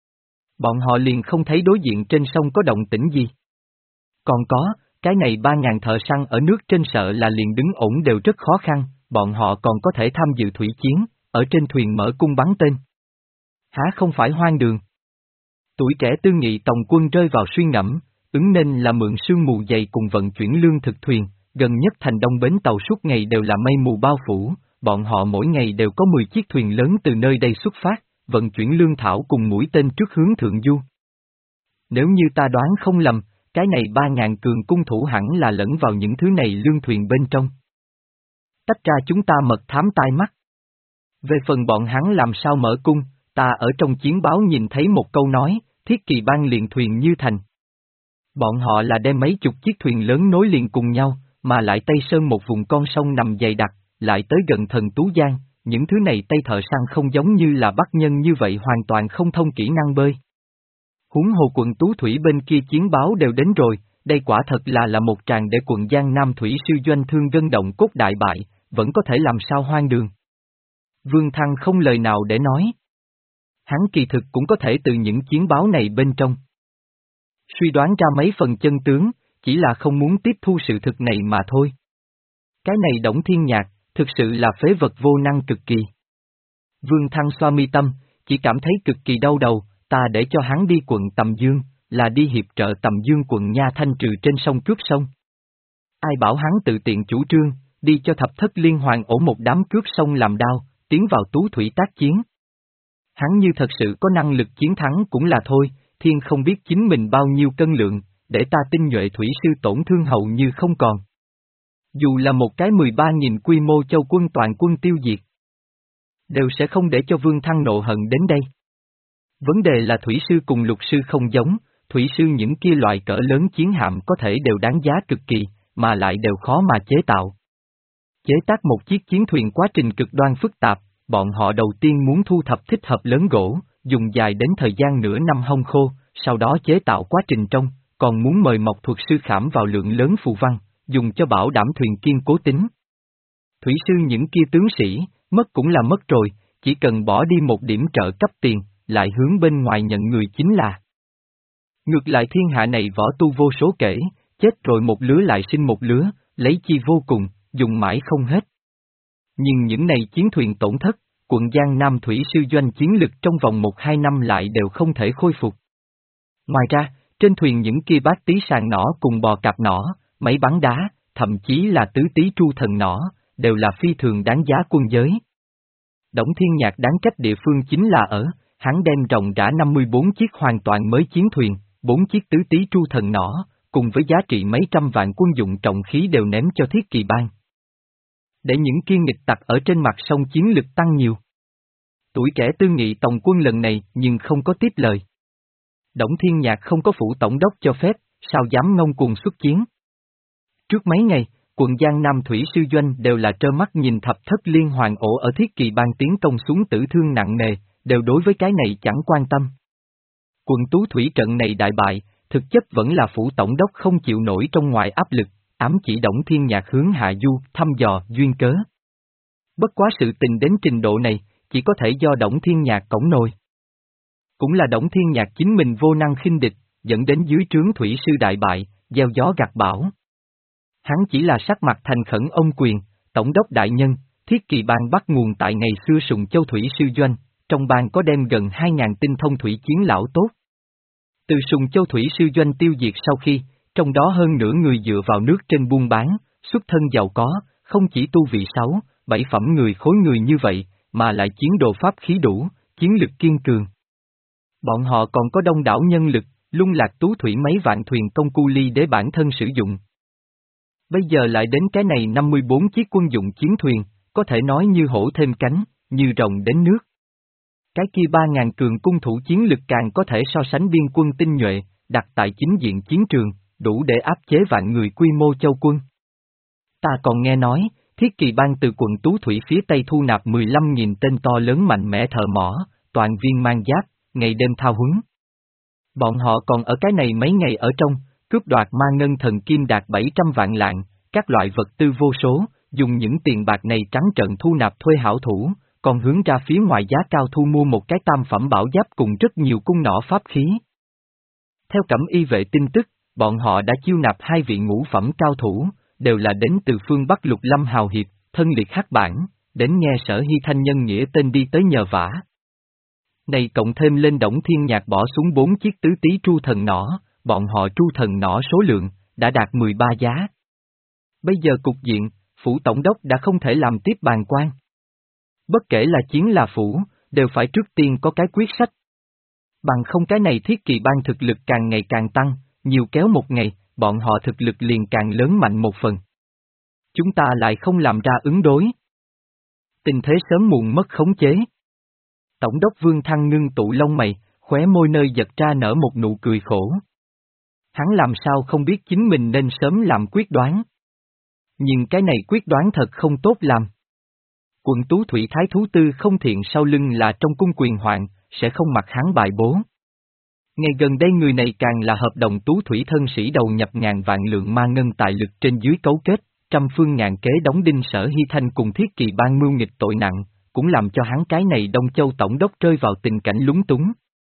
Bọn họ liền không thấy đối diện trên sông có động tĩnh gì. Còn có, cái này ba ngàn thợ săn ở nước trên sợ là liền đứng ổn đều rất khó khăn, bọn họ còn có thể tham dự thủy chiến, ở trên thuyền mở cung bắn tên. Há không phải hoang đường. Tuổi trẻ tư nghị tòng quân rơi vào suy ngẫm, ứng nên là mượn sương mù dày cùng vận chuyển lương thực thuyền, gần nhất thành đông bến tàu suốt ngày đều là mây mù bao phủ, bọn họ mỗi ngày đều có mười chiếc thuyền lớn từ nơi đây xuất phát, vận chuyển lương thảo cùng mũi tên trước hướng thượng du. Nếu như ta đoán không lầm, cái này ba ngàn cường cung thủ hẳn là lẫn vào những thứ này lương thuyền bên trong. Tách ra chúng ta mật thám tai mắt. Về phần bọn hắn làm sao mở cung, ta ở trong chiến báo nhìn thấy một câu nói, thiết kỳ bang liền thuyền như thành. Bọn họ là đem mấy chục chiếc thuyền lớn nối liền cùng nhau, mà lại Tây Sơn một vùng con sông nằm dày đặc, lại tới gần thần Tú Giang, những thứ này Tây thợ săn không giống như là Bắc nhân như vậy hoàn toàn không thông kỹ năng bơi. Huống hồ quận Tú Thủy bên kia chiến báo đều đến rồi, đây quả thật là là một tràng để quận Giang Nam Thủy sư doanh thương gân động cốt đại bại, vẫn có thể làm sao hoang đường. Vương Thăng không lời nào để nói. Hắn kỳ thực cũng có thể từ những chiến báo này bên trong suy đoán ra mấy phần chân tướng, chỉ là không muốn tiếp thu sự thực này mà thôi. Cái này Đổng Thiên Nhạc, thực sự là phế vật vô năng cực kỳ. Vương Thăng xoa mi tâm, chỉ cảm thấy cực kỳ đau đầu, ta để cho hắn đi quận Tầm Dương, là đi hiệp trợ Tầm Dương quận Nha Thanh trừ trên sông cướp sông. Ai bảo hắn tự tiện chủ trương, đi cho thập thất liên hoàng ổ một đám cướp sông làm đao, tiến vào Tú Thủy tác chiến. Hắn như thật sự có năng lực chiến thắng cũng là thôi, thiên không biết chính mình bao nhiêu cân lượng, để ta tinh nhuệ thủy sư tổn thương hầu như không còn. Dù là một cái mười ba nghìn quy mô châu quân toàn quân tiêu diệt, đều sẽ không để cho Vương Thăng nộ hận đến đây. Vấn đề là thủy sư cùng lục sư không giống, thủy sư những kia loại cỡ lớn chiến hạm có thể đều đáng giá cực kỳ, mà lại đều khó mà chế tạo. Chế tác một chiếc chiến thuyền quá trình cực đoan phức tạp, bọn họ đầu tiên muốn thu thập thích hợp lớn gỗ, dùng dài đến thời gian nửa năm hong khô, sau đó chế tạo quá trình trong, còn muốn mời mộc thuật sư khảm vào lượng lớn phù văn, dùng cho bảo đảm thuyền kiên cố tính. Thủy sư những kia tướng sĩ, mất cũng là mất rồi, chỉ cần bỏ đi một điểm trợ cấp tiền, lại hướng bên ngoài nhận người chính là. Ngược lại thiên hạ này võ tu vô số kể, chết rồi một lứa lại sinh một lứa, lấy chi vô cùng, dùng mãi không hết. Nhưng những này chiến thuyền tổn thất, quận Giang Nam Thủy sư doanh chiến lực trong vòng một hai năm lại đều không thể khôi phục. Ngoài ra, trên thuyền những kia bát tí sàn nỏ cùng bò cạp nỏ, máy bắn đá, thậm chí là tứ tí tru thần nỏ, đều là phi thường đáng giá quân giới. Đổng Thiên Nhạc đáng trách địa phương chính là ở, hắn đem ròng rã năm mươi bốn chiếc hoàn toàn mới chiến thuyền, bốn chiếc tứ tí tru thần nỏ, cùng với giá trị mấy trăm vạn quân dụng trọng khí đều ném cho Thiết Kỳ Bang. Để những kiên nghịch tặc ở trên mặt sông chiến lực tăng nhiều. Tuổi trẻ tư nghị tòng quân lần này nhưng không có tiếp lời. Đổng Thiên Nhạc không có phủ tổng đốc cho phép, sao dám ngông cuồng xuất chiến. Trước mấy ngày, quận Giang Nam Thủy sư doanh đều là trơ mắt nhìn thập thất liên hoàng ổ ở Thiết Kỳ Bang tiến công xuống tử thương nặng nề, đều đối với cái này chẳng quan tâm. Quận Tú Thủy trận này đại bại, thực chất vẫn là phủ tổng đốc không chịu nổi trong ngoài áp lực, ám chỉ Đổng Thiên Nhạc hướng hạ du, thăm dò, duyên cớ. Bất quá sự tình đến trình độ này, chỉ có thể do Đổng Thiên Nhạc cõng nồi. Cũng là Đổng Thiên Nhạc chính mình vô năng khinh địch, dẫn đến dưới trướng thủy sư đại bại, gieo gió gặt bão. Hắn chỉ là sắc mặt thành khẩn ông quyền, tổng đốc đại nhân, Thiết Kỳ Bang bắt nguồn tại ngày xưa Sùng Châu Thủy sư doanh, trong bang có đem gần hai ngàn tinh thông thủy chiến lão tốt. Từ Sùng Châu Thủy sư doanh tiêu diệt sau khi, trong đó hơn nửa người dựa vào nước trên buôn bán, xuất thân giàu có, không chỉ tu vị sáu, bảy phẩm người khối người như vậy, mà lại chiến đồ pháp khí đủ, chiến lực kiên cường. Bọn họ còn có đông đảo nhân lực, lung lạc Tú Thủy mấy vạn thuyền công cu ly để bản thân sử dụng. Bây giờ lại đến cái này năm mươi bốn chiếc quân dụng chiến thuyền, có thể nói như hổ thêm cánh, như rồng đến nước. Cái kia ba ngàn cường cung thủ chiến lực càng có thể so sánh viên quân tinh nhuệ, đặt tại chính diện chiến trường, đủ để áp chế vạn người quy mô châu quân. Ta còn nghe nói, Thiết Kỳ Bang từ quận Tú Thủy phía Tây thu nạp mười lăm nghìn tên to lớn mạnh mẽ thợ mỏ, toàn viên mang giáp, ngày đêm thao huấn. Bọn họ còn ở cái này mấy ngày ở trong, cướp đoạt ma ngân thần kim đạt bảy trăm vạn lạng, các loại vật tư vô số, dùng những tiền bạc này trắng trợn thu nạp thuê hảo thủ, còn hướng ra phía ngoài giá cao thu mua một cái tam phẩm bảo giáp cùng rất nhiều cung nỏ pháp khí. Theo Cẩm Y vệ tin tức, bọn họ đã chiêu nạp hai vị ngũ phẩm cao thủ, đều là đến từ phương Bắc Lục Lâm hào hiệp, thân liệt hắc bản, đến nghe Sở Hy Thanh nhân nghĩa tên đi tới nhờ vả. Này cộng thêm lên Đổng Thiên Nhạc bỏ xuống bốn chiếc tứ tý tru thần nỏ, bọn họ tru thần nỏ số lượng, đã đạt mười ba giá. Bây giờ cục diện, phủ tổng đốc đã không thể làm tiếp bàn quan. Bất kể là chiến là phủ, đều phải trước tiên có cái quyết sách. Bằng không cái này Thiết Kỳ Bang thực lực càng ngày càng tăng, nhiều kéo một ngày, bọn họ thực lực liền càng lớn mạnh một phần. Chúng ta lại không làm ra ứng đối. Tình thế sớm muộn mất khống chế. Tổng đốc Vương Thăng ngưng tụ lông mày, khóe môi nơi giật ra nở một nụ cười khổ. Hắn làm sao không biết chính mình nên sớm làm quyết đoán. Nhưng cái này quyết đoán thật không tốt làm. Quận Tú Thủy Thái Thú Tư không thiện sau lưng là trong cung quyền hoạn, sẽ không mặc hắn bài bố. Ngày gần đây người này càng là hợp đồng Tú Thủy thân sĩ đầu nhập ngàn vạn lượng ma ngân tài lực trên dưới cấu kết, trăm phương ngàn kế đóng đinh Sở Hy Thanh cùng Thiết Kỳ Bang mưu nghịch tội nặng, cũng làm cho hắn cái này Đông Châu tổng đốc rơi vào tình cảnh lúng túng.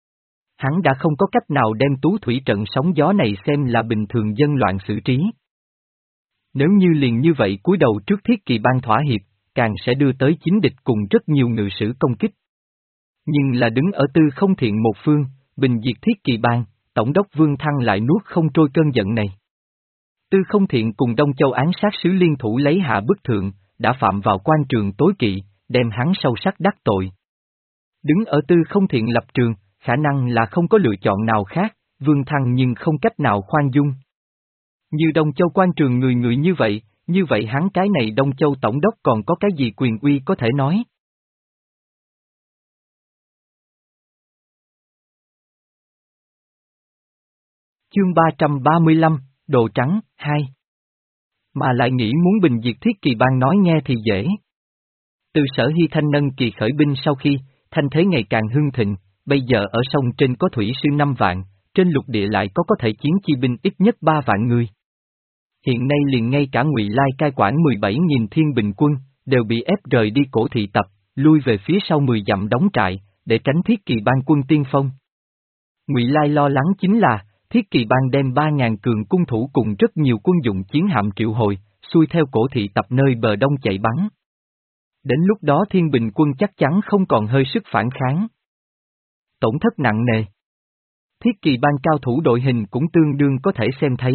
Hắn đã không có cách nào đem Tú Thủy trận sóng gió này xem là bình thường dân loạn xử trí. Nếu như liền như vậy cúi đầu trước Thiết Kỳ Bang thỏa hiệp, càng sẽ đưa tới chính địch cùng rất nhiều ngự sử công kích. Nhưng là đứng ở Tư không thiện một phương, bình diệt Thiết Kỳ Bang, tổng đốc Vương Thăng lại nuốt không trôi cơn giận này. Tư không thiện cùng Đông Châu án sát sứ liên thủ lấy hạ bức thượng, đã phạm vào quan trường tối kỵ, đem hắn sâu sắc đắc tội. Đứng ở Tư không thiện lập trường, khả năng là không có lựa chọn nào khác, Vương Thăng nhưng không cách nào khoan dung. Như Đông Châu quan trường người người như vậy, như vậy hắn cái này Đông Châu tổng đốc còn có cái gì quyền uy có thể nói? Chương ba trăm ba mươi lăm, Đồ Trắng, hai. Mà lại nghĩ muốn bình diệt Thiết Kỳ Bang nói nghe thì dễ. Từ Sở Hy Thanh nâng kỳ khởi binh sau khi, thanh thế ngày càng hưng thịnh, bây giờ ở sông trên có thủy sư năm vạn, trên lục địa lại có có thể chiến chi binh ít nhất ba vạn người. Hiện nay liền ngay cả Ngụy Lai cai quản mười bảy nghìn thiên bình quân, đều bị ép rời đi Cổ Thị Tập, lui về phía sau mười dặm đóng trại, để tránh Thiết Kỳ Bang quân tiên phong. Ngụy Lai lo lắng chính là, Thiết Kỳ Bang đem ba ngàn cường cung thủ cùng rất nhiều quân dụng chiến hạm triệu hồi, xuôi theo Cổ Thị Tập nơi bờ đông chạy bắn. Đến lúc đó thiên bình quân chắc chắn không còn hơi sức phản kháng. Tổn thất nặng nề. Thiết Kỳ Bang cao thủ đội hình cũng tương đương có thể xem thấy.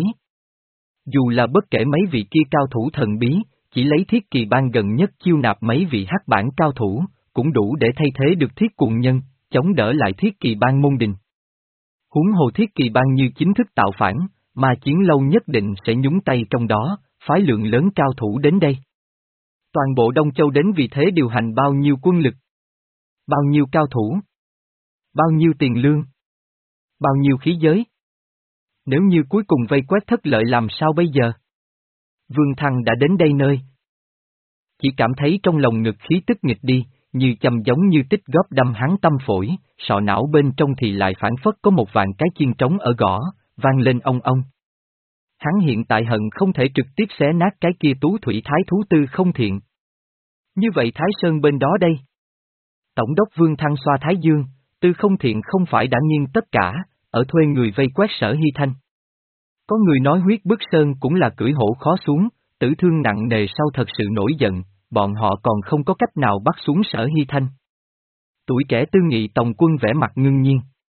Dù là bất kể mấy vị kia cao thủ thần bí, chỉ lấy Thiết Kỳ Bang gần nhất chiêu nạp mấy vị hắc bản cao thủ, cũng đủ để thay thế được Thiết Cuồng Nhân, chống đỡ lại Thiết Kỳ Bang môn đình. Huống hồ Thiết Kỳ Bang như chính thức tạo phản, mà chiến lâu nhất định sẽ nhúng tay trong đó, phái lượng lớn cao thủ đến đây. Toàn bộ Đông Châu đến vì thế điều hành bao nhiêu quân lực, bao nhiêu cao thủ, bao nhiêu tiền lương, bao nhiêu khí giới. Nếu như cuối cùng vây quét thất lợi làm sao bây giờ? Vương Thăng đã đến đây nơi. Chỉ cảm thấy trong lòng ngực khí tức nghịch đi, như châm giống như tích góp đâm hắn tâm phổi, sọ não bên trong thì lại phản phất có một vạn cái chiên trống ở gõ, vang lên ong ong. Hắn hiện tại hận không thể trực tiếp xé nát cái kia Tú Thủy Thái Thú Tư không thiện. Như vậy Thái Sơn bên đó đây. Tổng đốc Vương Thăng xoa Thái Dương, Tư không thiện không phải đã nghiêng tất cả, ở thuê người vây quét Sở Hy Thanh. Có người nói huyết bức sơn cũng là cưỡi hổ khó xuống, tử thương nặng nề sau thật sự nổi giận, bọn họ còn không có cách nào bắt xuống Sở Hy Thanh. Tuổi trẻ Tư Nghị Tòng quân vẻ mặt ngưng nhiên.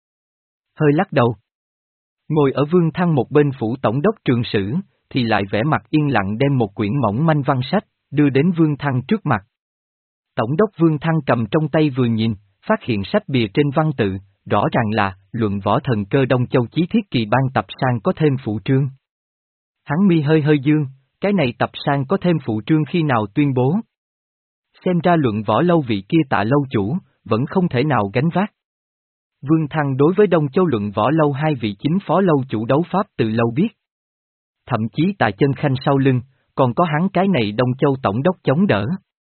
Hơi lắc đầu. Ngồi ở Vương Thăng một bên phủ tổng đốc trường sử, thì lại vẻ mặt yên lặng đem một quyển mỏng manh văn sách, đưa đến Vương Thăng trước mặt. Tổng đốc Vương Thăng cầm trong tay vừa nhìn, phát hiện sách bìa trên văn tự, rõ ràng là, luận võ thần cơ Đông Châu Chí Thiết Kỳ Bang tập sang có thêm phụ trương. Hắn mi hơi hơi dương, cái này tập sang có thêm phụ trương khi nào tuyên bố. Xem ra luận võ lâu vị kia Tạ lâu chủ, vẫn không thể nào gánh vác. Vương Thăng đối với Đông Châu Luận Võ Lâu hai vị chính phó lâu chủ đấu pháp từ lâu biết. Thậm chí tại chân khanh sau lưng, còn có hắn cái này Đông Châu Tổng đốc chống đỡ.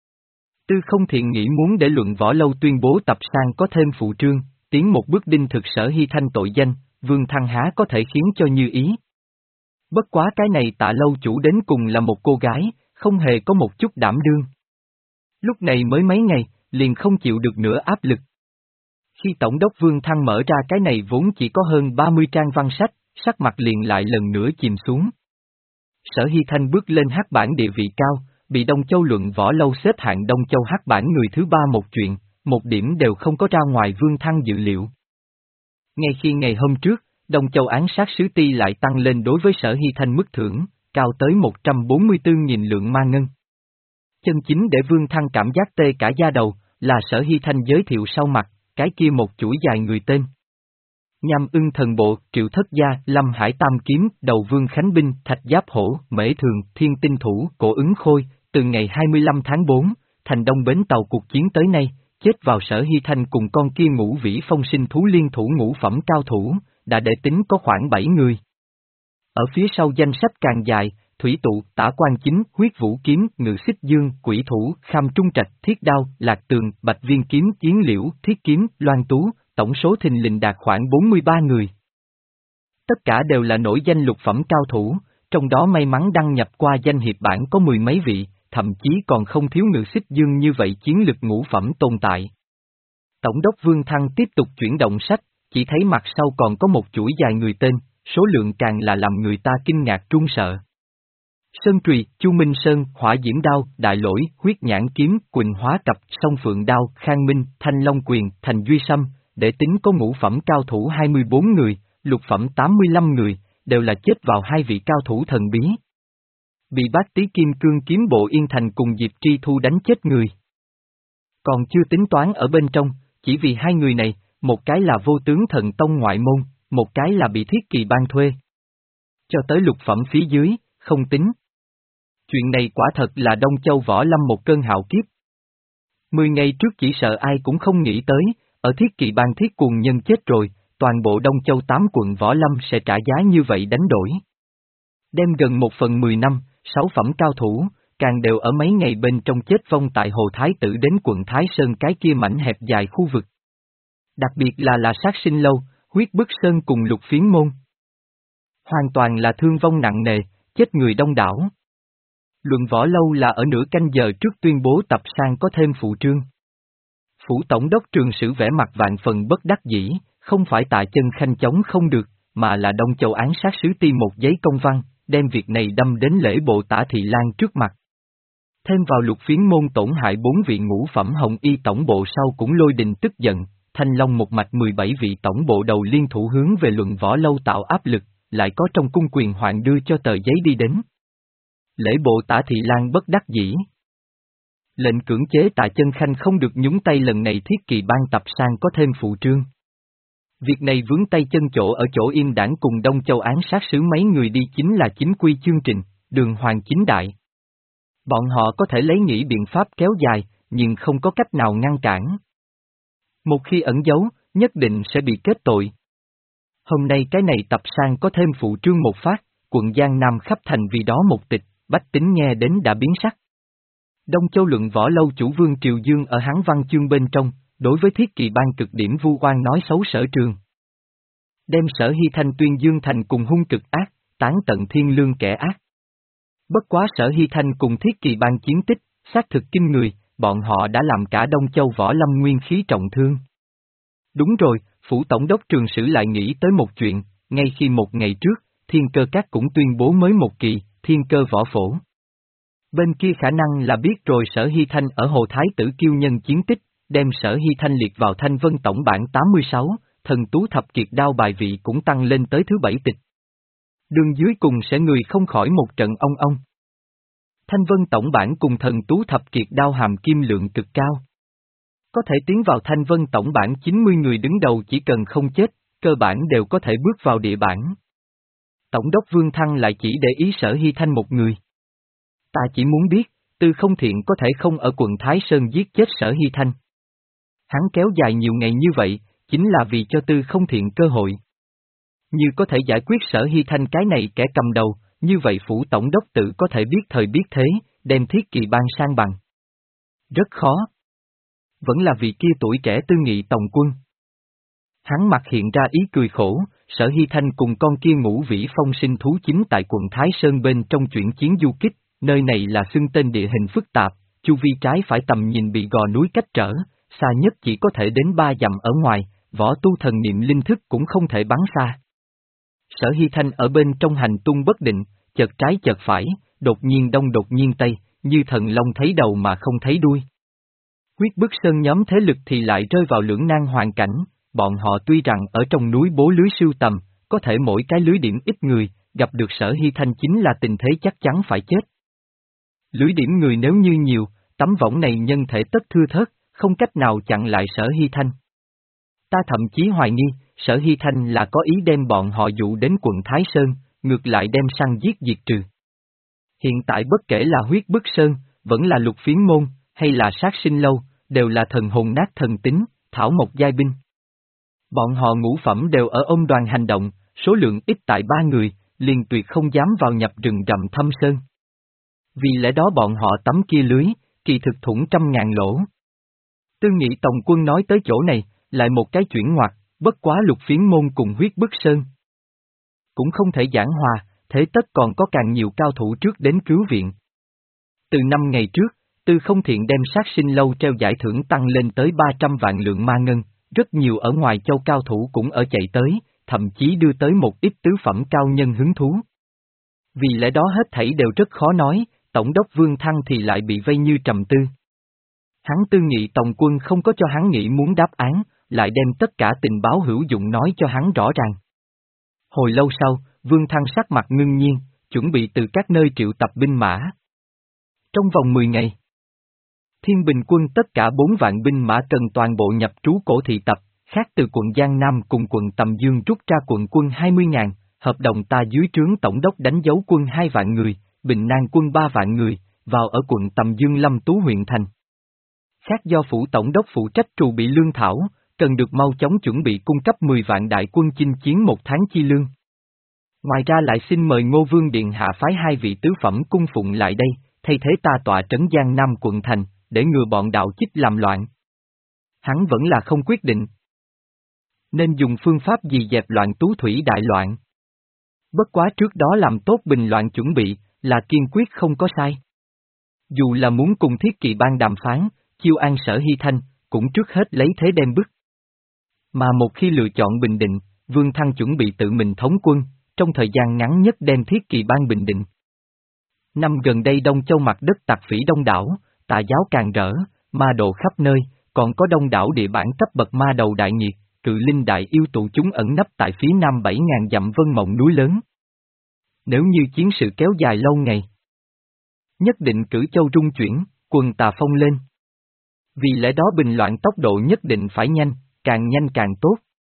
Tư Không Thiện nghĩ muốn để Luận Võ Lâu tuyên bố tập sang có thêm phụ trương, tiến một bước đinh thực Sở Hy Thanh tội danh, Vương Thăng há có thể khiến cho như ý. Bất quá cái này Tạ lâu chủ đến cùng là một cô gái, không hề có một chút đảm đương. Lúc này mới mấy ngày, liền không chịu được nữa áp lực. Khi Tổng đốc Vương Thăng mở ra cái này vốn chỉ có hơn ba mươi trang văn sách, sắc mặt liền lại lần nữa chìm xuống. Sở Hy Thanh bước lên hắc bảng địa vị cao, bị Đông Châu Luận Võ Lâu xếp hạng Đông Châu hắc bảng người thứ ba một chuyện, một điểm đều không có ra ngoài Vương Thăng dự liệu. Ngay khi ngày hôm trước, Đông Châu án sát sứ ti lại tăng lên đối với Sở Hy Thanh mức thưởng, cao tới một trăm bốn mươi tư nghìn lượng ma ngân. Chân chính để Vương Thăng cảm giác tê cả da đầu, là Sở Hy Thanh giới thiệu sau mặt, cái kia một chuỗi dài người tên. Nham Ưng Thần Bộ, Triệu Thất Gia, Lâm Hải Tam Kiếm, Đầu Vương Khánh Binh, Thạch Giáp Hổ, Mễ Thường, Thiên Tinh Thủ, Cổ Ứng Khôi, từ ngày hai mươi lăm tháng tư, thành Đông Bến Tàu cuộc chiến tới nay, chết vào Sở Hy Thanh cùng con kia Ngũ Vĩ Phong Sinh Thú liên thủ ngũ phẩm cao thủ, đã để tính có khoảng bảy người. Ở phía sau danh sách càng dài, Thủy Tụ, Tả Quan Chính, Huyết Vũ Kiếm, Ngự Xích Dương, Quỷ Thủ, Kham Trung Trạch, Thiết Đao, Lạc Tường, Bạch Viên Kiếm, Chiến Liễu, Thiết Kiếm, Loan Tú, tổng số thình lình đạt khoảng bốn mươi ba người. Tất cả đều là nổi danh lục phẩm cao thủ, trong đó may mắn đăng nhập qua danh hiệp bảng có mười mấy vị, thậm chí còn không thiếu Ngự Xích Dương như vậy chiến lực ngũ phẩm tồn tại. Tổng đốc Vương Thăng tiếp tục chuyển động sách, chỉ thấy mặt sau còn có một chuỗi dài người tên, số lượng càng là làm người ta kinh ngạc run sợ. Sơn Trùy, Chu Minh Sơn, Hỏa Diễm Đao, Đại Lỗi, Huyết Nhãn Kiếm, Quỳnh Hóa Cập, Song Phượng Đao, Khang Minh, Thanh Long Quyền, Thành Duy Sâm, để tính có ngũ phẩm cao thủ hai mươi bốn người, lục phẩm tám mươi lăm người, đều là chết vào hai vị cao thủ thần bí. Bị Bát Tý Kim Cương Kiếm Bộ Yên Thành cùng Diệp Tri Thu đánh chết người. Còn chưa tính toán ở bên trong, chỉ vì hai người này, một cái là Vô Tướng Thần Tông ngoại môn, một cái là bị Thiết Kỳ ban thuê. Cho tới lục phẩm phía dưới, không tính. Chuyện này quả thật là Đông Châu Võ Lâm một cơn hạo kiếp. Mười ngày trước chỉ sợ ai cũng không nghĩ tới, ở Thiết Kỳ ban thiết cuồng nhân chết rồi, toàn bộ Đông Châu tám quận Võ Lâm sẽ trả giá như vậy đánh đổi. Đem gần một phần mười năm, sáu phẩm cao thủ, càng đều ở mấy ngày bên trong chết vong tại Hồ Thái Tử đến quận Thái Sơn cái kia mảnh hẹp dài khu vực. Đặc biệt là là sát sinh lâu, huyết bức sơn cùng lục phiến môn. Hoàn toàn là thương vong nặng nề, chết người đông đảo. Luận Võ Lâu là ở nửa canh giờ trước tuyên bố tập sang có thêm phụ trương. Phủ Tổng đốc Trường Sử vẽ mặt vạn phần bất đắc dĩ, không phải Tạ Chân Khanh chống không được, mà là Đông Châu án sát sứ ti một giấy công văn, đem việc này đâm đến lễ bộ Tả Thị Lan trước mặt. Thêm vào lục phiến môn tổn hại bốn vị ngũ phẩm hồng y tổng bộ sau cũng lôi đình tức giận, Thanh Long một mạch mười bảy vị tổng bộ đầu liên thủ hướng về Luận Võ Lâu tạo áp lực, lại có trong cung quyền hoạn đưa cho tờ giấy đi đến. Lễ bộ Tả Thị Lan bất đắc dĩ. Lệnh cưỡng chế Tạ Chân Khanh không được nhúng tay lần này Thiết Kỳ ban tập sang có thêm phụ trương. Việc này vướng tay chân chỗ ở chỗ Im Đảng cùng Đông Châu án sát sứ mấy người đi chính là chính quy chương trình, đường hoàng chính đại. Bọn họ có thể lấy nghĩ biện pháp kéo dài, nhưng không có cách nào ngăn cản. Một khi ẩn giấu, nhất định sẽ bị kết tội. Hôm nay cái này tập sang có thêm phụ trương một phát, quận Giang Nam khắp thành vì đó một tịch, bách tính nghe đến đã biến sắc. Đông Châu Luận Võ Lâu chủ Vương Triều Dương ở Hán Văn chương bên trong, đối với Thiết Kỳ ban cực điểm vu oan nói xấu Sở Trường. Đem Sở Hy Thanh tuyên Dương thành cùng hung cực ác, tán tận thiên lương kẻ ác. Bất quá Sở Hy Thanh cùng Thiết Kỳ ban chiến tích, xác thực kinh người, bọn họ đã làm cả Đông Châu Võ Lâm nguyên khí trọng thương. Đúng rồi, Phủ Tổng đốc Trường Sử lại nghĩ tới một chuyện, ngay khi một ngày trước, Thiên Cơ Các cũng tuyên bố mới một kỳ, Thiên Cơ Võ Phổ. Bên kia khả năng là biết rồi Sở Hy Thanh ở Hồ Thái Tử kiêu nhân chiến tích, đem Sở Hy Thanh liệt vào Thanh Vân tổng bản tám mươi sáu, thần tú thập kiệt đao bài vị cũng tăng lên tới thứ bảy tịch. Đường dưới cùng sẽ người không khỏi một trận ong ong. Thanh Vân tổng bản cùng thần tú thập kiệt đao hàm kim lượng cực cao. Có thể tiến vào Thanh Vân tổng bản chín mươi người đứng đầu chỉ cần không chết, cơ bản đều có thể bước vào địa bản. Tổng đốc Vương Thăng lại chỉ để ý Sở Hy Thanh một người. Ta chỉ muốn biết, Tư Không Thiện có thể không ở quận Thái Sơn giết chết Sở Hy Thanh. Hắn kéo dài nhiều ngày như vậy, chính là vì cho Tư Không Thiện cơ hội. Như có thể giải quyết Sở Hy Thanh cái này kẻ cầm đầu, như vậy phủ tổng đốc tự có thể biết thời biết thế, đem Thiết Kỳ Bang sang bằng. Rất khó. Vẫn là vì kia tuổi trẻ Tư Nghị Tòng quân. Hắn mặt hiện ra ý cười khổ, Sở Hy Thanh cùng con kia Ngũ Vĩ Phong sinh thú chính tại quận Thái Sơn bên trong chuyển chiến du kích, nơi này là xưng tên địa hình phức tạp, chu vi trái phải tầm nhìn bị gò núi cách trở, xa nhất chỉ có thể đến ba dặm ở ngoài, võ tu thần niệm linh thức cũng không thể bắn xa. Sở Hy Thanh ở bên trong hành tung bất định, chợt trái chợt phải, đột nhiên đông đột nhiên tây, như thần long thấy đầu mà không thấy đuôi. Huyết Bức Sơn nhóm thế lực thì lại rơi vào lưỡng nan hoàn cảnh, bọn họ tuy rằng ở trong núi bố lưới sưu tầm, có thể mỗi cái lưới điểm ít người, gặp được Sở Hy Thanh chính là tình thế chắc chắn phải chết. Lưới điểm người nếu như nhiều, tấm võng này nhân thể tất thưa thớt, không cách nào chặn lại Sở Hy Thanh. Ta thậm chí hoài nghi, Sở Hy Thanh là có ý đem bọn họ dụ đến quận Thái Sơn, ngược lại đem săn giết diệt trừ. Hiện tại bất kể là Huyết Bức Sơn, vẫn là Lục Phiến Môn, hay là Sát Sinh Lâu, đều là thần hồn nát thần tính, thảo mộc giai binh. Bọn họ ngũ phẩm đều ở ôn đoàn hành động, số lượng ít tại ba người, liền tuyệt không dám vào nhập rừng rậm thâm sơn. Vì lẽ đó bọn họ tấm kia lưới, kỳ thực thủng trăm ngàn lỗ. Tư Nghị Tòng quân nói tới chỗ này, lại một cái chuyển ngoặt, bất quá Lục Phiến Môn cùng Huyết Bức Sơn. Cũng không thể giảng hòa, thế tất còn có càng nhiều cao thủ trước đến cứu viện. Từ năm ngày trước, Tư Không Thiện đem Sát Sinh Lâu treo giải thưởng tăng lên tới ba trăm vạn lượng ma ngân, rất nhiều ở ngoài châu cao thủ cũng ở chạy tới, thậm chí đưa tới một ít tứ phẩm cao nhân hứng thú. Vì lẽ đó hết thảy đều rất khó nói, Tổng đốc Vương Thăng thì lại bị vây như trầm tư. Hắn Tư Nghị Tòng quân không có cho hắn nghĩ muốn đáp án, lại đem tất cả tình báo hữu dụng nói cho hắn rõ ràng. Hồi lâu sau, Vương Thăng sắc mặt ngưng nhiên, chuẩn bị từ các nơi triệu tập binh mã. Trong vòng mười ngày, Thiên Bình quân tất cả bốn vạn binh mã cần toàn bộ nhập trú cổ thị tập, khác từ quận Giang Nam cùng quận Tầm Dương rút ra quận quân hai mươi ngàn, hợp đồng ta dưới trướng tổng đốc đánh dấu quân hai vạn người, Bình Nan quân ba vạn người, vào ở quận Tầm Dương Lâm Tú huyện thành. Khác do phủ tổng đốc phụ trách trù bị lương thảo, cần được mau chóng chuẩn bị cung cấp mười vạn đại quân chinh chiến một tháng chi lương. Ngoài ra lại xin mời Ngô Vương Điện Hạ phái hai vị tứ phẩm cung phụng lại đây, thay thế ta tọa trấn Giang Nam quận thành, để ngừa bọn đạo chích làm loạn. Hắn vẫn là không quyết định. Nên dùng phương pháp gì dẹp loạn tú thủy đại loạn. Bất quá trước đó làm tốt bình loạn chuẩn bị, là kiên quyết không có sai. Dù là muốn cùng Thiết Kỳ Bang đàm phán, chiêu an Sở Hy Thanh, cũng trước hết lấy thế đem bức. Mà một khi lựa chọn Bình Định, Vương Thăng chuẩn bị tự mình thống quân, trong thời gian ngắn nhất đem Thiết Kỳ Bang bình định. Năm gần đây Đông Châu mặt đất tạp phỉ đông đảo, tà giáo càng rỡ, ma độ khắp nơi, còn có đông đảo địa bản cấp bậc ma đầu đại nghiệt, cự linh đại yêu tụ chúng ẩn nấp tại phía nam bảy ngàn dặm vân mộng núi lớn. Nếu như chiến sự kéo dài lâu ngày, nhất định cử châu rung chuyển, quần tà phong lên. Vì lẽ đó bình loạn tốc độ nhất định phải nhanh, càng nhanh càng tốt.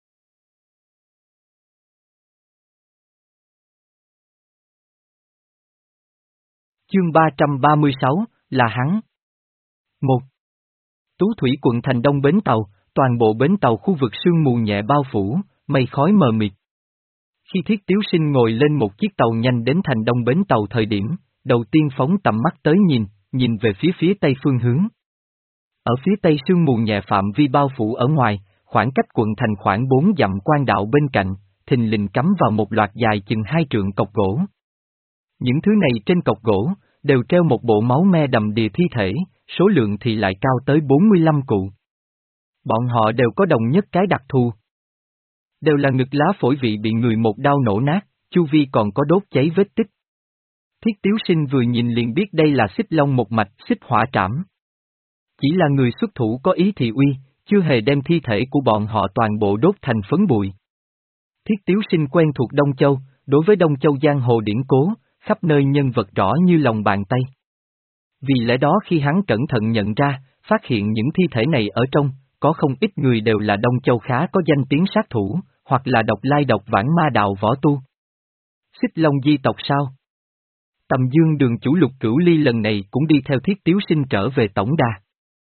Chương ba trăm ba mươi sáu, là hắn. một. Tú thủy quận thành đông bến tàu, toàn bộ bến tàu khu vực sương mù nhẹ bao phủ, mây khói mờ mịt. Khi Thiết Tiếu Sinh ngồi lên một chiếc tàu nhanh đến thành đông bến tàu thời điểm, đầu tiên phóng tầm mắt tới nhìn, nhìn về phía phía tây phương hướng. Ở phía tây sương mù nhẹ phạm vi bao phủ ở ngoài, khoảng cách quận thành khoảng bốn dặm quan đạo bên cạnh, thình lình cắm vào một loạt dài chừng hai trượng cọc gỗ. Những thứ này trên cọc gỗ, đều treo một bộ máu me đầm đìa thi thể, số lượng thì lại cao tới bốn mươi lăm cụ. Bọn họ đều có đồng nhất cái đặc thù. Đều là ngực lá phổi vị bị người một đao nổ nát, chu vi còn có đốt cháy vết tích. Thiết Tiếu Sinh vừa nhìn liền biết đây là xích long một mạch, xích hỏa trảm. Chỉ là người xuất thủ có ý thị uy, chưa hề đem thi thể của bọn họ toàn bộ đốt thành phấn bụi. Thiết Tiếu Sinh quen thuộc Đông Châu, đối với Đông Châu giang hồ điển cố, khắp nơi nhân vật rõ như lòng bàn tay. Vì lẽ đó khi hắn cẩn thận nhận ra, phát hiện những thi thể này ở trong, có không ít người đều là Đông Châu khá có danh tiếng sát thủ, hoặc là độc lai độc vãng ma đạo võ tu. Xích Long di tộc sao? Tầm Dương đường chủ Lục Cửu Ly lần này cũng đi theo Thiết Tiếu Sinh trở về tổng đà.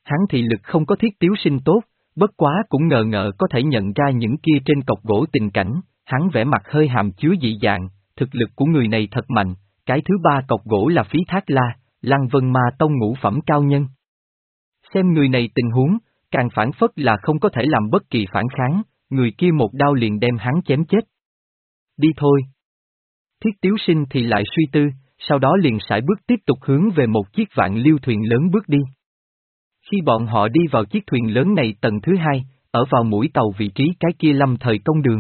Hắn thị lực không có Thiết Tiếu Sinh tốt, bất quá cũng ngờ ngợ có thể nhận ra những kia trên cọc gỗ tình cảnh, hắn vẻ mặt hơi hàm chứa dị dạng, thực lực của người này thật mạnh, cái thứ ba cọc gỗ là Phí Thác La, Lăng Vân Ma Tông ngũ phẩm cao nhân. Xem người này tình huống, càng phản phất là không có thể làm bất kỳ phản kháng, người kia một đao liền đem hắn chém chết. Đi thôi. Thiết Tiếu Sinh thì lại suy tư, sau đó liền sải bước tiếp tục hướng về một chiếc vạn liêu thuyền lớn bước đi. Khi bọn họ đi vào chiếc thuyền lớn này tầng thứ hai, ở vào mũi tàu vị trí cái kia lâm thời công đường.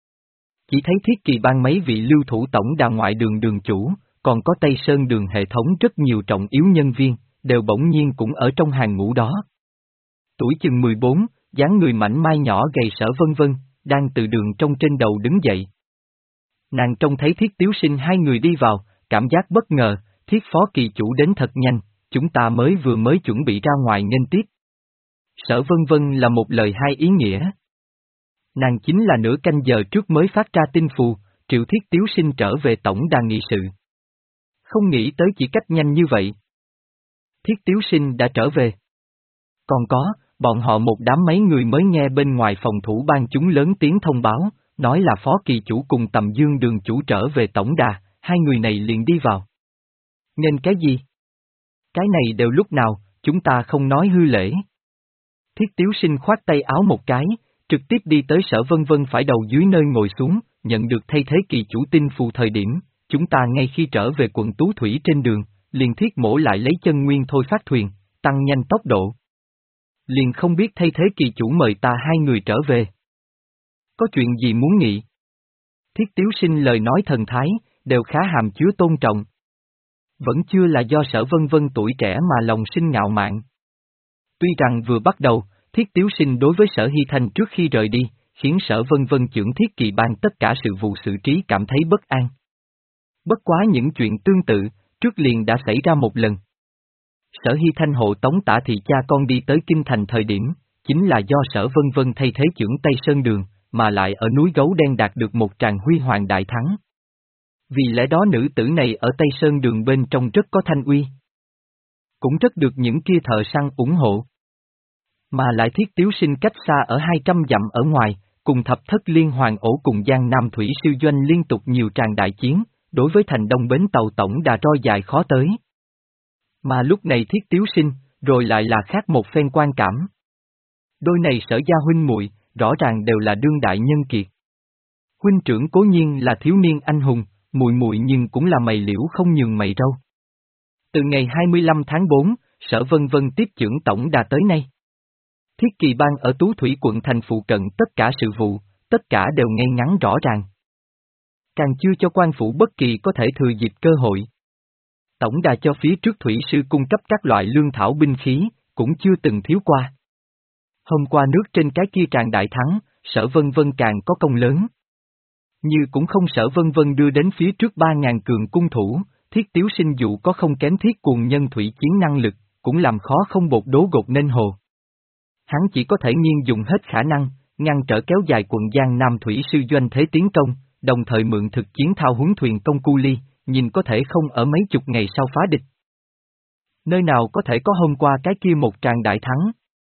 Chỉ thấy Thiết Kỳ Bang mấy vị lưu thủ tổng đà ngoại đường đường chủ, còn có Tây Sơn đường hệ thống rất nhiều trọng yếu nhân viên, đều bỗng nhiên cũng ở trong hàng ngũ đó. Tuổi chừng mười bốn, dáng người mảnh mai nhỏ gầy Sở Vân Vân, đang từ đường trong trên đầu đứng dậy. Nàng trông thấy Thiết Tiếu Sinh hai người đi vào, cảm giác bất ngờ, Thiết phó kỳ chủ đến thật nhanh, chúng ta mới vừa mới chuẩn bị ra ngoài nghênh tiếp. Sở Vân Vân là một lời hai ý nghĩa. Nàng chính là nửa canh giờ trước mới phát ra tin phù, triệu Thiết Tiếu Sinh trở về tổng đà nghị sự. Không nghĩ tới chỉ cách nhanh như vậy. Thiết Tiếu Sinh đã trở về. Còn có, bọn họ một đám mấy người mới nghe bên ngoài phòng thủ ban chúng lớn tiếng thông báo, nói là phó kỳ chủ cùng Tầm Dương đường chủ trở về tổng đà, hai người này liền đi vào. Nên cái gì? Cái này đều lúc nào, chúng ta không nói hư lễ. Thiết Tiếu Sinh khoát tay áo một cái, trực tiếp đi tới Sở Vân Vân phải đầu dưới nơi ngồi xuống, nhận được thay thế kỳ chủ tin phù thời điểm, chúng ta ngay khi trở về quận Tú Thủy trên đường, liền thiết mổ lại lấy chân nguyên thôi phát thuyền, tăng nhanh tốc độ. Liền không biết thay thế kỳ chủ mời ta hai người trở về. Có chuyện gì muốn nghị? Thiết Tiếu Sinh lời nói thần thái, đều khá hàm chứa tôn trọng. Vẫn chưa là do Sở Vân Vân tuổi trẻ mà lòng sinh ngạo mạn. Tuy rằng vừa bắt đầu, Thiết Tiếu Sinh đối với Sở Hy Thanh trước khi rời đi, khiến Sở Vân Vân trưởng Thiết Kỳ Bang tất cả sự vụ xử trí cảm thấy bất an. Bất quá những chuyện tương tự, trước liền đã xảy ra một lần. Sở Hy Thanh hộ tống Tả Thị cha con đi tới Kinh Thành thời điểm, chính là do Sở Vân Vân thay thế trưởng Tây Sơn Đường, mà lại ở núi Gấu Đen đạt được một tràng huy hoàng đại thắng. Vì lẽ đó nữ tử này ở Tây Sơn Đường bên trong rất có thanh uy. Cũng rất được những kia thợ săn ủng hộ. Mà lại Thiết Tiếu Sinh cách xa ở hai trăm dặm ở ngoài, cùng thập thất liên hoàng ổ cùng Giang Nam Thủy Sư Doanh liên tục nhiều tràng đại chiến, đối với thành đông bến tàu tổng đà roi dài khó tới. Mà lúc này Thiết Tiếu Sinh, rồi lại là khác một phen quan cảm. Đôi này Sở gia huynh muội rõ ràng đều là đương đại nhân kiệt. Huynh trưởng cố nhiên là thiếu niên anh hùng, muội muội nhưng cũng là mày liễu không nhường mày râu. Từ ngày hai mươi lăm tháng tư, Sở Vân Vân tiếp trưởng tổng đà tới nay. Thiết Kỳ Bang ở Tú Thủy quận thành phụ cận tất cả sự vụ, tất cả đều ngay ngắn rõ ràng. Càng chưa cho quan phủ bất kỳ có thể thừa dịp cơ hội. Tổng đà cho phía trước thủy sư cung cấp các loại lương thảo binh khí, cũng chưa từng thiếu qua. Hôm qua nước trên cái kia tràn đại thắng, Sở Vân Vân càng có công lớn. Như cũng không Sở Vân Vân đưa đến phía trước ba ngàn cường cung thủ, Thiết Tiếu Sinh dụ có không kém thiết cuồng nhân thủy chiến năng lực, cũng làm khó không bột đố gột nên hồ. Hắn chỉ có thể nghiên dùng hết khả năng, ngăn trở kéo dài quận Giang Nam Thủy sư doanh thế tiến công, đồng thời mượn thực chiến thao huấn thuyền công cu ly, nhìn có thể không ở mấy chục ngày sau phá địch. Nơi nào có thể có hôm qua cái kia một tràng đại thắng.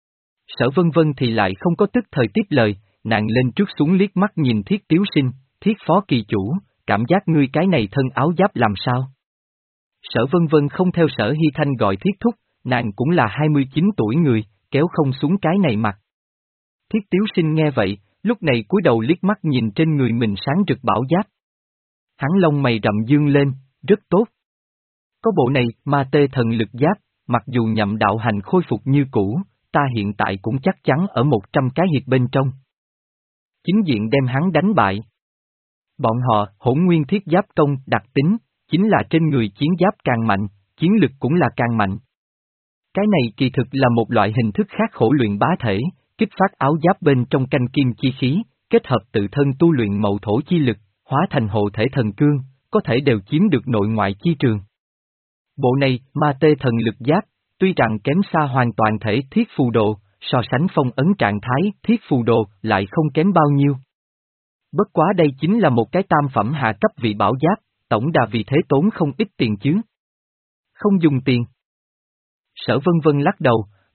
Sở Vân Vân thì lại không có tức thời tiếp lời, nàng lên trước xuống liếc mắt nhìn Thiết Tiếu Sinh, Thiết phó kỳ chủ, cảm giác ngươi cái này thân áo giáp làm sao? Sở Vân Vân không theo Sở Hy Thanh gọi Thiết thúc, nàng cũng là hai mươi chín tuổi người, kéo không xuống cái này mặt. Thiết Tiếu Sinh nghe vậy, lúc này cúi đầu liếc mắt nhìn trên người mình sáng rực bảo giáp. Hắn lông mày rậm dương lên, rất tốt. Có bộ này, ma tê thần lực giáp, mặc dù nhậm đạo hành khôi phục như cũ, ta hiện tại cũng chắc chắn ở một trăm cái hiệp bên trong. Chính diện đem hắn đánh bại. Bọn họ, hỗn nguyên thiết giáp công, đặc tính, chính là trên người chiến giáp càng mạnh, chiến lực cũng là càng mạnh. Cái này kỳ thực là một loại hình thức khác khổ luyện bá thể, kích phát áo giáp bên trong canh kim chi khí, kết hợp tự thân tu luyện mậu thổ chi lực, hóa thành hộ thể thần cương, có thể đều chiếm được nội ngoại chi trường. Bộ này, ma tê thần lực giáp, tuy rằng kém xa hoàn toàn thể thiết phù đồ, so sánh phong ấn trạng thái thiết phù đồ lại không kém bao nhiêu. Bất quá đây chính là một cái tam phẩm hạ cấp vị bảo giáp, tổng đà vì thế tốn không ít tiền chứ. Không dùng tiền. Sở Vân Vân lắc đầu,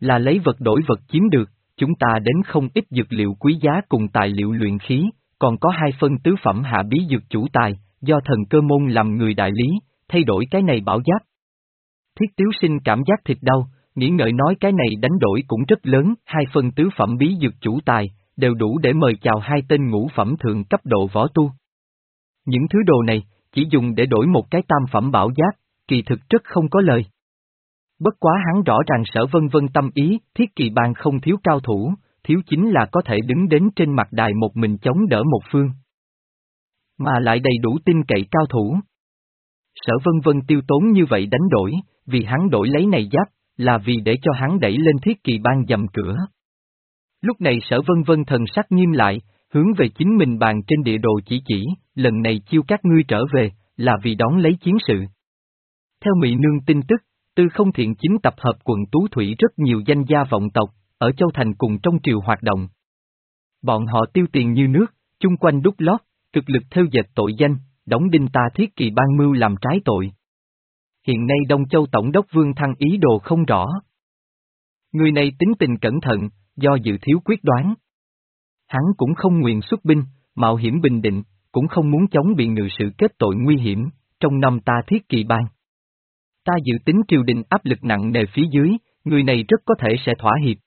Là lấy vật đổi vật chiếm được, chúng ta đến không ít dược liệu quý giá cùng tài liệu luyện khí, còn có hai phân tứ phẩm hạ bí dược chủ tài, do thần cơ môn làm người đại lý, thay đổi cái này bảo giáp. Thiết Tiếu Sinh cảm giác thịt đau, nghĩ ngợi nói cái này đánh đổi cũng rất lớn, hai phân tứ phẩm bí dược chủ tài, đều đủ để mời chào hai tên ngũ phẩm thượng cấp độ võ tu. Những thứ đồ này, chỉ dùng để đổi một cái tam phẩm bảo giáp, kỳ thực rất không có lời. Bất quá hắn rõ ràng Sở Vân Vân tâm ý, Thiết Kỳ Bang không thiếu cao thủ, thiếu chính là có thể đứng đến trên mặt đài một mình chống đỡ một phương. Mà lại đầy đủ tin cậy cao thủ. Sở Vân Vân tiêu tốn như vậy đánh đổi, vì hắn đổi lấy này giáp, là vì để cho hắn đẩy lên Thiết Kỳ Bang dầm cửa. Lúc này Sở Vân Vân thần sắc nghiêm lại, hướng về chính mình bàn trên địa đồ chỉ chỉ, lần này chiêu các ngươi trở về, là vì đón lấy chiến sự. Theo Mị Nương tin tức, Tư Không Thiện chính tập hợp quận Tú Thủy rất nhiều danh gia vọng tộc, ở Châu Thành cùng trong triều hoạt động. Bọn họ tiêu tiền như nước, chung quanh đúc lót, cực lực theo dệt tội danh, đóng đinh ta Thiết Kỳ Bang mưu làm trái tội. Hiện nay Đông Châu Tổng đốc Vương Thăng ý đồ không rõ. Người này tính tình cẩn thận, do dự thiếu quyết đoán. Hắn cũng không nguyện xuất binh, mạo hiểm bình định, cũng không muốn chống bị ngự sự kết tội nguy hiểm, trong năm ta Thiết Kỳ Bang. Ta dự tính triều đình áp lực nặng nề phía dưới, người này rất có thể sẽ thỏa hiệp.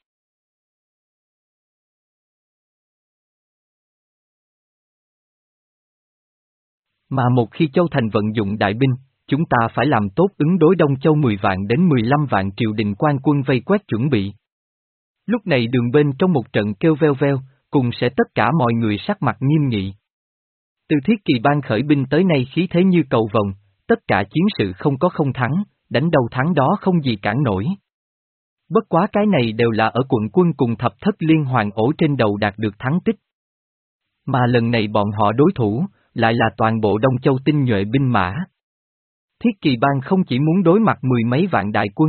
Mà một khi Châu Thành vận dụng đại binh, chúng ta phải làm tốt ứng đối Đông Châu mười vạn đến mười lăm vạn triều đình quan quân vây quét chuẩn bị. Lúc này đường bên trong một trận kêu veo veo, cùng sẽ tất cả mọi người sắc mặt nghiêm nghị. Từ Thiết Kỳ Bang khởi binh tới nay khí thế như cầu vồng, tất cả chiến sự không có không thắng, đánh đầu thắng đó không gì cản nổi. Bất quá cái này đều là ở quận quân cùng thập thất liên hoàn ổ trên đầu đạt được thắng tích. Mà lần này bọn họ đối thủ, lại là toàn bộ Đông Châu tinh nhuệ binh mã. Thiết Kỳ Bang không chỉ muốn đối mặt mười mấy vạn đại quân,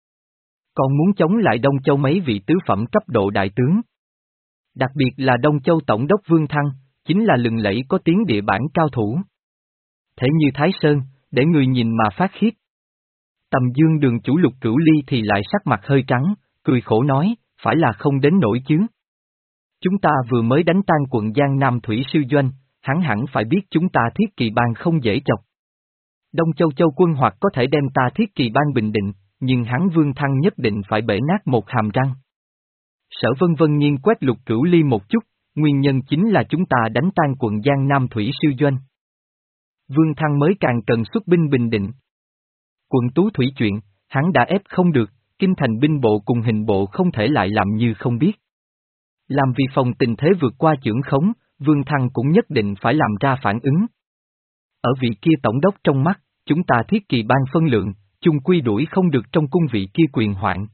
còn muốn chống lại Đông Châu mấy vị tứ phẩm cấp độ đại tướng. Đặc biệt là Đông Châu Tổng đốc Vương Thăng, chính là lừng lẫy có tiếng địa bản cao thủ. Thế như Thái Sơn, để người nhìn mà phát khiếp. Tầm Dương Đường chủ Lục Cửu Ly thì lại sắc mặt hơi trắng, cười khổ nói, phải là không đến nổi chứ. Chúng ta vừa mới đánh tan quận Giang Nam Thủy Sư Doanh, hắn hẳn phải biết chúng ta Thiết Kỳ Bang không dễ chọc. Đông Châu Châu quân hoặc có thể đem ta Thiết Kỳ Bang bình định, nhưng hắn Vương Thăng nhất định phải bể nát một hàm răng. Sở Vân Vân nhiên quét Lục Cửu Ly một chút, nguyên nhân chính là chúng ta đánh tan quận Giang Nam Thủy Sư Doanh. Vương Thăng mới càng cần xuất binh bình định. Quận Tú Thủy chuyện, hắn đã ép không được, kinh thành binh bộ cùng hình bộ không thể lại làm như không biết. Làm vì phòng tình thế vượt qua chưởng khống, Vương Thăng cũng nhất định phải làm ra phản ứng. Ở vị kia tổng đốc trong mắt, chúng ta Thiết Kỳ Bang phân lượng, chung quy đuổi không được trong cung vị kia quyền hoạn.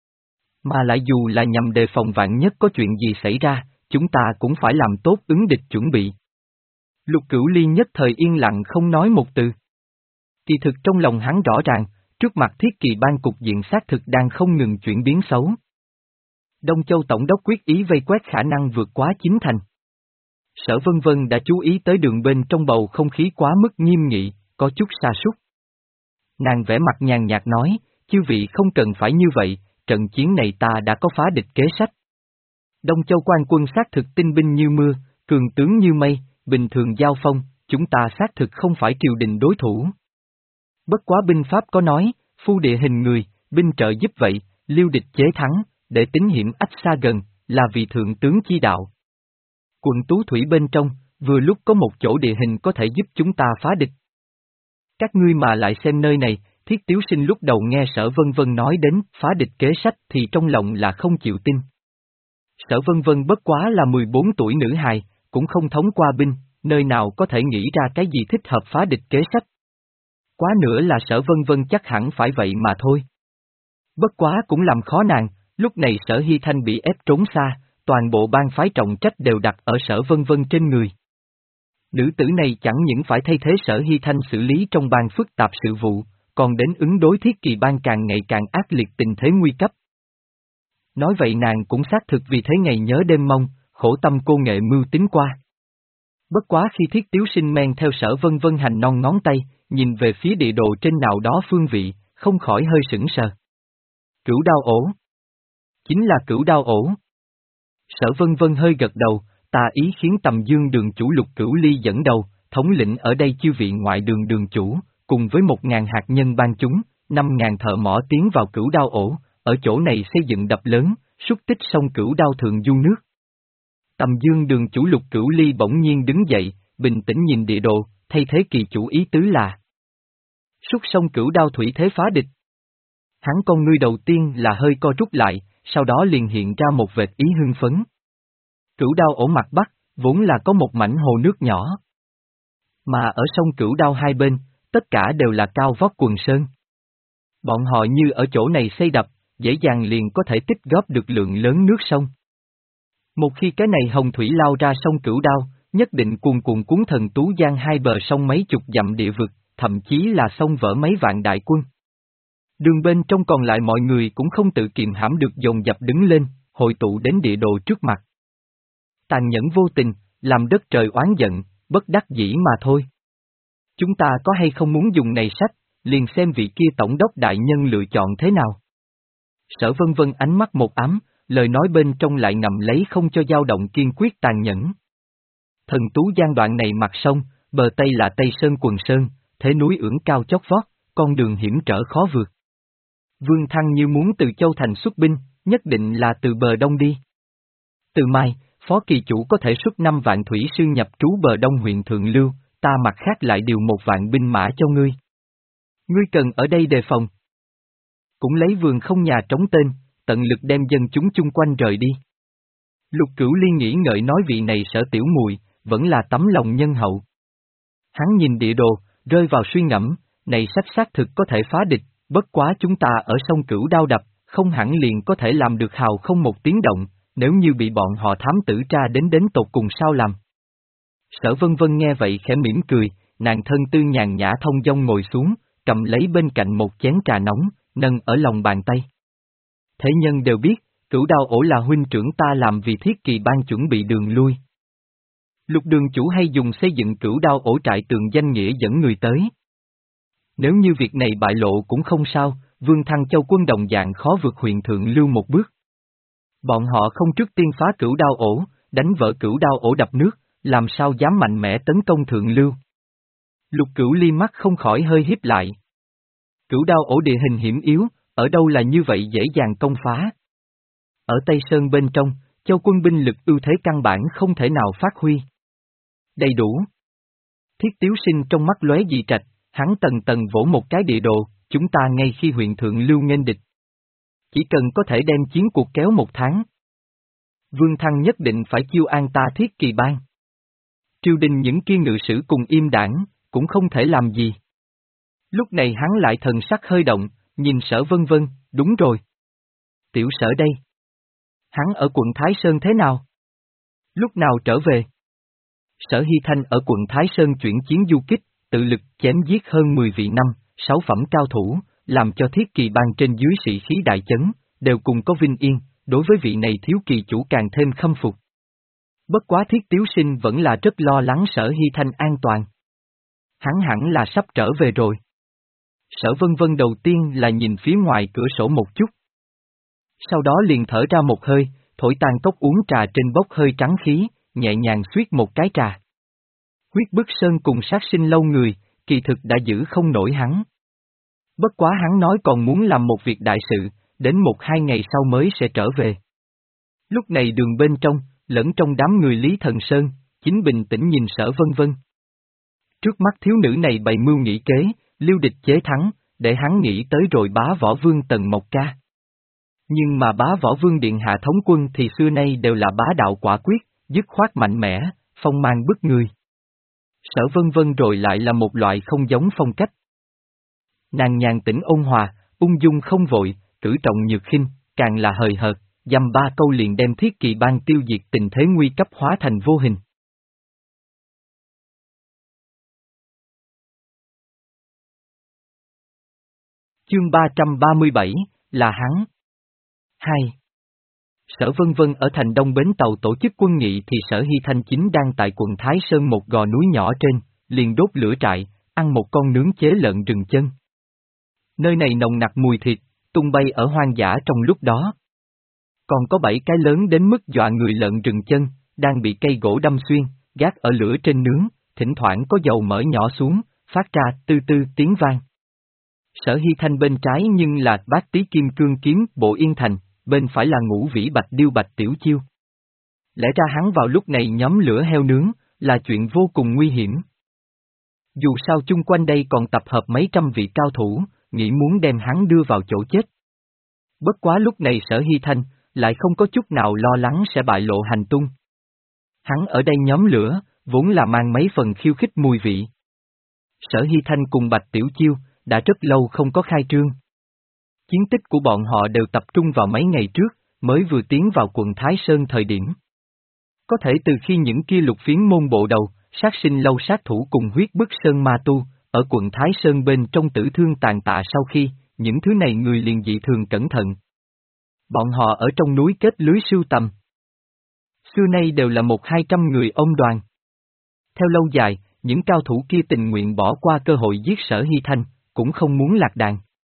Mà lại dù là nhằm đề phòng vạn nhất có chuyện gì xảy ra, chúng ta cũng phải làm tốt ứng địch chuẩn bị. Lục Cửu Ly nhất thời yên lặng không nói một từ. Kỳ thực trong lòng hắn rõ ràng, trước mặt Thiết Kỳ Bang cục diện xác thực đang không ngừng chuyển biến xấu. Đông Châu Tổng đốc quyết ý vây quét khả năng vượt quá chính thành. Sở Vân Vân đã chú ý tới đường bên trong bầu không khí quá mức nghiêm nghị, có chút sa sút. Nàng vẽ mặt nhàn nhạt nói, chư vị không cần phải như vậy, trận chiến này ta đã có phá địch kế sách. Đông Châu quan quân xác thực tinh binh như mưa, cường tướng như mây, bình thường giao phong, chúng ta xác thực không phải triều đình đối thủ. Bất quá binh pháp có nói, phu địa hình người, binh trợ giúp vậy, liêu địch chế thắng, để tính hiểm ách xa gần, là vì thượng tướng chi đạo. Quận Tú Thủy bên trong, vừa lúc có một chỗ địa hình có thể giúp chúng ta phá địch. Các ngươi mà lại xem nơi này, Thiết Tiếu Sinh lúc đầu nghe Sở Vân Vân nói đến phá địch kế sách thì trong lòng là không chịu tin. Sở Vân Vân bất quá là mười bốn tuổi nữ hài, cũng không thống qua binh, nơi nào có thể nghĩ ra cái gì thích hợp phá địch kế sách. Quá nữa là Sở Vân Vân chắc hẳn phải vậy mà thôi. Bất quá cũng làm khó nàng, lúc này Sở Hy Thanh bị ép trốn xa, toàn bộ bang phái trọng trách đều đặt ở Sở Vân Vân trên người. Nữ tử này chẳng những phải thay thế Sở Hy Thanh xử lý trong bang phức tạp sự vụ, còn đến ứng đối Thiết Kỳ Bang càng ngày càng ác liệt tình thế nguy cấp. Nói vậy nàng cũng xác thực vì thế ngày nhớ đêm mong, khổ tâm cô nghệ mưu tính qua. Bất quá khi Thiết Tiếu Sinh men theo Sở Vân Vân hành non ngón tay, nhìn về phía địa đồ trên nào đó phương vị, không khỏi hơi sững sờ. Cửu đao ổ. Chính là Cửu Đao ổ. Sở Vân Vân hơi gật đầu, ta ý khiến Tầm Dương đường chủ Lục Cửu Ly dẫn đầu, thống lĩnh ở đây chư vị ngoại đường đường chủ, cùng với một ngàn hạt nhân ban chúng, năm ngàn thợ mỏ tiến vào Cửu Đao ổ, ở chỗ này xây dựng đập lớn, xúc tích sông Cửu Đao thượng du nước. Tầm Dương đường chủ Lục Cửu Ly bỗng nhiên đứng dậy, bình tĩnh nhìn địa đồ, thay thế kỳ chủ ý tứ là xúc sông Cửu Đao thủy thế phá địch. Hắn con ngươi đầu tiên là hơi co rút lại, sau đó liền hiện ra một vệt ý hưng phấn. Cửu Đao ổ mặt bắc, vốn là có một mảnh hồ nước nhỏ. Mà ở sông Cửu Đao hai bên, tất cả đều là cao vót quần sơn. Bọn họ như ở chỗ này xây đập, dễ dàng liền có thể tích góp được lượng lớn nước sông. Một khi cái này hồng thủy lao ra sông Cửu Đao, nhất định cuồn cuộn cuốn thần Tú Giang hai bờ sông mấy chục dặm địa vực, thậm chí là sông vỡ mấy vạn đại quân. Đường bên trong còn lại mọi người cũng không tự kiềm hãm được dồn dập đứng lên, hội tụ đến địa đồ trước mặt. Tàn nhẫn vô tình, làm đất trời oán giận, bất đắc dĩ mà thôi. Chúng ta có hay không muốn dùng này sách, liền xem vị kia tổng đốc đại nhân lựa chọn thế nào. Sở Vân Vân ánh mắt một ám, lời nói bên trong lại ngậm lấy không cho dao động kiên quyết tàn nhẫn. Thần Tú Giang đoạn này mặt sông, bờ Tây là Tây Sơn quần sơn, thế núi ưỡng cao chót vót, con đường hiểm trở khó vượt. Vương Thăng như muốn từ Châu Thành xuất binh, nhất định là từ bờ Đông đi. Từ mai, Phó kỳ chủ có thể xuất năm vạn thủy sư nhập trú bờ Đông huyện Thượng Lưu, ta mặt khác lại điều một vạn binh mã cho ngươi. Ngươi cần ở đây đề phòng. Cũng lấy vườn không nhà trống tên, tận lực đem dân chúng chung quanh rời đi. Lục Cửu Ly nghĩ ngợi nói vị này Sở tiểu muội vẫn là tấm lòng nhân hậu. Hắn nhìn địa đồ, rơi vào suy ngẫm, này sách xác thực có thể phá địch, bất quá chúng ta ở sông Cửu Đao đập, không hẳn liền có thể làm được hào không một tiếng động, nếu như bị bọn họ thám tử tra đến đến tột cùng sao làm. Sở Vân Vân nghe vậy khẽ mỉm cười, nàng thân tư nhàn nhã thông dong ngồi xuống, cầm lấy bên cạnh một chén trà nóng, nâng ở lòng bàn tay. Thế nhân đều biết, Cửu Đao ổ là huynh trưởng ta làm vì Thiết Kỳ ban chuẩn bị đường lui. Lục đường chủ hay dùng xây dựng Cửu Đao ổ trại tường danh nghĩa dẫn người tới. Nếu như việc này bại lộ cũng không sao, Vương Thăng Châu quân đồng dạng khó vượt huyện Thượng Lưu một bước. Bọn họ không trước tiên phá Cửu Đao ổ, đánh vỡ Cửu Đao ổ đập nước, làm sao dám mạnh mẽ tấn công Thượng Lưu. Lục Cửu Ly mắt không khỏi hơi híp lại. Cửu Đao ổ địa hình hiểm yếu, ở đâu là như vậy dễ dàng công phá. Ở Tây Sơn bên trong, Châu quân binh lực ưu thế căn bản không thể nào phát huy. Đầy đủ. Thiết Tiếu Sinh trong mắt lóe dị trạch, hắn tầng tầng vỗ một cái địa đồ, chúng ta ngay khi huyện Thượng Lưu nghênh địch. Chỉ cần có thể đem chiến cuộc kéo một tháng. Vương Thăng nhất định phải chiêu an ta Thiết Kỳ ban. Triều đình những kia ngự sử cùng im đảng, cũng không thể làm gì. Lúc này hắn lại thần sắc hơi động, nhìn Sở Vân Vân, đúng rồi. Tiểu Sở đây. Hắn ở quận Thái Sơn thế nào? Lúc nào trở về? Sở Hy Thanh ở quận Thái Sơn chuyển chiến du kích, tự lực chém giết hơn mười vị năm, sáu phẩm cao thủ, làm cho Thiết Kỳ ban trên dưới sĩ khí đại chấn, đều cùng có vinh yên, đối với vị này thiếu kỳ chủ càng thêm khâm phục. Bất quá Thiết Tiếu Sinh vẫn là rất lo lắng Sở Hy Thanh an toàn. Hắn hẳn là sắp trở về rồi. Sở Vân Vân đầu tiên là nhìn phía ngoài cửa sổ một chút. Sau đó liền thở ra một hơi, thổi tan cốc uống trà trên bốc hơi trắng khí, nhẹ nhàng suýt một cái trà. Huyết bức sơn cùng sát sinh lâu người, kỳ thực đã giữ không nổi hắn. Bất quá hắn nói còn muốn làm một việc đại sự, đến một hai ngày sau mới sẽ trở về. Lúc này đường bên trong, lẫn trong đám người Lý Thần Sơn, chính bình tĩnh nhìn Sở Vân Vân. Trước mắt thiếu nữ này bày mưu nghĩ kế, lưu địch chế thắng, để hắn nghĩ tới rồi bá võ vương Tần Mộc Ca. Nhưng mà bá võ vương điện hạ thống quân thì xưa nay đều là bá đạo quả quyết, dứt khoát mạnh mẽ, phong mang bức người. Sở Vân Vân rồi lại là một loại không giống phong cách. Nàng nhàn tĩnh ôn hòa, ung dung không vội, cử trọng nhược khinh, càng là hời hợt, dăm ba câu liền đem Thiết Kỳ ban tiêu diệt tình thế nguy cấp hóa thành vô hình. Chương ba trăm ba mươi bảy, là hắn. hai. Sở Vân Vân ở thành Đông Bến Tàu tổ chức quân nghị thì Sở Hy Thanh chính đang tại quận Thái Sơn một gò núi nhỏ trên, liền đốt lửa trại, ăn một con nướng chế lợn rừng chân. Nơi này nồng nặc mùi thịt, tung bay ở hoang dã trong lúc đó. Còn có bảy cái lớn đến mức dọa người lợn rừng chân, đang bị cây gỗ đâm xuyên, gác ở lửa trên nướng, thỉnh thoảng có dầu mỡ nhỏ xuống, phát ra tư tư tiếng vang. Sở Hy Thanh bên trái nhưng là bát tí kim cương kiếm Bộ Yên Thành, bên phải là ngũ vĩ bạch điêu Bạch Tiểu Chiêu. Lẽ ra hắn vào lúc này nhóm lửa heo nướng, là chuyện vô cùng nguy hiểm. Dù sao chung quanh đây còn tập hợp mấy trăm vị cao thủ, nghĩ muốn đem hắn đưa vào chỗ chết. Bất quá lúc này Sở Hy Thanh, lại không có chút nào lo lắng sẽ bại lộ hành tung. Hắn ở đây nhóm lửa, vốn là mang mấy phần khiêu khích mùi vị. Sở Hy Thanh cùng Bạch Tiểu Chiêu, đã rất lâu không có khai trương. Chiến tích của bọn họ đều tập trung vào mấy ngày trước, mới vừa tiến vào quận Thái Sơn thời điểm. Có thể từ khi những kia lục phiến môn bộ đầu, sát sinh lâu sát thủ cùng huyết bức sơn ma tu, ở quận Thái Sơn bên trong tử thương tàn tạ sau khi, những thứ này người liền dị thường cẩn thận. Bọn họ ở trong núi kết lưới sưu tầm. Xưa nay đều là một hai trăm người ông đoàn. Theo lâu dài, những cao thủ kia tình nguyện bỏ qua cơ hội giết Sở Hy Thanh, cũng không muốn lạc đàn.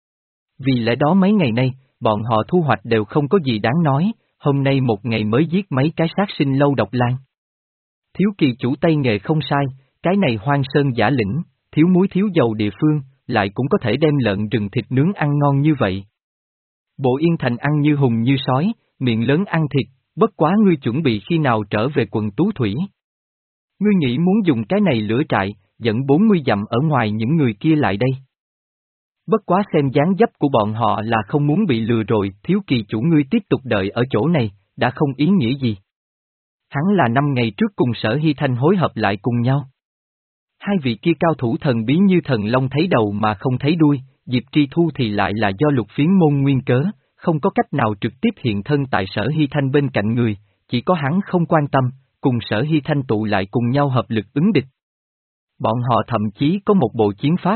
Vì lẽ đó mấy ngày nay, bọn họ thu hoạch đều không có gì đáng nói, hôm nay một ngày mới giết mấy cái sát sinh lâu độc lang. Thiếu kỳ chủ tay nghề không sai, cái này hoang sơn giả lĩnh, thiếu muối thiếu dầu địa phương, lại cũng có thể đem lợn rừng thịt nướng ăn ngon như vậy. Bộ Yên Thành ăn như hùng như sói, miệng lớn ăn thịt, bất quá ngươi chuẩn bị khi nào trở về quận Tú Thủy. Ngươi nghĩ muốn dùng cái này lửa trại, dẫn bốn mươi dặm ở ngoài những người kia lại đây. Bất quá xem dáng dấp của bọn họ là không muốn bị lừa rồi, thiếu kỳ chủ ngươi tiếp tục đợi ở chỗ này, đã không ý nghĩa gì. Hắn là năm ngày trước cùng Sở Hy Thanh hối hợp lại cùng nhau. Hai vị kia cao thủ thần bí như thần long thấy đầu mà không thấy đuôi, Diệp Tri Thu thì lại là do lục phiến môn nguyên cớ, không có cách nào trực tiếp hiện thân tại Sở Hy Thanh bên cạnh người, chỉ có hắn không quan tâm, cùng Sở Hy Thanh tụ lại cùng nhau hợp lực ứng địch. Bọn họ thậm chí có một bộ chiến pháp.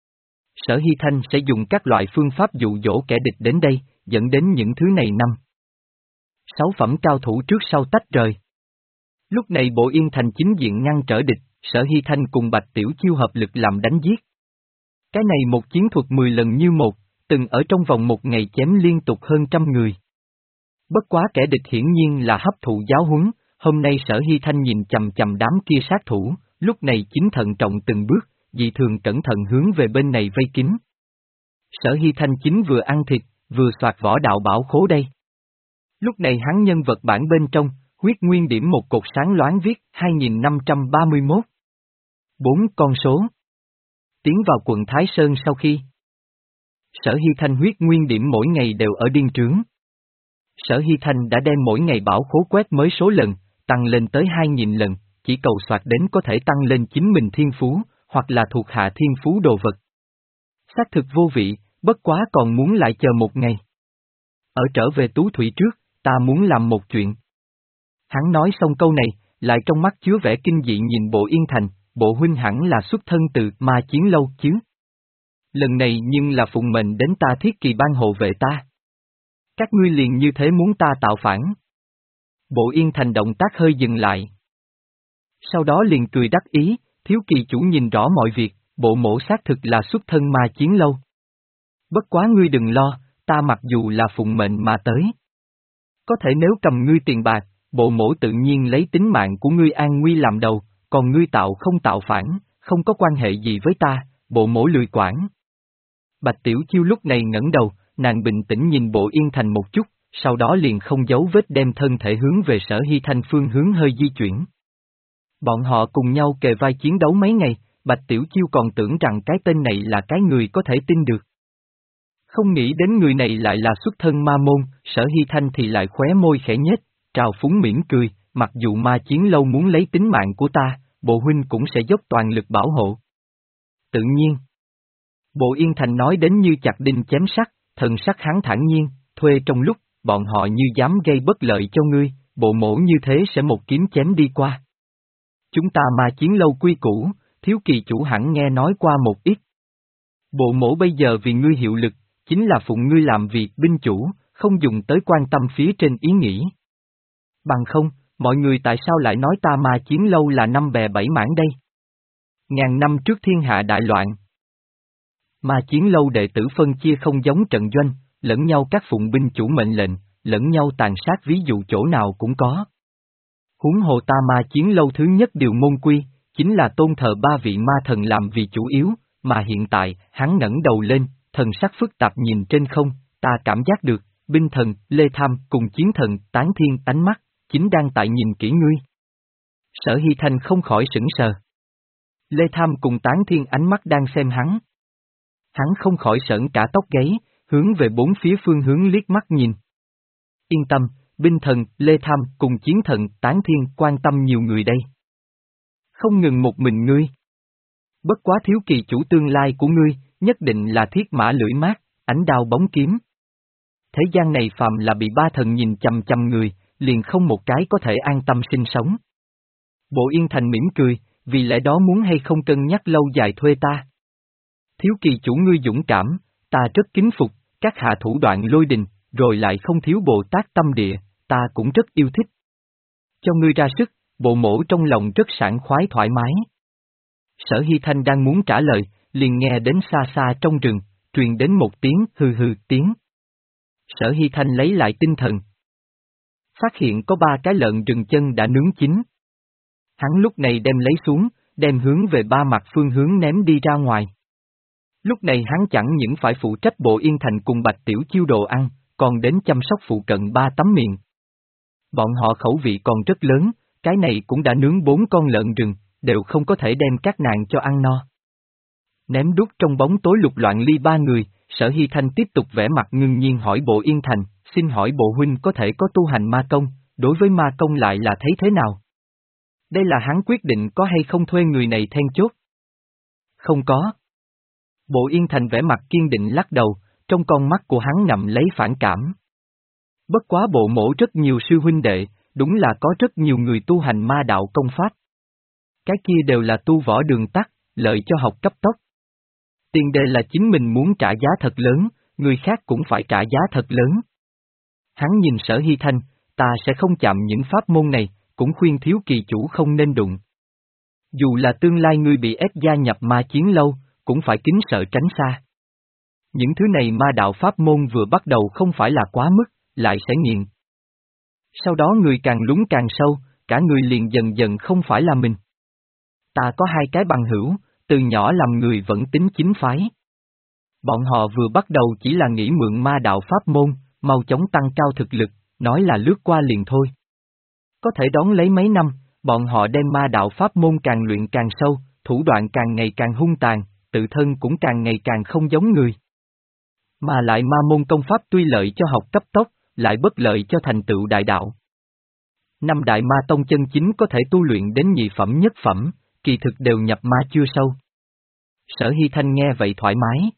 Sở Hy Thanh sẽ dùng các loại phương pháp dụ dỗ kẻ địch đến đây, dẫn đến những thứ này năm. Sáu phẩm cao thủ trước sau tách rời. Lúc này Bộ Yên Thành chính diện ngăn trở địch, Sở Hy Thanh cùng Bạch Tiểu Chiêu hợp lực làm đánh giết. Cái này một chiến thuật mười lần như một, từng ở trong vòng một ngày chém liên tục hơn trăm người. Bất quá kẻ địch hiển nhiên là hấp thụ giáo huấn, hôm nay Sở Hy Thanh nhìn chầm chầm đám kia sát thủ, lúc này chính thận trọng từng bước, dị thường cẩn thận hướng về bên này vây kín. Sở Hy Thanh chính vừa ăn thịt, vừa soạt võ đạo bảo khố đây. Lúc này hắn nhân vật bản bên trong, huyết nguyên điểm một cột sáng loáng viết hai nghìn năm trăm ba mươi mốt. Bốn con số. Tiến vào quận Thái Sơn sau khi. Sở Hy Thanh huyết nguyên điểm mỗi ngày đều ở điên trướng. Sở Hy Thanh đã đem mỗi ngày bảo khố quét mới số lần, tăng lên tới hai nghìn lần, chỉ cầu soạt đến có thể tăng lên chính mình thiên phú, hoặc là thuộc hạ thiên phú đồ vật. Xác thực vô vị, bất quá còn muốn lại chờ một ngày. Ở trở về Tú Thủy trước, ta muốn làm một chuyện. Hắn nói xong câu này, lại trong mắt chứa vẻ kinh dị nhìn Bộ Yên Thành, Bộ huynh hẳn là xuất thân từ Ma Chiến Lâu chứ. Lần này nhưng là phụng mệnh đến ta thiết kỳ ban hộ vệ ta. Các ngươi liền như thế muốn ta tạo phản. Bộ Yên Thành động tác hơi dừng lại. Sau đó liền cười đắc ý, thiếu kỳ chủ nhìn rõ mọi việc, bộ mổ xác thực là xuất thân Ma Chiến Lâu. Bất quá ngươi đừng lo, ta mặc dù là phụng mệnh mà tới. Có thể nếu cầm ngươi tiền bạc, bộ mổ tự nhiên lấy tính mạng của ngươi an nguy làm đầu, còn ngươi tạo không tạo phản, không có quan hệ gì với ta, bộ mổ lười quản. Bạch Tiểu Chiêu lúc này ngẩng đầu, nàng bình tĩnh nhìn Bộ Yên Thành một chút, sau đó liền không giấu vết đem thân thể hướng về Sở Hy Thanh phương hướng hơi di chuyển. Bọn họ cùng nhau kề vai chiến đấu mấy ngày, Bạch Tiểu Chiêu còn tưởng rằng cái tên này là cái người có thể tin được. Không nghĩ đến người này lại là xuất thân ma môn, Sở Hy Thanh thì lại khóe môi khẽ nhếch, trào phúng mỉm cười, mặc dù Ma Chiến Lâu muốn lấy tính mạng của ta, bộ huynh cũng sẽ dốc toàn lực bảo hộ. Tự nhiên. Bộ Yên Thành nói đến như chặt đinh chém sắt, thần sắc hắn thản nhiên, thuê trong lúc, bọn họ như dám gây bất lợi cho ngươi, bộ mổ như thế sẽ một kiếm chém đi qua. Chúng ta Ma Chiến Lâu quy củ, thiếu kỳ chủ hẳn nghe nói qua một ít. Bộ mổ bây giờ vì ngươi hiệu lực, chính là phụng ngươi làm việc binh chủ, không dùng tới quan tâm phía trên ý nghĩ. Bằng không, mọi người tại sao lại nói ta Ma Chiến Lâu là năm bè bảy mảng đây? Ngàn năm trước thiên hạ đại loạn. Ma Chiến Lâu đệ tử phân chia không giống trận doanh, lẫn nhau các phụng binh chủ mệnh lệnh, lẫn nhau tàn sát ví dụ chỗ nào cũng có. Huống hồ ta ma chiến lâu thứ nhất điều môn quy, chính là tôn thờ ba vị ma thần làm vì chủ yếu, mà hiện tại, hắn ngẩng đầu lên, thần sắc phức tạp nhìn trên không, ta cảm giác được, binh thần, Lê Tham cùng chiến thần, Tán Thiên ánh mắt, chính đang tại nhìn kỹ ngươi. Sở Hy Thanh không khỏi sững sờ. Lê Tham cùng Tán Thiên ánh mắt đang xem hắn. Hắn không khỏi sởn cả tóc gáy, hướng về bốn phía phương hướng liếc mắt nhìn. Yên tâm, binh thần, Lê Tham cùng chiến thần, Tán Thiên quan tâm nhiều người đây. Không ngừng một mình ngươi. Bất quá thiếu kỳ chủ tương lai của ngươi, nhất định là thiết mã lưỡi mát, ánh đao bóng kiếm. Thế gian này phàm là bị ba thần nhìn chằm chằm người, liền không một cái có thể an tâm sinh sống. Bộ Yên Thành mỉm cười, vì lẽ đó muốn hay không cân nhắc lâu dài thuê ta. Thiếu kỳ chủ ngươi dũng cảm, ta rất kính phục, các hạ thủ đoạn lôi đình, rồi lại không thiếu Bồ Tát tâm địa, ta cũng rất yêu thích. Cho ngươi ra sức, bộ mổ trong lòng rất sảng khoái thoải mái. Sở Hy Thanh đang muốn trả lời, liền nghe đến xa xa trong rừng, truyền đến một tiếng hừ hừ tiếng. Sở Hy Thanh lấy lại tinh thần. Phát hiện có ba cái lợn rừng chân đã nướng chín. Hắn lúc này đem lấy xuống, đem hướng về ba mặt phương hướng ném đi ra ngoài. Lúc này hắn chẳng những phải phụ trách Bộ Yên Thành cùng Bạch Tiểu Chiêu đồ ăn, còn đến chăm sóc phụ cận ba tấm miệng. Bọn họ khẩu vị còn rất lớn, cái này cũng đã nướng bốn con lợn rừng, đều không có thể đem các nàng cho ăn no. Ném đút trong bóng tối lục loạn ly ba người, Sở Hy Thanh tiếp tục vẻ mặt ngưng nhiên hỏi Bộ Yên Thành, xin hỏi Bộ huynh có thể có tu hành ma công, đối với ma công lại là thấy thế nào? Đây là hắn quyết định có hay không thuê người này then chốt. Không có. Bộ Yên Thành vẻ mặt kiên định lắc đầu, trong con mắt của hắn ngậm lấy phản cảm. Bất quá bộ mổ rất nhiều sư huynh đệ, đúng là có rất nhiều người tu hành ma đạo công pháp. Cái kia đều là tu võ đường tắt, lợi cho học cấp tốc. Tiền đề là chính mình muốn trả giá thật lớn, người khác cũng phải trả giá thật lớn. Hắn nhìn Sở Hy Thanh, ta sẽ không chạm những pháp môn này, cũng khuyên thiếu kỳ chủ không nên đụng. Dù là tương lai ngươi bị ép gia nhập ma chiến lâu, cũng phải kính sợ tránh xa. Những thứ này ma đạo pháp môn vừa bắt đầu không phải là quá mức, lại sẽ nghiền. Sau đó người càng lún càng sâu, cả người liền dần dần không phải là mình. Ta có hai cái bằng hữu, từ nhỏ làm người vẫn tính chính phái. Bọn họ vừa bắt đầu chỉ là nghĩ mượn ma đạo pháp môn, mau chóng tăng cao thực lực, nói là lướt qua liền thôi. Có thể đón lấy mấy năm, bọn họ đem ma đạo pháp môn càng luyện càng sâu, thủ đoạn càng ngày càng hung tàn, tự thân cũng càng ngày càng không giống người. Mà lại ma môn công pháp tuy lợi cho học cấp tốc, lại bất lợi cho thành tựu đại đạo. Năm đại ma tông chân chính có thể tu luyện đến nhị phẩm nhất phẩm, kỳ thực đều nhập ma chưa sâu. Sở Hy Thanh nghe vậy thoải mái.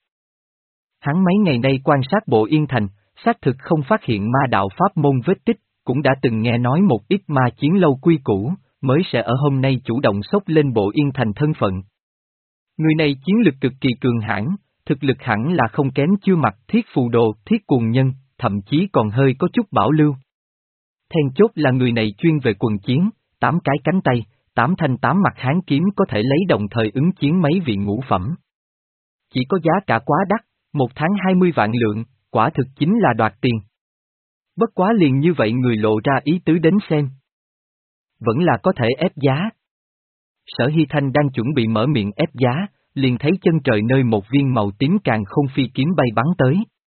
Hắn mấy ngày nay quan sát Bộ Yên Thành, xác thực không phát hiện ma đạo pháp môn vết tích, cũng đã từng nghe nói một ít ma chiến lâu quy củ, mới sẽ ở hôm nay chủ động xốc lên Bộ Yên Thành thân phận. Người này chiến lực cực kỳ cường hãn, thực lực hẳn là không kém Chưa Mặt Thiết Phù Đồ, Thiết Cuồng Nhân, thậm chí còn hơi có chút bảo lưu. Then chốt là người này chuyên về quần chiến, tám cái cánh tay, tám thanh tám mặt hán kiếm có thể lấy đồng thời ứng chiến mấy vị ngũ phẩm. Chỉ có giá cả quá đắt, một tháng hai mươi vạn lượng, quả thực chính là đoạt tiền. Bất quá liền như vậy người lộ ra ý tứ đến xem. Vẫn là có thể ép giá. Sở Hy Thanh đang chuẩn bị mở miệng ép giá, liền thấy chân trời nơi một viên màu tím càng không phi kiếm bay bắn tới.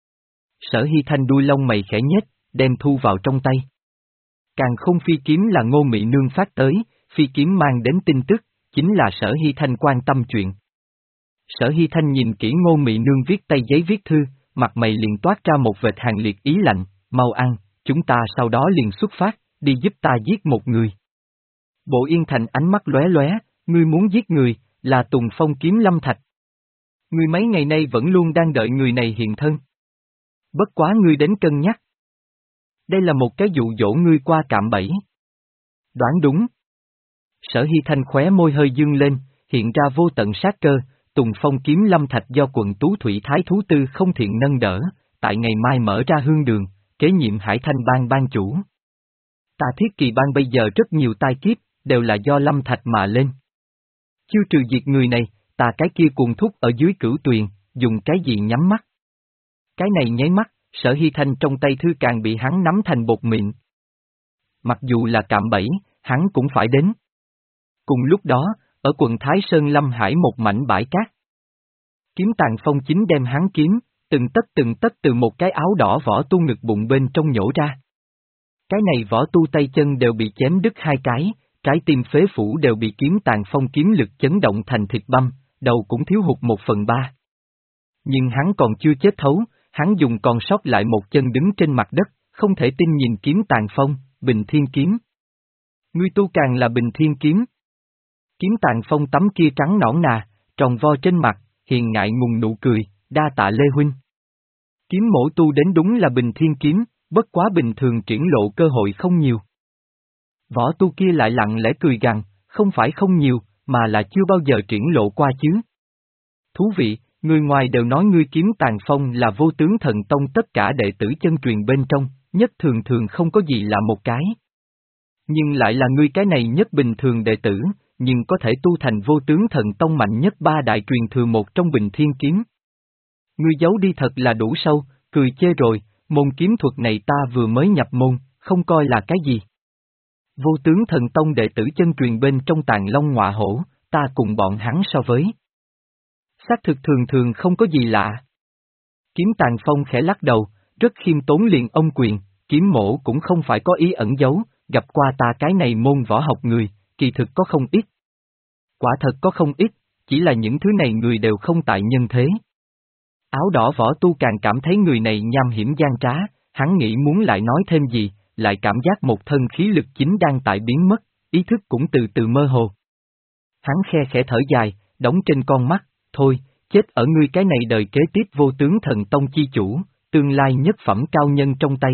Sở Hy Thanh đuôi lông mày khẽ nhếch, đem thu vào trong tay. Càng không phi kiếm là Ngô Mị Nương phát tới, phi kiếm mang đến tin tức, chính là Sở Hy Thanh quan tâm chuyện. Sở Hy Thanh nhìn kỹ Ngô Mị Nương viết tay giấy viết thư, mặt mày liền toát ra một vệt hàng liệt ý lạnh, mau ăn, chúng ta sau đó liền xuất phát, đi giúp ta giết một người. Bộ Yên Thành ánh mắt lóe lóe, ngươi muốn giết người, là Tùng Phong kiếm Lâm Thạch. Ngươi mấy ngày nay vẫn luôn đang đợi người này hiện thân. Bất quá ngươi đến cân nhắc. Đây là một cái dụ dỗ ngươi qua cạm bẫy. Đoán đúng. Sở Hy Thanh khóe môi hơi dương lên, hiện ra vô tận sát cơ, Tùng Phong kiếm Lâm Thạch do quận Tú Thủy Thái Thú Tư không thiện nâng đỡ, tại ngày mai mở ra hương đường, kế nhiệm Hải Thanh Bang ban chủ. Ta Thiết Kỳ Bang bây giờ rất nhiều tai kiếp, đều là do Lâm Thạch mà lên. Chưa trừ diệt người này, ta cái kia cuồng thúc ở dưới cửu tuyền, dùng cái gì nhắm mắt. Cái này nháy mắt, Sở Hy Thanh trong tay thư càng bị hắn nắm thành bột mịn. Mặc dù là cạm bẫy, hắn cũng phải đến. Cùng lúc đó, ở quận Thái Sơn Lâm Hải một mảnh bãi cát. Kiếm Tàn Phong chính đem hắn kiếm, từng tấc từng tấc từ một cái áo đỏ võ tu ngực bụng bên trong nhổ ra. Cái này võ tu tay chân đều bị chém đứt hai cái, trái tim phế phủ đều bị Kiếm Tàn Phong kiếm lực chấn động thành thịt băm, đầu cũng thiếu hụt một phần ba. Nhưng hắn còn chưa chết thấu, hắn dùng còn sót lại một chân đứng trên mặt đất, không thể tin nhìn Kiếm Tàn Phong, Bình Thiên Kiếm. Ngươi tu càng là Bình Thiên Kiếm. Kiếm Tàn Phong tấm kia trắng nõn nà, tròn vo trên mặt, hiền ngại ngùng nụ cười, đa tạ Lê huynh. Kiếm mổ tu đến đúng là Bình Thiên Kiếm, bất quá bình thường triển lộ cơ hội không nhiều. Võ tu kia lại lặng lẽ cười gằn, không phải không nhiều, mà là chưa bao giờ triển lộ qua chứ. Thú vị, người ngoài đều nói ngươi Kiếm Tàn Phong là vô tướng thần tông tất cả đệ tử chân truyền bên trong, nhất thường thường không có gì là một cái. Nhưng lại là ngươi cái này nhất bình thường đệ tử, nhưng có thể tu thành vô tướng thần tông mạnh nhất ba đại truyền thừa một trong Bình Thiên Kiếm. Ngươi giấu đi thật là đủ sâu, cười chê rồi, môn kiếm thuật này ta vừa mới nhập môn, không coi là cái gì. Vô tướng thần tông đệ tử chân truyền bên trong Tàn Long Ngọa Hổ, ta cùng bọn hắn so với. Xác thực thường thường không có gì lạ. Kiếm Tàn Phong khẽ lắc đầu, rất khiêm tốn liền ông quyền, kiếm mổ cũng không phải có ý ẩn giấu, gặp qua ta cái này môn võ học người, kỳ thực có không ít. Quả thật có không ít, chỉ là những thứ này người đều không tại nhân thế. Áo đỏ võ tu càng cảm thấy người này nham hiểm gian trá, hắn nghĩ muốn lại nói thêm gì, lại cảm giác một thân khí lực chính đang tại biến mất, ý thức cũng từ từ mơ hồ. Hắn khe khẽ thở dài, đóng trên con mắt, thôi, chết ở ngươi cái này đời kế tiếp vô tướng thần tông chi chủ, tương lai nhất phẩm cao nhân trong tay.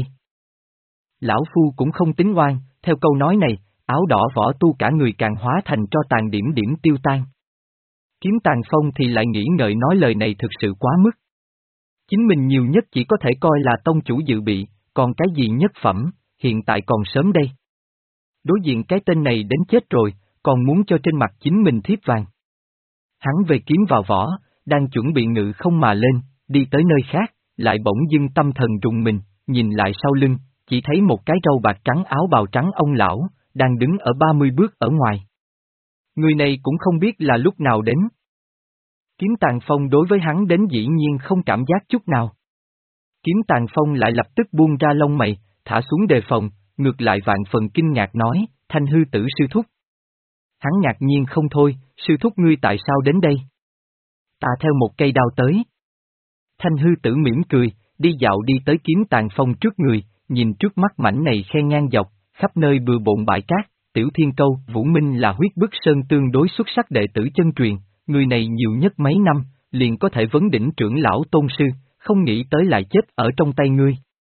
Lão Phu cũng không tính oan, theo câu nói này, áo đỏ võ tu cả người càng hóa thành tro tàn điểm điểm tiêu tan. Kiếm Tàn Phong thì lại nghĩ ngợi nói lời này thực sự quá mức. Chính mình nhiều nhất chỉ có thể coi là tông chủ dự bị, còn cái gì nhất phẩm, hiện tại còn sớm đây. Đối diện cái tên này đến chết rồi, còn muốn cho trên mặt chính mình thiếp vàng. Hắn về kiếm vào vỏ, đang chuẩn bị ngự không mà lên, đi tới nơi khác, lại bỗng dưng tâm thần rùng mình, nhìn lại sau lưng, chỉ thấy một cái râu bạc trắng áo bào trắng ông lão, đang đứng ở ba mươi bước ở ngoài. Người này cũng không biết là lúc nào đến. Kiếm Tàn Phong đối với hắn đến dĩ nhiên không cảm giác chút nào. Kiếm Tàn Phong lại lập tức buông ra lông mày, thả xuống đề phòng, ngược lại vạn phần kinh ngạc nói, Thanh hư tử sư thúc. Hắn ngạc nhiên không thôi, sư thúc ngươi tại sao đến đây? Ta theo một cây đao tới. Thanh hư tử mỉm cười, đi dạo đi tới Kiếm Tàn Phong trước người, nhìn trước mắt mảnh này khe ngang dọc, khắp nơi bừa bộn bãi cát, Tiểu Thiên Câu, Vũ Minh là huyết bức sơn tương đối xuất sắc đệ tử chân truyền, người này nhiều nhất mấy năm, liền có thể vấn đỉnh trưởng lão tôn sư, không nghĩ tới lại chết ở trong tay ngươi.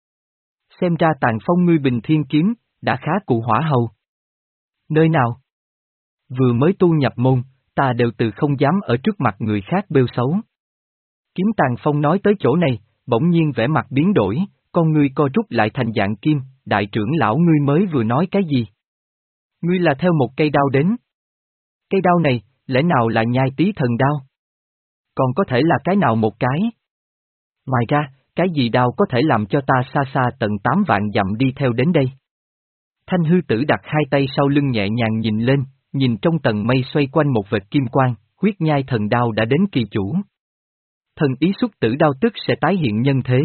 Xem ra Tàn Phong ngươi Bình Thiên Kiếm, đã khá cụ hỏa hầu. Nơi nào? Vừa mới tu nhập môn, ta đều từ không dám ở trước mặt người khác bêu xấu. Kiếm Tàn Phong nói tới chỗ này, bỗng nhiên vẻ mặt biến đổi, con ngươi co rút lại thành dạng kim, đại trưởng lão ngươi mới vừa nói cái gì? Ngươi là theo một cây đao đến. Cây đao này, lẽ nào là nhai tí thần đao? Còn có thể là cái nào một cái? Ngoài ra, cái gì đao có thể làm cho ta xa xa tận tám vạn dặm đi theo đến đây? Thanh hư tử đặt hai tay sau lưng nhẹ nhàng nhìn lên, nhìn trong tầng mây xoay quanh một vệt kim quang, huyết nhai thần đao đã đến kỳ chủ. Thần ý xuất tử đao tức sẽ tái hiện nhân thế.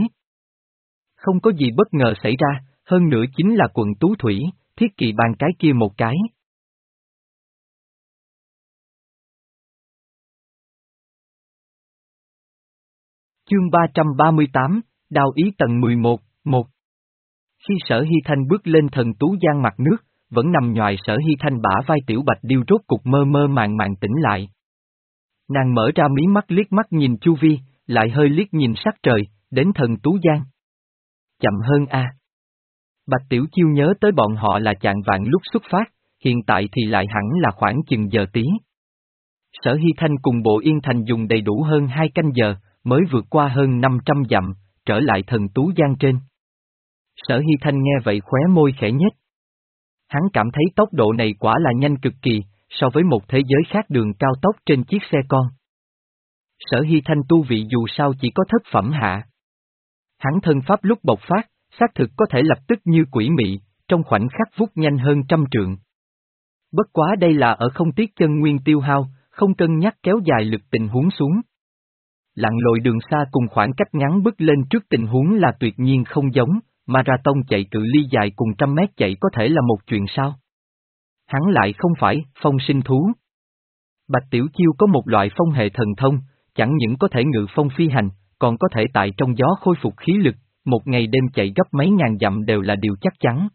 Không có gì bất ngờ xảy ra, hơn nữa chính là quận Tú Thủy, thiết kỳ ban cái kia một cái. Chương ba trăm ba mươi tám, Đao ý tầng mười một, một. Khi Sở Hy Thanh bước lên thần tú giang mặt nước, vẫn nằm nhoài Sở Hy Thanh bả vai Tiểu Bạch Điêu rốt cục mơ mơ màng màng tỉnh lại. Nàng mở ra mí mắt liếc mắt nhìn chu vi, lại hơi liếc nhìn sắc trời, đến thần tú giang. Chậm hơn a. Bạch Tiểu Chiêu nhớ tới bọn họ là chạng vạn lúc xuất phát, hiện tại thì lại hẳn là khoảng chừng giờ tí. Sở Hy Thanh cùng Bộ Yên Thành dùng đầy đủ hơn hai canh giờ, mới vượt qua hơn năm trăm dặm, trở lại thần tú giang trên. Sở Hy Thanh nghe vậy khóe môi khẽ nhếch. Hắn cảm thấy tốc độ này quả là nhanh cực kỳ, so với một thế giới khác đường cao tốc trên chiếc xe con. Sở Hy Thanh tu vị dù sao chỉ có thất phẩm hạ. Hắn thân pháp lúc bộc phát, xác thực có thể lập tức như quỷ mị, trong khoảnh khắc vút nhanh hơn trăm trượng. Bất quá đây là ở không tiếc chân nguyên tiêu hao, không cân nhắc kéo dài lực tình huống xuống. Lặn lội đường xa cùng khoảng cách ngắn bước lên trước tình huống là tuyệt nhiên không giống, marathon chạy cự ly dài cùng trăm mét chạy có thể là một chuyện sao? Hắn lại không phải phong sinh thú. Bạch Tiểu Chiêu có một loại phong hệ thần thông, chẳng những có thể ngự phong phi hành, còn có thể tại trong gió khôi phục khí lực, một ngày đêm chạy gấp mấy ngàn dặm đều là điều chắc chắn.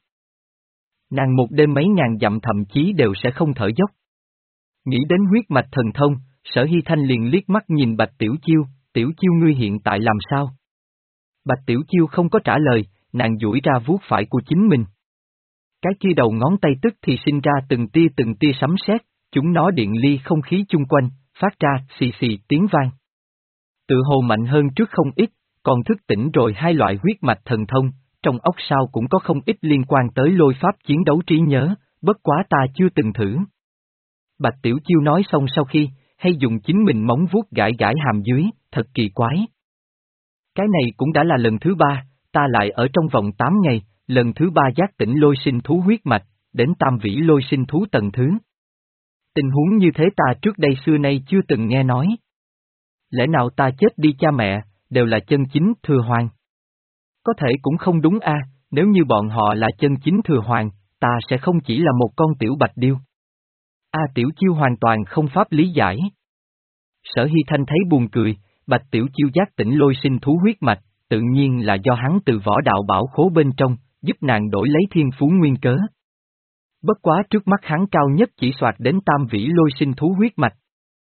Nàng một đêm mấy ngàn dặm thậm chí đều sẽ không thở dốc. Nghĩ đến huyết mạch thần thông, Sở Hy Thanh liền liếc mắt nhìn Bạch Tiểu Chiêu, Tiểu Chiêu ngươi hiện tại làm sao? Bạch Tiểu Chiêu không có trả lời, nàng duỗi ra vuốt phải của chính mình. Cái kia đầu ngón tay tức thì sinh ra từng tia từng tia sấm sét, chúng nó điện ly không khí chung quanh, phát ra xì xì tiếng vang. Tự hồ mạnh hơn trước không ít, còn thức tỉnh rồi hai loại huyết mạch thần thông, trong óc sao cũng có không ít liên quan tới lôi pháp chiến đấu trí nhớ, bất quá ta chưa từng thử. Bạch Tiểu Chiêu nói xong sau khi, hay dùng chính mình móng vuốt gãi gãi hàm dưới, thật kỳ quái. Cái này cũng đã là lần thứ ba, ta lại ở trong vòng tám ngày, lần thứ ba giác tỉnh lôi sinh thú huyết mạch, đến tam vĩ lôi sinh thú tầng thứ. Tình huống như thế ta trước đây xưa nay chưa từng nghe nói. Lẽ nào ta chết đi cha mẹ, đều là chân chính thừa hoàng? Có thể cũng không đúng a, nếu như bọn họ là chân chính thừa hoàng, ta sẽ không chỉ là một con tiểu bạch điêu. A Tiểu Chiêu hoàn toàn không pháp lý giải. Sở Hy Thanh thấy buồn cười, Bạch Tiểu Chiêu giác tỉnh lôi sinh thú huyết mạch, tự nhiên là do hắn từ võ đạo bảo khố bên trong, giúp nàng đổi lấy thiên phú nguyên cớ. Bất quá trước mắt hắn cao nhất chỉ soạt đến tam vĩ lôi sinh thú huyết mạch.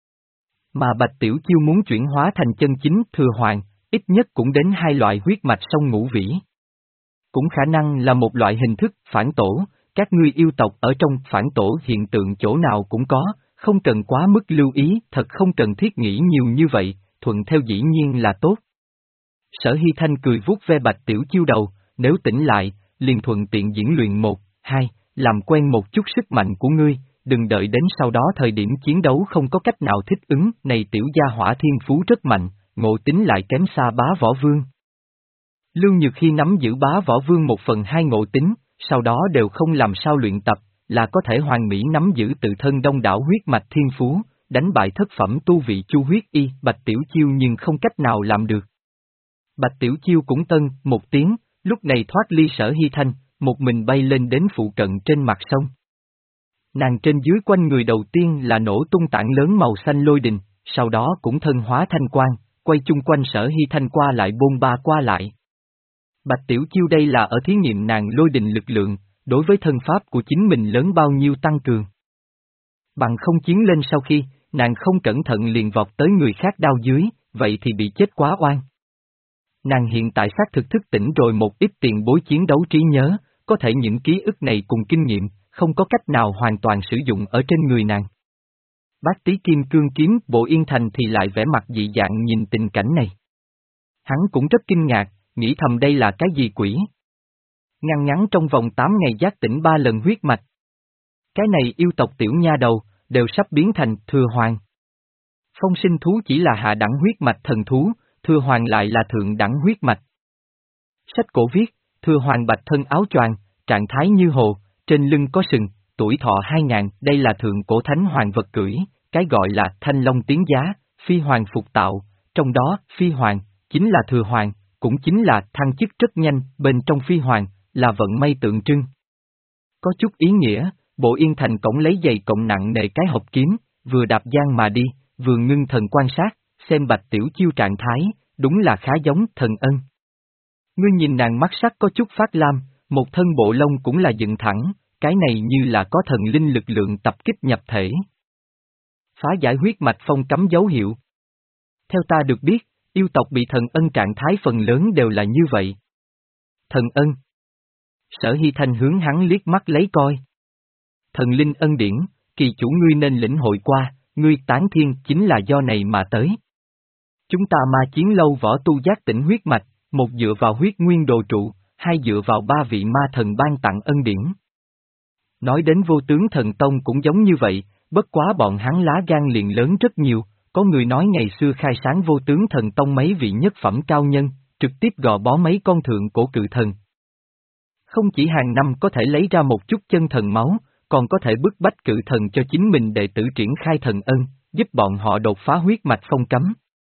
Mà Bạch Tiểu Chiêu muốn chuyển hóa thành chân chính thừa hoàng, ít nhất cũng đến hai loại huyết mạch song ngũ vĩ. Cũng khả năng là một loại hình thức phản tổ, các ngươi yêu tộc ở trong phản tổ hiện tượng chỗ nào cũng có, không cần quá mức lưu ý, thật không cần thiết nghĩ nhiều như vậy, thuận theo dĩ nhiên là tốt. Sở Hy Thanh cười vuốt ve Bạch Tiểu Chiêu đầu, nếu tỉnh lại, liền thuận tiện diễn luyện một, hai, làm quen một chút sức mạnh của ngươi, đừng đợi đến sau đó thời điểm chiến đấu không có cách nào thích ứng, này tiểu gia hỏa thiên phú rất mạnh, ngộ tính lại kém xa bá võ vương. Lưu Nhược Hy nắm giữ bá võ vương một phần hai ngộ tính, sau đó đều không làm sao luyện tập, là có thể hoàn mỹ nắm giữ tự thân đông đảo huyết mạch thiên phú, đánh bại thất phẩm tu vị chu huyết y, Bạch Tiểu Chiêu nhưng không cách nào làm được. Bạch Tiểu Chiêu cũng tân, một tiếng, lúc này thoát ly Sở Hy Thanh, một mình bay lên đến phụ cận trên mặt sông. Nàng trên dưới quanh người đầu tiên là nổ tung tảng lớn màu xanh lôi đình, sau đó cũng thân hóa thanh quang, quay chung quanh Sở Hy Thanh qua lại bôn ba qua lại. Bạch Tiểu Chiêu đây là ở thí nghiệm nàng lôi đình lực lượng, đối với thân pháp của chính mình lớn bao nhiêu tăng cường. Bằng không chiến lên sau khi, nàng không cẩn thận liền vọt tới người khác đao dưới, vậy thì bị chết quá oan. Nàng hiện tại xác thực thức tỉnh rồi một ít tiền bối chiến đấu trí nhớ, có thể những ký ức này cùng kinh nghiệm, không có cách nào hoàn toàn sử dụng ở trên người nàng. Bác Tý Kim Cương kiếm Bộ Yên Thành thì lại vẻ mặt dị dạng nhìn tình cảnh này. Hắn cũng rất kinh ngạc, nghĩ thầm đây là cái gì quỷ. Ngăn ngắn trong vòng tám ngày giác tỉnh ba lần huyết mạch. Cái này yêu tộc tiểu nha đầu, đều sắp biến thành thừa hoàng. Phong sinh thú chỉ là hạ đẳng huyết mạch thần thú, thừa hoàng lại là thượng đẳng huyết mạch. Sách cổ viết, thừa hoàng bạch thân áo choàng, trạng thái như hồ, trên lưng có sừng, tuổi thọ hai ngàn, đây là thượng cổ thánh hoàng vật cưỡi, cái gọi là thanh long tiến giá, phi hoàng phục tạo, trong đó phi hoàng, chính là thừa hoàng, cũng chính là thăng chức rất nhanh, bên trong phi hoàng, là vận may tượng trưng. Có chút ý nghĩa, Bộ Yên Thành cổng lấy giày cộng nặng nề cái hộp kiếm, vừa đạp giang mà đi, vừa ngưng thần quan sát, xem Bạch Tiểu Chiêu trạng thái, đúng là khá giống thần ân. Ngươi nhìn nàng mắt sắc có chút phát lam, một thân bộ lông cũng là dựng thẳng, cái này như là có thần linh lực lượng tập kích nhập thể. Phá giải huyết mạch phong cấm dấu hiệu. Theo ta được biết, yêu tộc bị thần ân trạng thái phần lớn đều là như vậy. Thần ân. Sở Hy Thanh hướng hắn liếc mắt lấy coi. Thần linh ân điển, kỳ chủ ngươi nên lĩnh hội qua, ngươi tán thiên chính là do này mà tới. Chúng ta ma chiến lâu võ tu giác tỉnh huyết mạch, một dựa vào huyết nguyên đồ trụ, hai dựa vào ba vị ma thần ban tặng ân điển. Nói đến vô tướng thần tông cũng giống như vậy, bất quá bọn hắn lá gan liền lớn rất nhiều, có người nói ngày xưa khai sáng vô tướng thần tông mấy vị nhất phẩm cao nhân, trực tiếp gò bó mấy con thượng cổ cự thần. Không chỉ hàng năm có thể lấy ra một chút chân thần máu, còn có thể bức bách cự thần cho chính mình đệ tử triển khai thần ân, giúp bọn họ đột phá huyết mạch phong cấm.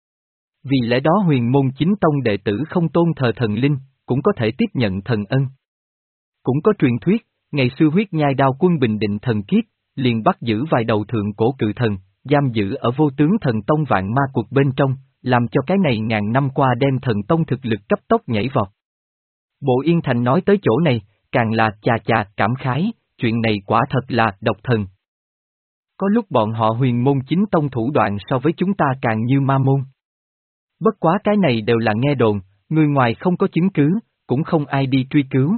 Vì lẽ đó huyền môn chính tông đệ tử không tôn thờ thần linh, cũng có thể tiếp nhận thần ân. Cũng có truyền thuyết, ngày xưa huyết nhai đao quân bình định thần kiếp, liền bắt giữ vài đầu thượng cổ cự thần, giam giữ ở vô tướng thần tông vạn ma cuộc bên trong, làm cho cái này ngàn năm qua đem thần tông thực lực cấp tốc nhảy vọt. Bộ Yên Thành nói tới chỗ này, càng là chà chà cảm khái, chuyện này quả thật là độc thần. Có lúc bọn họ huyền môn chính tông thủ đoạn so với chúng ta càng như ma môn. Bất quá cái này đều là nghe đồn, người ngoài không có chứng cứ, cũng không ai đi truy cứu.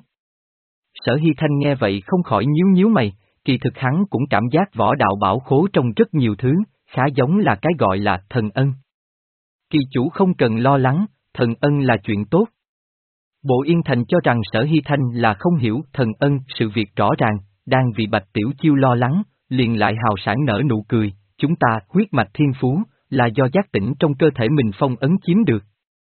Sở Hy Thanh nghe vậy không khỏi nhíu nhíu mày, kỳ thực hắn cũng cảm giác võ đạo bảo khố trong rất nhiều thứ, khá giống là cái gọi là thần ân. Kỳ chủ không cần lo lắng, thần ân là chuyện tốt. Bộ Yên Thành cho rằng Sở Hy Thanh là không hiểu thần ân sự việc rõ ràng, đang vì Bạch Tiểu Chiêu lo lắng, liền lại hào sảng nở nụ cười, chúng ta huyết mạch thiên phú, là do giác tỉnh trong cơ thể mình phong ấn chiếm được.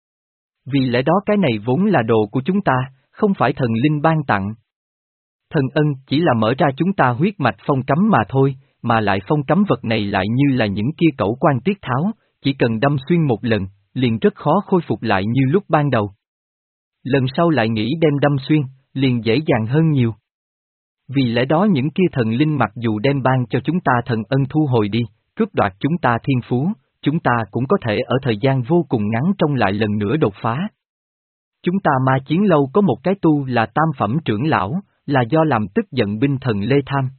Vì lẽ đó cái này vốn là đồ của chúng ta, không phải thần linh ban tặng. Thần ân chỉ là mở ra chúng ta huyết mạch phong cấm mà thôi, mà lại phong cấm vật này lại như là những kia cẩu quan tiết tháo, chỉ cần đâm xuyên một lần, liền rất khó khôi phục lại như lúc ban đầu. Lần sau lại nghĩ đem đâm xuyên, liền dễ dàng hơn nhiều. Vì lẽ đó những kia thần linh mặc dù đem ban cho chúng ta thần ân thu hồi đi, cướp đoạt chúng ta thiên phú, chúng ta cũng có thể ở thời gian vô cùng ngắn trong lại lần nữa đột phá. Chúng ta ma chiến lâu có một cái tu là tam phẩm trưởng lão, là do làm tức giận binh thần Lê Tham.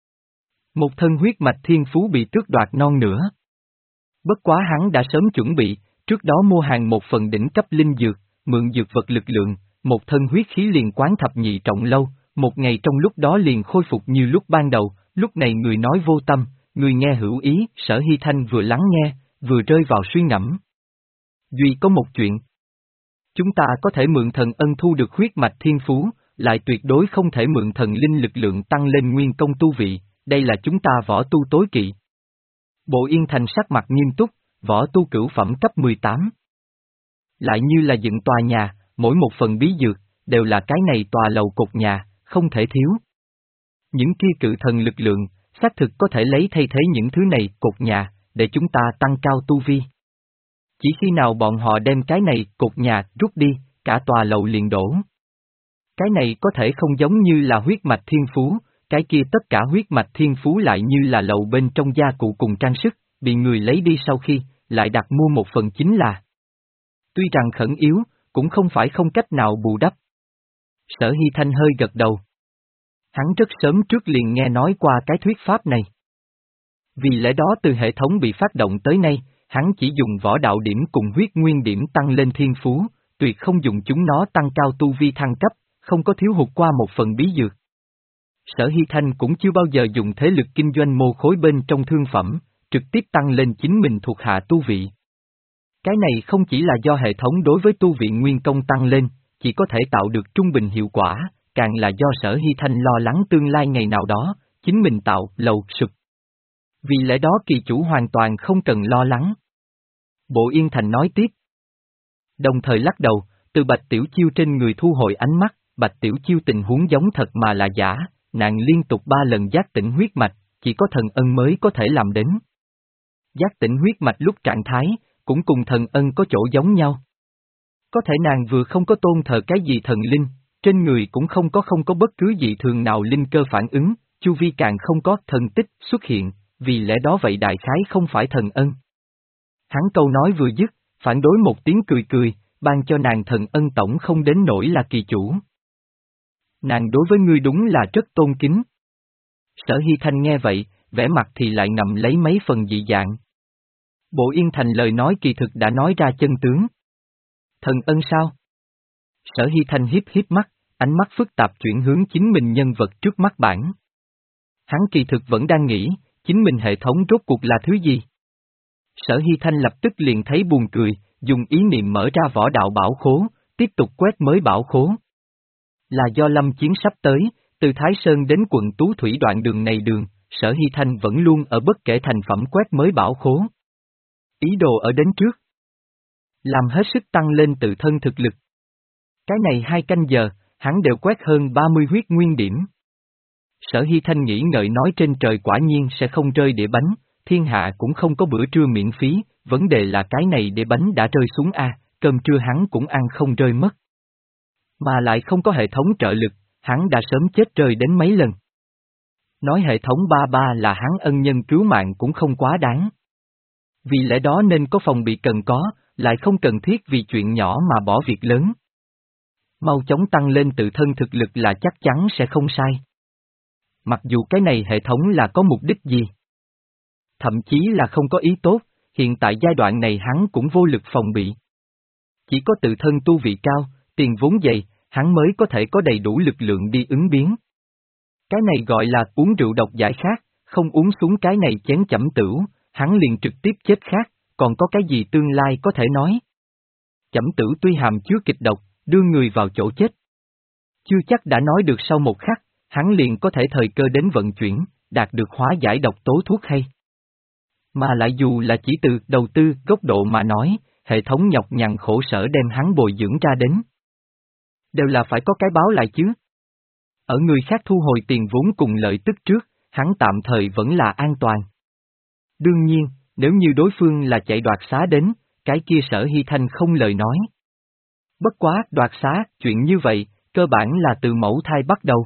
Một thân huyết mạch thiên phú bị tước đoạt non nữa. Bất quá hắn đã sớm chuẩn bị, trước đó mua hàng một phần đỉnh cấp linh dược, mượn dược vật lực lượng, một thân huyết khí liền quán thập nhị trọng lâu, một ngày trong lúc đó liền khôi phục như lúc ban đầu, lúc này người nói vô tâm, người nghe hữu ý, Sở Hy Thanh vừa lắng nghe, vừa rơi vào suy ngẫm. Duy có một chuyện. Chúng ta có thể mượn thần ân thu được huyết mạch thiên phú, lại tuyệt đối không thể mượn thần linh lực lượng tăng lên nguyên công tu vị, đây là chúng ta võ tu tối kỵ. Bộ Yên Thành sắc mặt nghiêm túc, võ tu cửu phẩm cấp mười tám. Lại như là dựng tòa nhà, mỗi một phần bí dược, đều là cái này tòa lầu cột nhà, không thể thiếu. Những kia cự thần lực lượng, xác thực có thể lấy thay thế những thứ này cột nhà, để chúng ta tăng cao tu vi. Chỉ khi nào bọn họ đem cái này cột nhà rút đi, cả tòa lầu liền đổ. Cái này có thể không giống như là huyết mạch thiên phú, cái kia tất cả huyết mạch thiên phú lại như là lầu bên trong gia cụ cùng trang sức, bị người lấy đi sau khi, lại đặt mua một phần chính là. Tuy rằng khẩn yếu, cũng không phải không cách nào bù đắp. Sở Hy Thanh hơi gật đầu. Hắn rất sớm trước liền nghe nói qua cái thuyết pháp này. Vì lẽ đó từ hệ thống bị phát động tới nay, hắn chỉ dùng võ đạo điểm cùng huyết nguyên điểm tăng lên thiên phú, tuyệt không dùng chúng nó tăng cao tu vi thăng cấp, không có thiếu hụt qua một phần bí dược. Sở Hy Thanh cũng chưa bao giờ dùng thế lực kinh doanh mô khối bên trong thương phẩm, trực tiếp tăng lên chính mình thuộc hạ tu vị. Cái này không chỉ là do hệ thống đối với tu vị nguyên công tăng lên, chỉ có thể tạo được trung bình hiệu quả, càng là do Sở Hy Thanh lo lắng tương lai ngày nào đó, chính mình tạo lầu sụp. Vì lẽ đó kỳ chủ hoàn toàn không cần lo lắng. Bộ Yên Thành nói tiếp. Đồng thời lắc đầu, từ Bạch Tiểu Chiêu trên người thu hồi ánh mắt, Bạch Tiểu Chiêu tình huống giống thật mà là giả, nàng liên tục ba lần giác tỉnh huyết mạch, chỉ có thần ân mới có thể làm đến. Giác tỉnh huyết mạch lúc trạng thái, cũng cùng thần ân có chỗ giống nhau. Có thể nàng vừa không có tôn thờ cái gì thần linh, trên người cũng không có không có bất cứ dị thường nào linh cơ phản ứng, chu vi càng không có thần tích xuất hiện, vì lẽ đó vậy đại khái không phải thần ân. Hắn câu nói vừa dứt, phản đối một tiếng cười cười, ban cho nàng thần ân tổng không đến nỗi là kỳ chủ. Nàng đối với ngươi đúng là rất tôn kính. Sở Hy Thanh nghe vậy, vẻ mặt thì lại ngậm lấy mấy phần dị dạng. Bộ Yên Thành lời nói kỳ thực đã nói ra chân tướng. Thần ân sao? Sở Hy Thanh hiếp hiếp mắt, ánh mắt phức tạp chuyển hướng chính mình nhân vật trước mắt bản. Hắn kỳ thực vẫn đang nghĩ, chính mình hệ thống rốt cuộc là thứ gì? Sở Hy Thanh lập tức liền thấy buồn cười, dùng ý niệm mở ra võ đạo bảo khố, tiếp tục quét mới bảo khố. Là do lâm chiến sắp tới, từ Thái Sơn đến quận Tú Thủy đoạn đường này đường, Sở Hy Thanh vẫn luôn ở bất kể thành phẩm quét mới bảo khố. Ý đồ ở đến trước. làm hết sức tăng lên tự thân thực lực. Cái này hai canh giờ, hắn đều quét hơn ba mươi huyết nguyên điểm. Sở Hy Thanh nghĩ ngợi nói trên trời quả nhiên sẽ không rơi đĩa bánh, thiên hạ cũng không có bữa trưa miễn phí, vấn đề là cái này đĩa bánh đã rơi xuống a, cơm trưa hắn cũng ăn không rơi mất. Mà lại không có hệ thống trợ lực, hắn đã sớm chết rơi đến mấy lần. Nói hệ thống ba ba là hắn ân nhân cứu mạng cũng không quá đáng. Vì lẽ đó nên có phòng bị cần có, lại không cần thiết vì chuyện nhỏ mà bỏ việc lớn. Mau chóng tăng lên tự thân thực lực là chắc chắn sẽ không sai. Mặc dù cái này hệ thống là có mục đích gì. Thậm chí là không có ý tốt, hiện tại giai đoạn này hắn cũng vô lực phòng bị. Chỉ có tự thân tu vị cao, tiền vốn dày, hắn mới có thể có đầy đủ lực lượng đi ứng biến. Cái này gọi là uống rượu độc giải khát, không uống xuống cái này chén chẩm tửu, hắn liền trực tiếp chết khát, còn có cái gì tương lai có thể nói. Chẩm tửu tuy hàm chứa kịch độc, đưa người vào chỗ chết. Chưa chắc đã nói được sau một khắc, hắn liền có thể thời cơ đến vận chuyển, đạt được hóa giải độc tố thuốc hay. Mà lại dù là chỉ từ đầu tư góc độ mà nói, hệ thống nhọc nhằn khổ sở đem hắn bồi dưỡng ra đến. Đều là phải có cái báo lại chứ. Ở người khác thu hồi tiền vốn cùng lợi tức trước, hắn tạm thời vẫn là an toàn. Đương nhiên, nếu như đối phương là chạy đoạt xá đến, cái kia Sở Hy Thanh không lời nói. Bất quá, đoạt xá, chuyện như vậy, cơ bản là từ mẫu thai bắt đầu.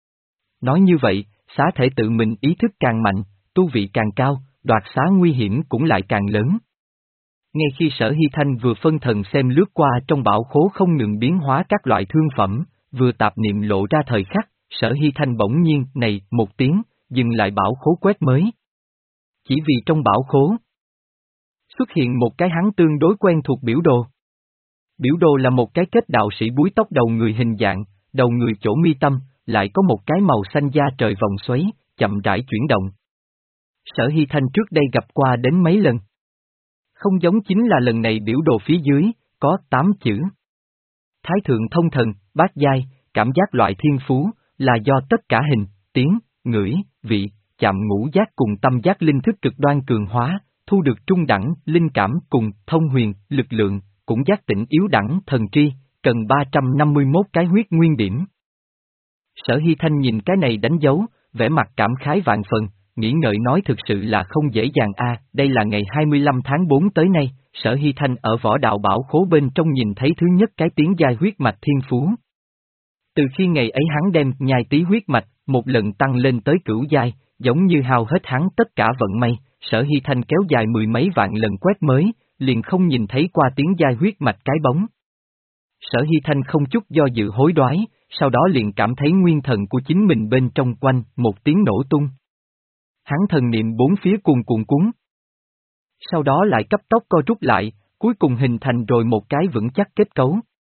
Nói như vậy, xá thể tự mình ý thức càng mạnh, tu vị càng cao, đoạt xá nguy hiểm cũng lại càng lớn. Ngay khi Sở Hy Thanh vừa phân thần xem lướt qua trong bảo khố không ngừng biến hóa các loại thương phẩm, vừa tạp niệm lộ ra thời khắc, Sở Hy Thanh bỗng nhiên này một tiếng, dừng lại bảo khố quét mới. Chỉ vì trong bảo khố xuất hiện một cái hắn tương đối quen thuộc biểu đồ. Biểu đồ là một cái kết đạo sĩ búi tóc đầu người hình dạng, đầu người chỗ mi tâm, lại có một cái màu xanh da trời vòng xoáy, chậm rãi chuyển động. Sở Hy Thanh trước đây gặp qua đến mấy lần. Không giống chính là lần này biểu đồ phía dưới, có tám chữ. Thái thượng thông thần, bát giai, cảm giác loại thiên phú, là do tất cả hình, tiếng, ngửi, vị, chạm ngũ giác cùng tâm giác linh thức cực đoan cường hóa, thu được trung đẳng, linh cảm cùng thông huyền, lực lượng, cũng giác tỉnh yếu đẳng thần tri, cần ba trăm năm mươi mốt cái huyết nguyên điểm. Sở Hy Thanh nhìn cái này đánh dấu, vẻ mặt cảm khái vạn phần, nghĩ ngợi nói thực sự là không dễ dàng a. Đây là ngày hai mươi lăm tháng tư tới nay, Sở Hy Thanh ở võ đạo bảo khố bên trong nhìn thấy thứ nhất cái tiếng giai huyết mạch thiên phú. Từ khi ngày ấy hắn đem nhai tí huyết mạch, một lần tăng lên tới cửu giai, giống như hao hết hắn tất cả vận may, Sở Hy Thanh kéo dài mười mấy vạn lần quét mới, liền không nhìn thấy qua tiếng giai huyết mạch cái bóng. Sở Hy Thanh không chút do dự hối đoái, sau đó liền cảm thấy nguyên thần của chính mình bên trong quanh, một tiếng nổ tung. Hắn thần niệm bốn phía cuồn cuộn cuốn. Sau đó lại cấp tốc co rút lại, cuối cùng hình thành rồi một cái vững chắc kết cấu.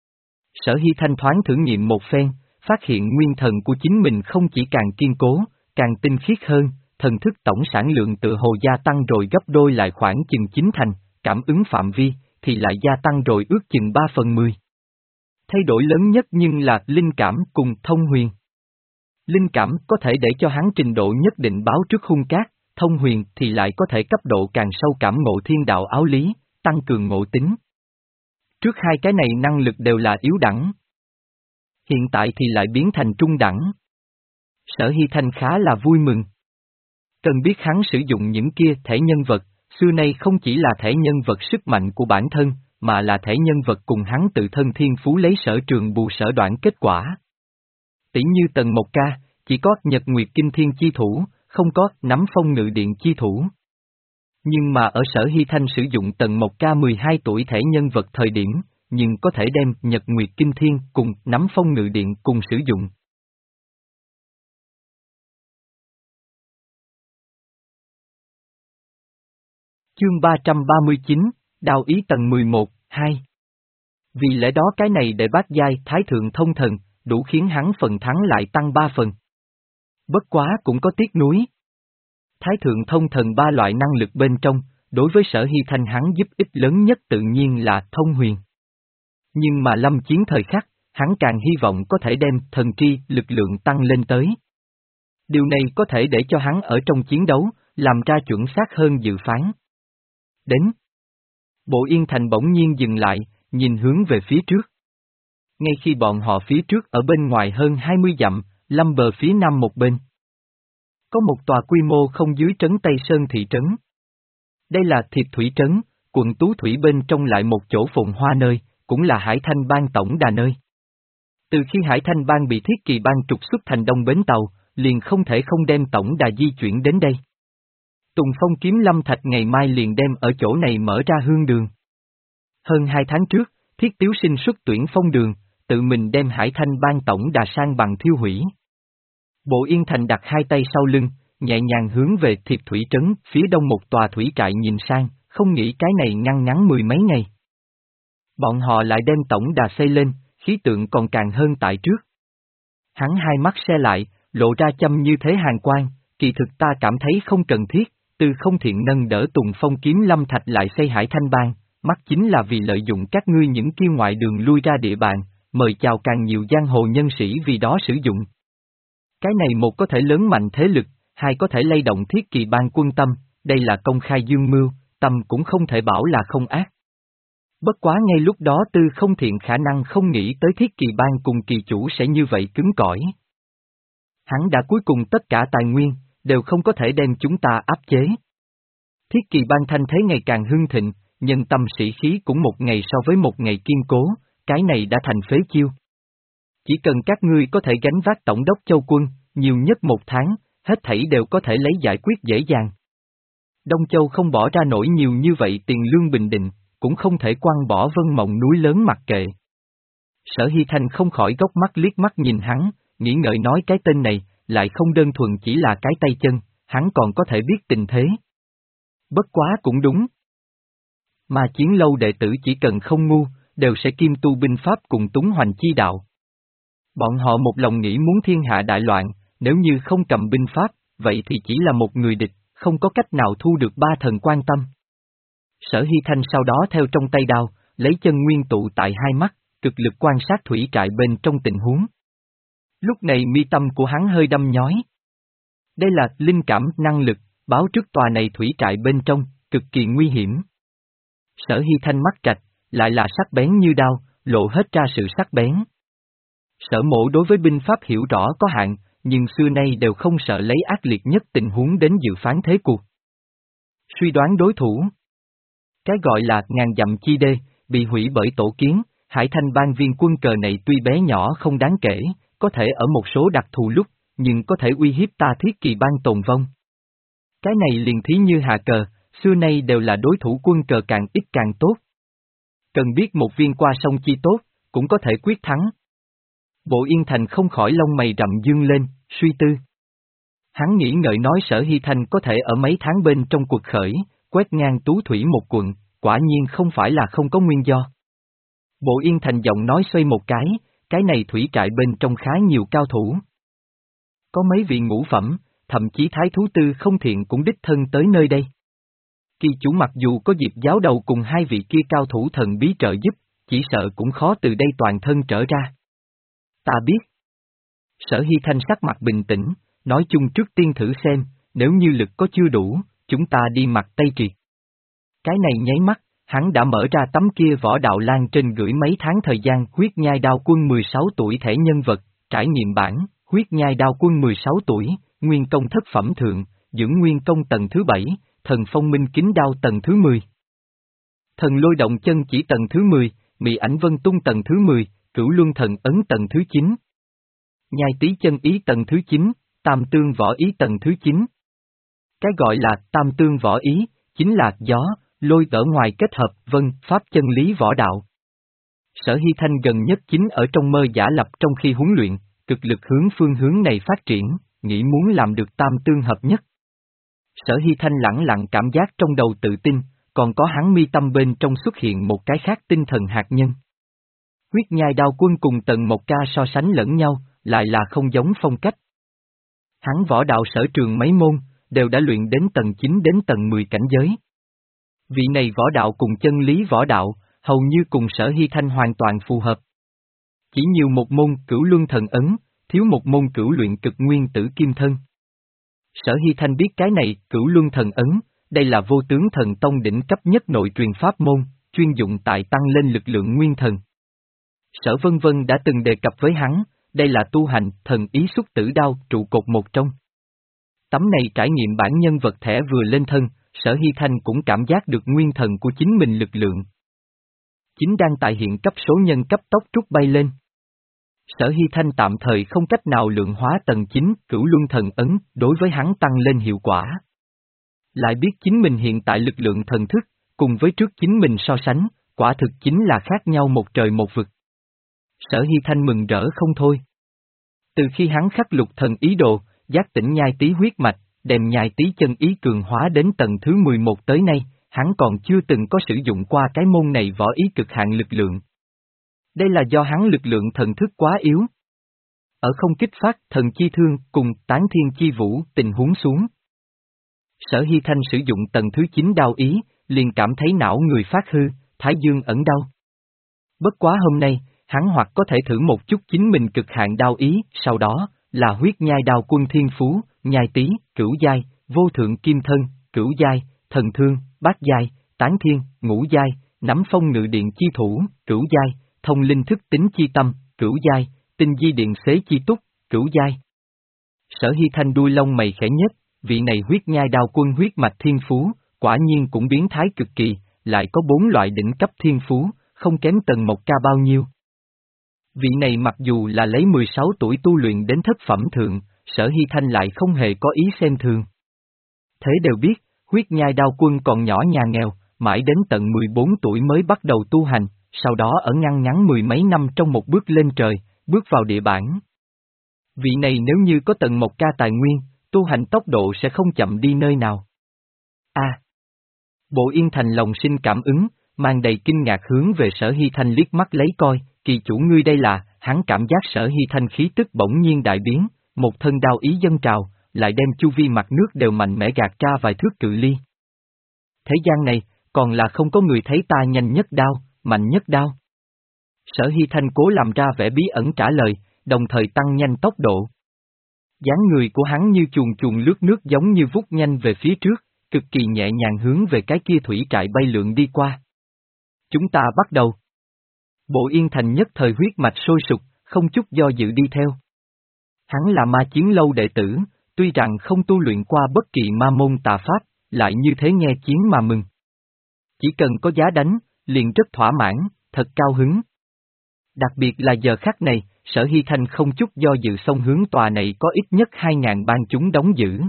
Sở Hy Thanh thoáng thử nghiệm một phen, phát hiện nguyên thần của chính mình không chỉ càng kiên cố, càng tinh khiết hơn, thần thức tổng sản lượng tự hồ gia tăng rồi gấp đôi lại khoảng chừng chín thành, cảm ứng phạm vi, thì lại gia tăng rồi ước chừng ba phần mười. Thay đổi lớn nhất nhưng là linh cảm cùng thông huyền. Linh cảm có thể để cho hắn trình độ nhất định báo trước hung cát, thông huyền thì lại có thể cấp độ càng sâu cảm ngộ thiên đạo áo lý, tăng cường ngộ tính. Trước hai cái này năng lực đều là yếu đẳng. Hiện tại thì lại biến thành trung đẳng. Sở Hy Thanh khá là vui mừng. Cần biết hắn sử dụng những kia thẻ nhân vật, xưa nay không chỉ là thẻ nhân vật sức mạnh của bản thân, mà là thẻ nhân vật cùng hắn tự thân thiên phú lấy sở trường bù sở đoạn kết quả. Tỷ như tầng một ca, chỉ có Nhật Nguyệt Kinh Thiên chi thủ, không có nắm phong ngự điện chi thủ. Nhưng mà ở Sở Hy Thanh sử dụng tầng một ca mười hai tuổi thẻ nhân vật thời điểm, nhưng có thể đem Nhật Nguyệt Kinh Thiên cùng nắm phong ngự điện cùng sử dụng. Chương ba trăm ba mươi chín, Đao ý tầng mười một, hai. Vì lẽ đó cái này để bát giai thái thượng thông thần, đủ khiến hắn phần thắng lại tăng ba phần. Bất quá cũng có tiếc nuối. Thái thượng thông thần ba loại năng lực bên trong, đối với Sở Hy Thanh hắn giúp ích lớn nhất tự nhiên là thông huyền. Nhưng mà lâm chiến thời khắc, hắn càng hy vọng có thể đem thần tri lực lượng tăng lên tới. Điều này có thể để cho hắn ở trong chiến đấu, làm ra chuẩn xác hơn dự phán. Đến Bộ Yên Thành bỗng nhiên dừng lại, nhìn hướng về phía trước. Ngay khi bọn họ phía trước ở bên ngoài hơn hai mươi dặm, lâm bờ phía nam một bên. Có một tòa quy mô không dưới trấn Tây Sơn thị trấn. Đây là Thiệp Thủy Trấn, quận Tú Thủy bên trong lại một chỗ phồn hoa nơi, cũng là Hải Thanh Bang tổng đà nơi. Từ khi Hải Thanh Bang bị Thiết Kỳ Bang trục xuất thành Đông Bến Tàu, liền không thể không đem tổng đà di chuyển đến đây. Tùng Phong Kiếm Lâm Thạch ngày mai liền đem ở chỗ này mở ra hương đường. Hơn hai tháng trước, Thiết Tiếu Sinh xuất tuyển phong đường, tự mình đem Hải Thanh Bang tổng đà sang bằng thiêu hủy. Bộ Yên Thành đặt hai tay sau lưng, nhẹ nhàng hướng về Thiệp Thủy Trấn, phía đông một tòa thủy trại nhìn sang, không nghĩ cái này ngăn ngắn mười mấy ngày. Bọn họ lại đem tổng đà xây lên, khí tượng còn càng hơn tại trước. Hắn hai mắt se lại, lộ ra châm như thế hàn quan, kỳ thực ta cảm thấy không cần thiết, từ không thiện nâng đỡ Tùng Phong Kiếm Lâm Thạch lại xây Hải Thanh Bang, mắt chính là vì lợi dụng các ngươi những kiêu ngoại đường lui ra địa bàn, mời chào càng nhiều giang hồ nhân sĩ vì đó sử dụng. Cái này một có thể lớn mạnh thế lực, hai có thể lay động Thiết Kỳ Bang quân tâm, đây là công khai dương mưu, tâm cũng không thể bảo là không ác. Bất quá ngay lúc đó Tư Không Thiện khả năng không nghĩ tới Thiết Kỳ Bang cùng kỳ chủ sẽ như vậy cứng cỏi. Hắn đã cuối cùng tất cả tài nguyên, đều không có thể đem chúng ta áp chế. Thiết Kỳ Bang thanh thế ngày càng hưng thịnh, nhân tâm sĩ khí cũng một ngày so với một ngày kiên cố, cái này đã thành phế chiêu. Chỉ cần các ngươi có thể gánh vác tổng đốc châu quân, nhiều nhất một tháng, hết thảy đều có thể lấy giải quyết dễ dàng. Đông Châu không bỏ ra nổi nhiều như vậy tiền lương bình định, cũng không thể quăng bỏ Vân Mộng núi lớn mặc kệ. Sở Hy Thanh không khỏi góc mắt liếc mắt nhìn hắn, nghĩ ngợi nói cái tên này, lại không đơn thuần chỉ là cái tay chân, hắn còn có thể biết tình thế. Bất quá cũng đúng. Mà Chiến Lâu đệ tử chỉ cần không ngu, đều sẽ kiêm tu binh pháp cùng túng hoành chi đạo. Bọn họ một lòng nghĩ muốn thiên hạ đại loạn, nếu như không cầm binh pháp, vậy thì chỉ là một người địch, không có cách nào thu được ba thần quan tâm. Sở Hy Thanh sau đó theo trong tay đao, lấy chân nguyên tụ tại hai mắt, cực lực quan sát thủy trại bên trong tình huống. Lúc này mi tâm của hắn hơi đâm nhói. Đây là linh cảm năng lực, báo trước tòa này thủy trại bên trong, cực kỳ nguy hiểm. Sở Hy Thanh mắt trạch, lại là sắc bén như đao, lộ hết ra sự sắc bén. Sở Mộ đối với binh pháp hiểu rõ có hạn, nhưng xưa nay đều không sợ lấy ác liệt nhất tình huống đến dự phán thế cuộc. Suy đoán đối thủ. Cái gọi là ngàn dặm chi đê, bị hủy bởi tổ kiến, Hải Thanh Bang viên quân cờ này tuy bé nhỏ không đáng kể, có thể ở một số đặc thù lúc, nhưng có thể uy hiếp ta Thiết Kỳ Bang tồn vong. Cái này liền thí như hạ cờ, xưa nay đều là đối thủ quân cờ càng ít càng tốt. Cần biết một viên qua sông chi tốt, cũng có thể quyết thắng. Bộ Yên Thành không khỏi lông mày rậm dương lên, suy tư. Hắn nghĩ ngợi nói Sở Hy Thanh có thể ở mấy tháng bên trong cuộc khởi, quét ngang Tú Thủy một quận, quả nhiên không phải là không có nguyên do. Bộ Yên Thành giọng nói xoay một cái, cái này thủy trại bên trong khá nhiều cao thủ. Có mấy vị ngũ phẩm, thậm chí Thái Thú Tư Không Thiện cũng đích thân tới nơi đây. Kỳ chủ mặc dù có dịp giáo đầu cùng hai vị kia cao thủ thần bí trợ giúp, chỉ sợ cũng khó từ đây toàn thân trở ra. Ta biết. Sở Hy Thanh sắc mặt bình tĩnh, nói chung trước tiên thử xem, nếu như lực có chưa đủ, chúng ta đi mặt Tây Triệt. Cái này nháy mắt, hắn đã mở ra tấm kia võ đạo lan trên gửi mấy tháng thời gian huyết nhai đao quân mười sáu tuổi thẻ nhân vật, trải nghiệm bản, huyết nhai đao quân mười sáu tuổi, nguyên công thất phẩm thượng, dưỡng nguyên công tầng thứ bảy, thần phong minh kính đao tầng thứ mười. Thần lôi động chân chỉ tầng thứ mười, mị ảnh vân tung tầng thứ mười, cửu luân thần ấn tầng thứ chín. Nhai tí chân ý tầng thứ chín, tam tương võ ý tầng thứ chín. Cái gọi là tam tương võ ý, chính là gió, lôi ở ngoài kết hợp vân, pháp chân lý võ đạo. Sở Hy Thanh gần nhất chính ở trong mơ giả lập trong khi huấn luyện, cực lực hướng phương hướng này phát triển, nghĩ muốn làm được tam tương hợp nhất. Sở Hy Thanh lẳng lặng cảm giác trong đầu tự tin, còn có hắn mi tâm bên trong xuất hiện một cái khác tinh thần hạt nhân. Huyết nhai đao quân cùng tầng một ca so sánh lẫn nhau, lại là không giống phong cách. Hắn võ đạo sở trường mấy môn, đều đã luyện đến tầng chín đến tầng mười cảnh giới. Vị này võ đạo cùng chân lý võ đạo, hầu như cùng Sở Hy Thanh hoàn toàn phù hợp. Chỉ nhiều một môn cửu luân thần ấn, thiếu một môn cửu luyện cực nguyên tử kim thân. Sở Hy Thanh biết cái này, cửu luân thần ấn, đây là vô tướng thần tông đỉnh cấp nhất nội truyền pháp môn, chuyên dụng tại tăng lên lực lượng nguyên thần. Sở Vân Vân đã từng đề cập với hắn, đây là tu hành thần ý xuất tử đao trụ cột một trong. Tấm này trải nghiệm bản nhân vật thẻ vừa lên thân, Sở Hy Thanh cũng cảm giác được nguyên thần của chính mình lực lượng. Chính đang tại hiện cấp số nhân cấp tốc trút bay lên. Sở Hy Thanh tạm thời không cách nào lượng hóa tầng chín cửu luân thần ấn đối với hắn tăng lên hiệu quả. Lại biết chính mình hiện tại lực lượng thần thức, cùng với trước chính mình so sánh, quả thực chính là khác nhau một trời một vực. Sở Hy Thanh mừng rỡ không thôi. Từ khi hắn khắc lục thần ý đồ, giác tỉnh nhai tí huyết mạch, đem nhai tí chân ý cường hóa đến tầng thứ mười một tới nay, hắn còn chưa từng có sử dụng qua cái môn này võ ý cực hạn lực lượng. Đây là do hắn lực lượng thần thức quá yếu. Ở không kích phát thần chi thương cùng tán thiên chi vũ tình huống xuống. Sở Hy Thanh sử dụng tầng thứ chín đao ý, liền cảm thấy não người phát hư, thái dương ẩn đau. Bất quá hôm nay, hắn hoặc có thể thử một chút chính mình cực hạn đao ý, sau đó, là huyết nhai đao quân thiên phú, nhai tí, cửu giai, vô thượng kim thân, cửu giai, thần thương, bát giai, tán thiên, ngũ giai, nắm phong ngự điện chi thủ, cửu giai, thông linh thức tính chi tâm, cửu giai, tinh di điện xế chi túc, cửu giai. Sở Hy Thanh đuôi lông mày khẽ nhất, vị này huyết nhai đao quân huyết mạch thiên phú, quả nhiên cũng biến thái cực kỳ, lại có bốn loại đỉnh cấp thiên phú, không kém Tần Mộc Ca bao nhiêu. Vị này mặc dù là lấy mười sáu tuổi tu luyện đến thất phẩm thượng, Sở Hy Thanh lại không hề có ý xem thường. Thế đều biết, huyết nhai đao quân còn nhỏ nhà nghèo, mãi đến tận mười bốn tuổi mới bắt đầu tu hành, sau đó ở ngăn ngắn mười mấy năm trong một bước lên trời, bước vào địa bản. Vị này nếu như có Tần Mộc Ca tài nguyên, tu hành tốc độ sẽ không chậm đi nơi nào. A. À, Bộ Yên Thành lòng sinh cảm ứng, mang đầy kinh ngạc hướng về Sở Hy Thanh liếc mắt lấy coi, kỳ chủ ngươi đây là, hắn cảm giác Sở Hy Thanh khí tức bỗng nhiên đại biến, một thân đao ý dâng trào, lại đem chu vi mặt nước đều mạnh mẽ gạt ra vài thước cự ly. Thế gian này, còn là không có người thấy ta nhanh nhất đao, mạnh nhất đao. Sở Hy Thanh cố làm ra vẻ bí ẩn trả lời, đồng thời tăng nhanh tốc độ. Dáng người của hắn như chuồn chuồn lướt nước giống như vút nhanh về phía trước, cực kỳ nhẹ nhàng hướng về cái kia thủy trại bay lượn đi qua. Chúng ta bắt đầu. Bộ Yên Thành nhất thời huyết mạch sôi sục, không chút do dự đi theo. Hắn là ma chiến lâu đệ tử, tuy rằng không tu luyện qua bất kỳ ma môn tà pháp, lại như thế nghe chiến mà mừng. Chỉ cần có giá đánh, liền rất thỏa mãn, thật cao hứng. Đặc biệt là giờ khắc này, Sở Hy Thanh không chút do dự xông hướng tòa này có ít nhất hai ngàn bang chúng đóng giữ.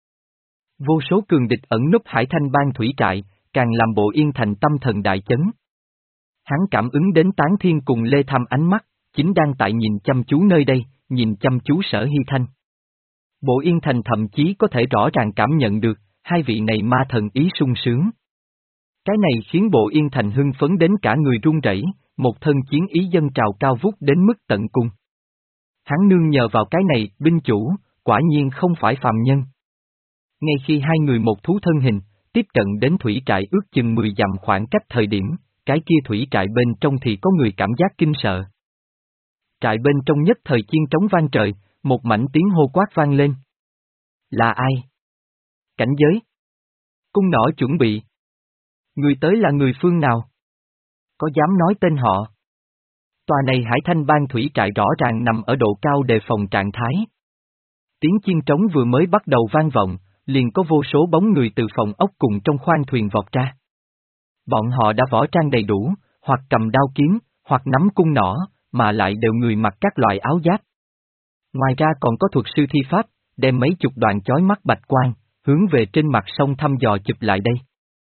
Vô số cường địch ẩn núp Hải Thanh bang thủy trại, càng làm Bộ Yên Thành tâm thần đại chấn. Hắn cảm ứng đến Tán Thiên cùng Lê Tham ánh mắt, chính đang tại nhìn chăm chú nơi đây, nhìn chăm chú Sở Hy Thanh. Bộ Yên Thành thậm chí có thể rõ ràng cảm nhận được, hai vị này ma thần ý sung sướng. Cái này khiến Bộ Yên Thành hưng phấn đến cả người run rẩy, một thân chiến ý dâng trào cao vút đến mức tận cùng. Hắn nương nhờ vào cái này, binh chủ, quả nhiên không phải phàm nhân. Ngay khi hai người một thú thân hình, tiếp cận đến thủy trại ước chừng mười dặm khoảng cách thời điểm, cái kia thủy trại bên trong thì có người cảm giác kinh sợ. Trại bên trong nhất thời chiên trống vang trời, một mảnh tiếng hô quát vang lên. Là ai? Cảnh giới. Cung nỏ chuẩn bị. Người tới là người phương nào? Có dám nói tên họ? Tòa này Hải Thanh bang thủy trại rõ ràng nằm ở độ cao đề phòng trạng thái. Tiếng chiên trống vừa mới bắt đầu vang vọng, liền có vô số bóng người từ phòng ốc cùng trong khoang thuyền vọt ra. Bọn họ đã võ trang đầy đủ, hoặc cầm đao kiếm, hoặc nắm cung nỏ, mà lại đều người mặc các loại áo giáp. Ngoài ra còn có thuật sư thi pháp, đem mấy chục đoàn chói mắt bạch quang, hướng về trên mặt sông thăm dò chụp lại đây.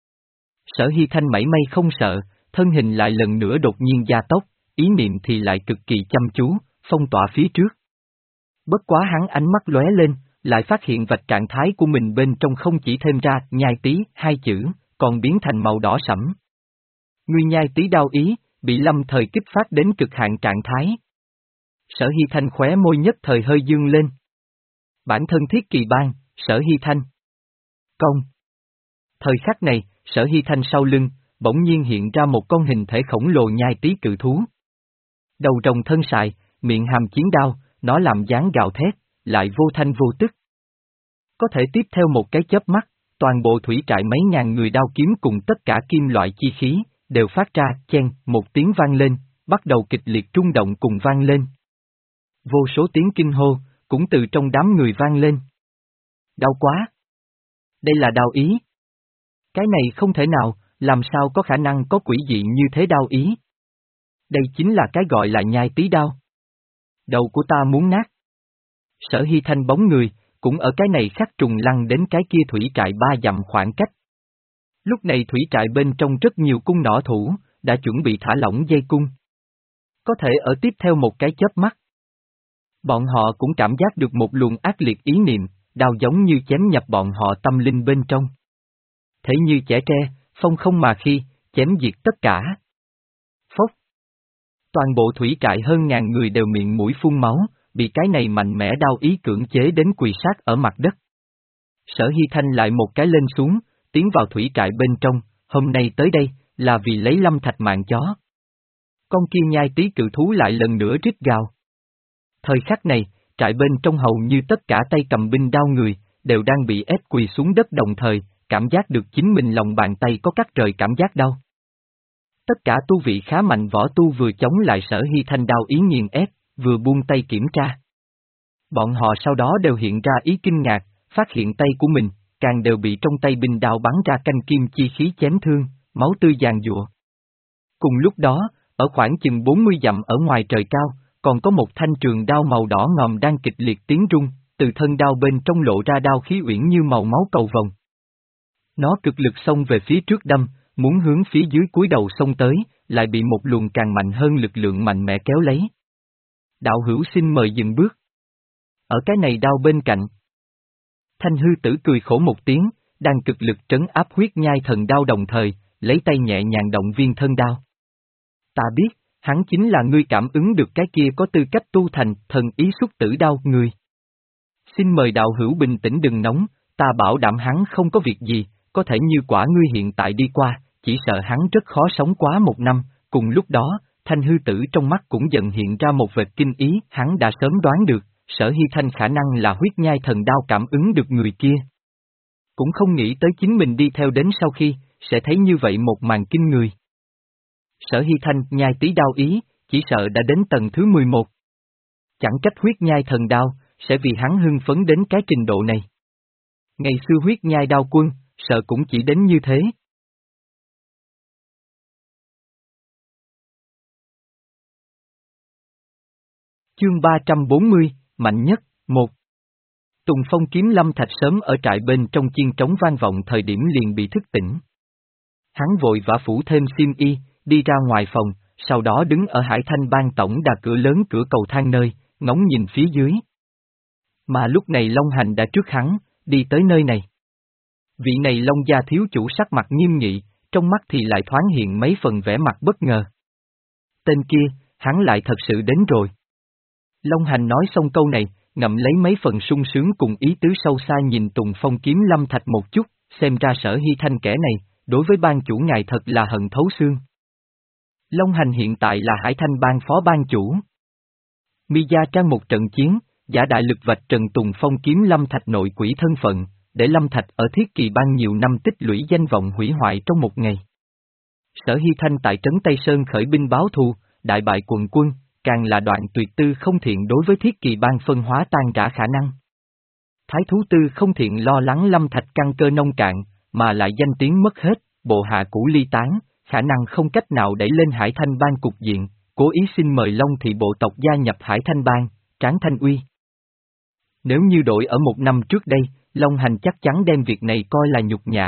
Sở Hy Thanh mảy may không sợ, thân hình lại lần nữa đột nhiên gia tốc, ý niệm thì lại cực kỳ chăm chú, phong tỏa phía trước. Bất quá hắn ánh mắt lóe lên, lại phát hiện vạch trạng thái của mình bên trong không chỉ thêm ra nhai tí hai chữ, còn biến thành màu đỏ sẫm. Ngươi nhai tí đao ý, bị lâm thời kích phát đến cực hạn trạng thái. Sở Hy Thanh khóe môi nhất thời hơi dương lên. Bản thân thiết kỳ bang, Sở Hy Thanh. Công. Thời khắc này, Sở Hy Thanh sau lưng, bỗng nhiên hiện ra một con hình thể khổng lồ nhai tí cự thú. Đầu rồng thân sài, miệng hàm chiến đao, nó làm dáng gào thét, lại vô thanh vô tức. Có thể tiếp theo một cái chớp mắt, toàn bộ thủy trại mấy ngàn người đao kiếm cùng tất cả kim loại chi khí, đều phát ra chen một tiếng vang lên, bắt đầu kịch liệt rung động cùng vang lên. Vô số tiếng kinh hô, cũng từ trong đám người vang lên. Đau quá! Đây là đao ý. Cái này không thể nào, làm sao có khả năng có quỷ dị như thế đao ý. Đây chính là cái gọi là nhai tí đao. Đầu của ta muốn nát. Sở Hy Thanh bóng người, cũng ở cái này khắc trùng lăn đến cái kia thủy trại ba dặm khoảng cách. Lúc này thủy trại bên trong rất nhiều cung nỏ thủ, đã chuẩn bị thả lỏng dây cung. Có thể ở tiếp theo một cái chớp mắt. Bọn họ cũng cảm giác được một luồng ác liệt ý niệm, đao giống như chém nhập bọn họ tâm linh bên trong. Thế như chẻ tre, phong không mà khi, chém diệt tất cả. Phốc. Toàn bộ thủy trại hơn ngàn người đều miệng mũi phun máu, bị cái này mạnh mẽ đao ý cưỡng chế đến quỳ sát ở mặt đất. Sở Hy Thanh lại một cái lên xuống, tiến vào thủy trại bên trong, hôm nay tới đây, là vì lấy lâm thạch mạng chó. Con kia nhai tí cự thú lại lần nữa rít gào. Thời khắc này, trại bên trong hầu như tất cả tay cầm binh đao người, đều đang bị ép quỳ xuống đất đồng thời, cảm giác được chính mình lòng bàn tay có cắt rời cảm giác đau. Tất cả tu vị khá mạnh võ tu vừa chống lại Sở Hy Thanh đao ý nghiền ép, vừa buông tay kiểm tra. Bọn họ sau đó đều hiện ra ý kinh ngạc, phát hiện tay của mình, càng đều bị trong tay binh đao bắn ra canh kim chi khí chém thương, máu tươi giàn giụa. Cùng lúc đó, ở khoảng chừng bốn mươi dặm ở ngoài trời cao, còn có một thanh trường đao màu đỏ ngòm đang kịch liệt tiến rung, từ thân đao bên trong lộ ra đao khí uyển như màu máu cầu vồng. Nó cực lực xông về phía trước đâm, muốn hướng phía dưới cúi đầu xông tới, lại bị một luồng càng mạnh hơn lực lượng mạnh mẽ kéo lấy. Đạo hữu xin mời dừng bước. Ở cái này đao bên cạnh. Thanh hư tử cười khổ một tiếng, đang cực lực trấn áp huyết nhai thần đao đồng thời, lấy tay nhẹ nhàng động viên thân đao. Ta biết, hắn chính là ngươi cảm ứng được cái kia có tư cách tu thành thần ý xúc tử đao người. Xin mời đạo hữu bình tĩnh đừng nóng, ta bảo đảm hắn không có việc gì, có thể như quả ngươi hiện tại đi qua, chỉ sợ hắn rất khó sống quá một năm, cùng lúc đó, Thanh hư tử trong mắt cũng dần hiện ra một vệt kinh ý, hắn đã sớm đoán được, Sở Hy Thanh khả năng là huyết nhai thần đao cảm ứng được người kia. Cũng không nghĩ tới chính mình đi theo đến sau khi, sẽ thấy như vậy một màn kinh người. Sở Hy Thanh nhai tí đao ý, chỉ sợ đã đến tầng thứ mười một. Chẳng trách huyết nhai thần đao, sẽ vì hắn hưng phấn đến cái trình độ này. Ngày xưa huyết nhai đao quân, sợ cũng chỉ đến như thế. Chương ba trăm bốn mươi, mạnh nhất, một. Tùng phong kiếm lâm thạch sớm ở trại bên trong chiên trống vang vọng thời điểm liền bị thức tỉnh. Hắn vội vã phủ thêm xiêm y, đi ra ngoài phòng, sau đó đứng ở Hải Thanh Bang tổng đà cửa lớn cửa cầu thang nơi, ngóng nhìn phía dưới. Mà lúc này Long Hành đã trước hắn, đi tới nơi này. Vị này Long gia thiếu chủ sắc mặt nghiêm nghị, trong mắt thì lại thoáng hiện mấy phần vẻ mặt bất ngờ. Tên kia, hắn lại thật sự đến rồi. Long Hành nói xong câu này, ngậm lấy mấy phần sung sướng cùng ý tứ sâu xa nhìn Tùng Phong kiếm lâm thạch một chút, xem ra Sở Hy Thanh kẻ này, đối với ban chủ ngài thật là hận thấu xương. Long Hành hiện tại là Hải Thanh Bang phó ban chủ. Mi gia trang một trận chiến, giả đại lực vạch trần Tùng Phong kiếm lâm thạch nội quỷ thân phận, để lâm thạch ở thiết kỳ bang nhiều năm tích lũy danh vọng hủy hoại trong một ngày. Sở Hy Thanh tại trấn Tây Sơn khởi binh báo thù, đại bại quần quân, càng là đoạn tuyệt tư không thiện đối với thiết kỳ bang phân hóa tan rã khả năng. Thái thú tư không thiện lo lắng lâm thạch căn cơ nông cạn, mà lại danh tiếng mất hết, bộ hạ cũ ly tán, khả năng không cách nào đẩy lên Hải Thanh Bang cục diện, cố ý xin mời Long thị bộ tộc gia nhập Hải Thanh Bang, tráng thanh uy. Nếu như đổi ở một năm trước đây, Long Hành chắc chắn đem việc này coi là nhục nhã.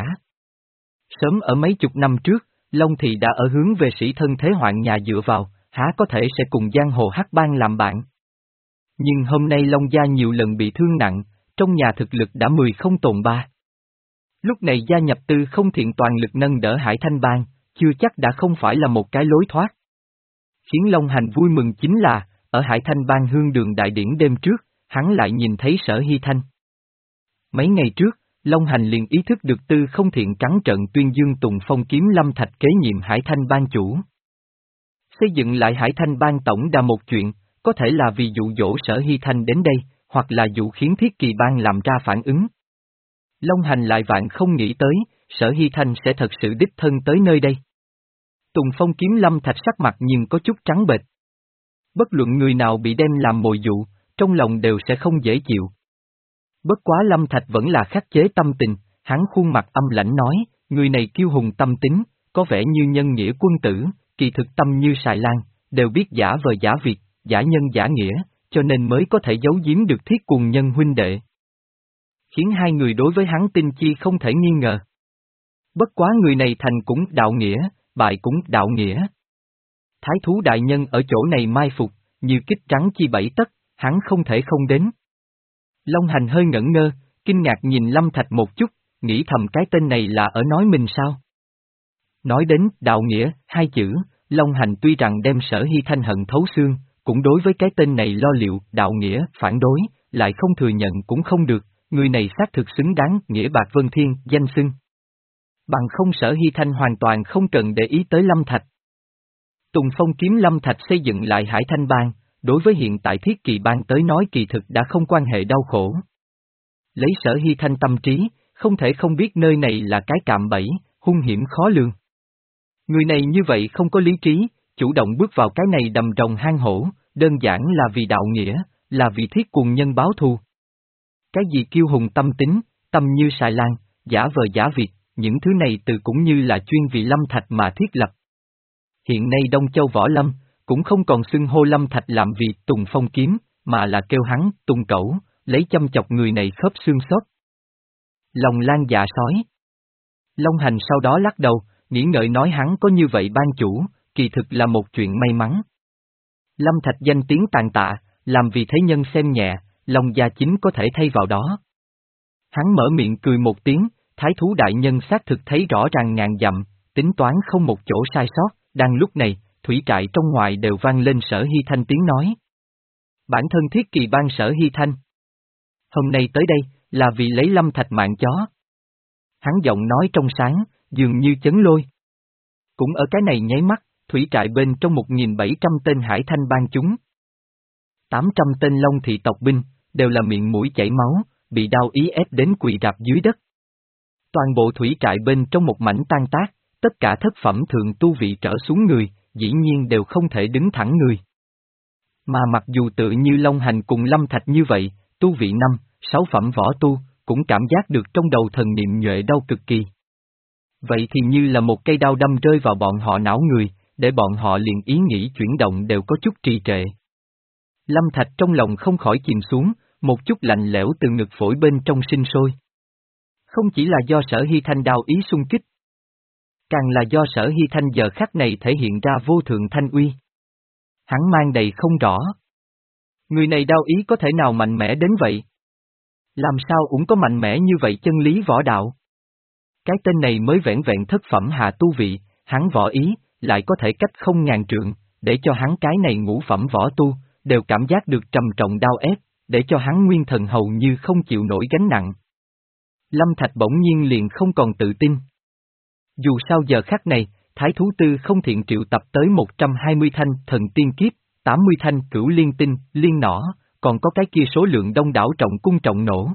Sớm ở mấy chục năm trước, Long thị đã ở hướng về sĩ thân thế hoạn nhà dựa vào, há có thể sẽ cùng giang hồ hắc bang làm bạn. Nhưng hôm nay Long gia nhiều lần bị thương nặng, trong nhà thực lực đã mười không tồn ba. Lúc này gia nhập tư không thiện toàn lực nâng đỡ Hải Thanh Bang, chưa chắc đã không phải là một cái lối thoát. Khiến Long Hành vui mừng chính là, ở Hải Thanh Bang hương đường đại điển đêm trước, hắn lại nhìn thấy Sở Hy Thanh. Mấy ngày trước, Long Hành liền ý thức được tư không thiện trắng trợn tuyên dương Tùng Phong kiếm lâm thạch kế nhiệm Hải Thanh Bang chủ. Xây dựng lại Hải Thanh Bang tổng đà một chuyện, có thể là vì dụ dỗ Sở Hy Thanh đến đây, hoặc là dụ khiến Thiết Kỳ Bang làm ra phản ứng. Long Hành lại vạn không nghĩ tới, Sở Hy Thanh sẽ thật sự đích thân tới nơi đây. Tùng Phong kiếm Lâm Thạch sắc mặt nhưng có chút trắng bệch. Bất luận người nào bị đem làm mồi dụ, trong lòng đều sẽ không dễ chịu. Bất quá Lâm Thạch vẫn là khắc chế tâm tình, hắn khuôn mặt âm lãnh nói, người này kiêu hùng tâm tính, có vẻ như nhân nghĩa quân tử, kỳ thực tâm như xài lan, đều biết giả vờ giả việc, giả nhân giả nghĩa, cho nên mới có thể giấu giếm được thiết cuồng nhân huynh đệ. Khiến hai người đối với hắn tin chi không thể nghi ngờ. Bất quá người này thành cũng đạo nghĩa, bại cũng đạo nghĩa. Thái thú đại nhân ở chỗ này mai phục, như kích trắng chi bảy tấc, hắn không thể không đến. Long Hành hơi ngẩn ngơ, kinh ngạc nhìn Lâm Thạch một chút, nghĩ thầm cái tên này là ở nói mình sao? Nói đến đạo nghĩa, hai chữ, Long Hành tuy rằng đem Sở Hy Thanh hận thấu xương, cũng đối với cái tên này lo liệu, đạo nghĩa, phản đối, lại không thừa nhận cũng không được, người này xác thực xứng đáng, nghĩa bạc vân thiên, danh xưng. Bằng không Sở Hy Thanh hoàn toàn không cần để ý tới Lâm Thạch. Tùng Phong kiếm Lâm Thạch xây dựng lại Hải Thanh Bang, đối với hiện tại Thiết Kỳ Bang tới nói kỳ thực đã không quan hệ đau khổ. Lấy Sở Hy Thanh tâm trí, không thể không biết nơi này là cái cạm bẫy, hung hiểm khó lường. Người này như vậy không có lý trí, chủ động bước vào cái này đầm rồng hang hổ, đơn giản là vì đạo nghĩa, là vì thiết cuồng nhân báo thù. Cái gì kiêu hùng tâm tính, tâm như xài lan, giả vờ giả việc, những thứ này từ cũng như là chuyên vì Lâm Thạch mà thiết lập. Hiện nay Đông Châu Võ Lâm, cũng không còn xưng hô Lâm Thạch làm vì Tùng Phong kiếm, mà là kêu hắn Tùng Cẩu, lấy châm chọc người này khớp xương xốp. Lòng lan dạ sói. Long Hành sau đó lắc đầu, nghĩ ngợi nói hắn có như vậy ban chủ, kỳ thực là một chuyện may mắn. Lâm Thạch danh tiếng tàn tạ, làm vì thế nhân xem nhẹ, lòng gia chính có thể thay vào đó. Hắn mở miệng cười một tiếng, thái thú đại nhân xác thực thấy rõ ràng ngàn dặm, tính toán không một chỗ sai sót, đang lúc này, thủy trại trong ngoài đều vang lên Sở Hy Thanh tiếng nói. Bản thân Thiết Kỳ Bang Sở Hy Thanh. Hôm nay tới đây, là vì lấy Lâm Thạch mạng chó. Hắn giọng nói trong sáng, dường như chấn lôi. Cũng ở cái này nháy mắt, thủy trại bên trong một nghìn bảy trăm tên Hải Thanh Bang chúng. tám trăm tên Long thị tộc binh, đều là miệng mũi chảy máu, bị đao ý ép đến quỳ rạp dưới đất. Toàn bộ thủy trại bên trong một mảnh tan tác, tất cả thất phẩm thượng tu vị trở xuống người, dĩ nhiên đều không thể đứng thẳng người. Mà mặc dù tự như Long Hành cùng Lâm Thạch như vậy, tu vị năm, sáu phẩm võ tu, cũng cảm giác được trong đầu thần niệm nhuệ đau cực kỳ. Vậy thì như là một cây đao đâm rơi vào bọn họ não người, để bọn họ liền ý nghĩ chuyển động đều có chút trì trệ. Lâm Thạch trong lòng không khỏi chìm xuống, một chút lạnh lẽo từ ngực phổi bên trong sinh sôi. Không chỉ là do Sở Hy Thanh đao ý xung kích, càng là do Sở Hy Thanh giờ khắc này thể hiện ra vô thượng thanh uy. Hắn mang đầy không rõ. Người này đao ý có thể nào mạnh mẽ đến vậy? Làm sao cũng có mạnh mẽ như vậy chân lý võ đạo? Cái tên này mới vẻn vẹn thất phẩm hạ tu vị, hắn võ ý, lại có thể cách không ngàn trượng, để cho hắn cái này ngũ phẩm võ tu, đều cảm giác được trầm trọng đau ép, để cho hắn nguyên thần hầu như không chịu nổi gánh nặng. Lâm Thạch bỗng nhiên liền không còn tự tin. Dù sao giờ khắc này, Thái Thú Tư không thiện triệu tập tới một trăm hai mươi thanh thần tiên kiếp, tám mươi thanh cửu liên tinh, liên nỏ, còn có cái kia số lượng đông đảo trọng cung trọng nổ.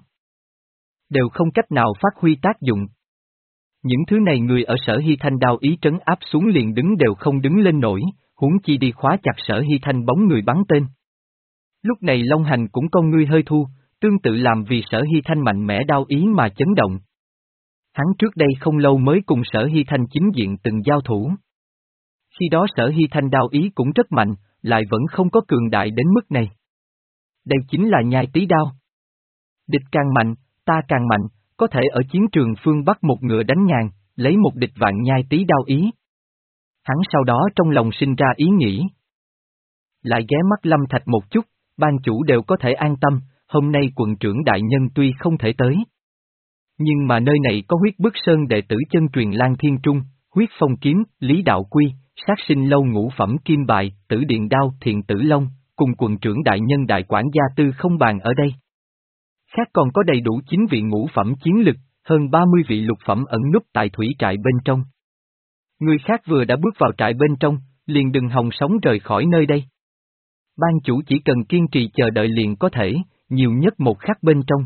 Đều không cách nào phát huy tác dụng. Những thứ này người ở Sở Hy Thanh đao ý trấn áp xuống liền đứng đều không đứng lên nổi, huống chi đi khóa chặt Sở Hy Thanh bóng người bắn tên. Lúc này Long Hành cũng con ngươi hơi thu, tương tự làm vì Sở Hy Thanh mạnh mẽ đao ý mà chấn động. Hắn trước đây không lâu mới cùng Sở Hy Thanh chính diện từng giao thủ. Khi đó Sở Hy Thanh đao ý cũng rất mạnh, lại vẫn không có cường đại đến mức này. Đây chính là nhai tí đao. Địch càng mạnh, ta càng mạnh, có thể ở chiến trường phương Bắc một ngựa đánh ngàn, lấy một địch vạn nhai tí đao ý. Hắn sau đó trong lòng sinh ra ý nghĩ. Lại ghé mắt Lâm Thạch một chút, ban chủ đều có thể an tâm, hôm nay quận trưởng đại nhân tuy không thể tới. Nhưng mà nơi này có huyết bức sơn đệ tử chân truyền Lan Thiên Trung, huyết phong kiếm, Lý Đạo Quy, sát sinh lâu ngũ phẩm kim bài, tử điện đao, thiện tử long, cùng quận trưởng đại nhân đại quản gia tư không bàn ở đây. Khác còn có đầy đủ chín vị ngũ phẩm chiến lực, hơn ba mươi vị lục phẩm ẩn núp tại thủy trại bên trong. Người khác vừa đã bước vào trại bên trong, liền đừng hòng sống rời khỏi nơi đây. Ban chủ chỉ cần kiên trì chờ đợi liền có thể, nhiều nhất một khắc bên trong.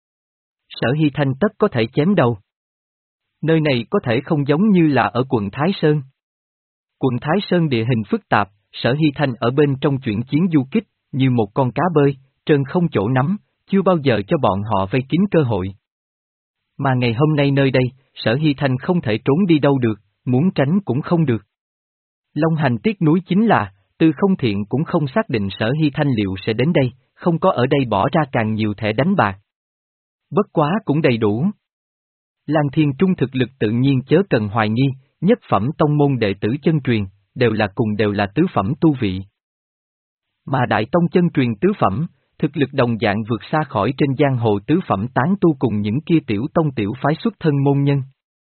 Sở Hy Thanh tất có thể chém đầu. Nơi này có thể không giống như là ở quận Thái Sơn. Quận Thái Sơn địa hình phức tạp, Sở Hy Thanh ở bên trong chuyển chiến du kích, như một con cá bơi, trơn không chỗ nắm, chưa bao giờ cho bọn họ vây kín cơ hội. Mà ngày hôm nay nơi đây, Sở Hy Thanh không thể trốn đi đâu được, muốn tránh cũng không được. Long Hành tiếc nuối chính là, Tư Không Thiện cũng không xác định Sở Hy Thanh liệu sẽ đến đây, không có ở đây bỏ ra càng nhiều thẻ đánh bạc. Bất quá cũng đầy đủ. Lan Thiên Trung thực lực tự nhiên chớ cần hoài nghi, nhất phẩm tông môn đệ tử chân truyền, đều là cùng đều là tứ phẩm tu vị. Mà Đại Tông chân truyền tứ phẩm, thực lực đồng dạng vượt xa khỏi trên giang hồ tứ phẩm tán tu cùng những kia tiểu tông tiểu phái xuất thân môn nhân.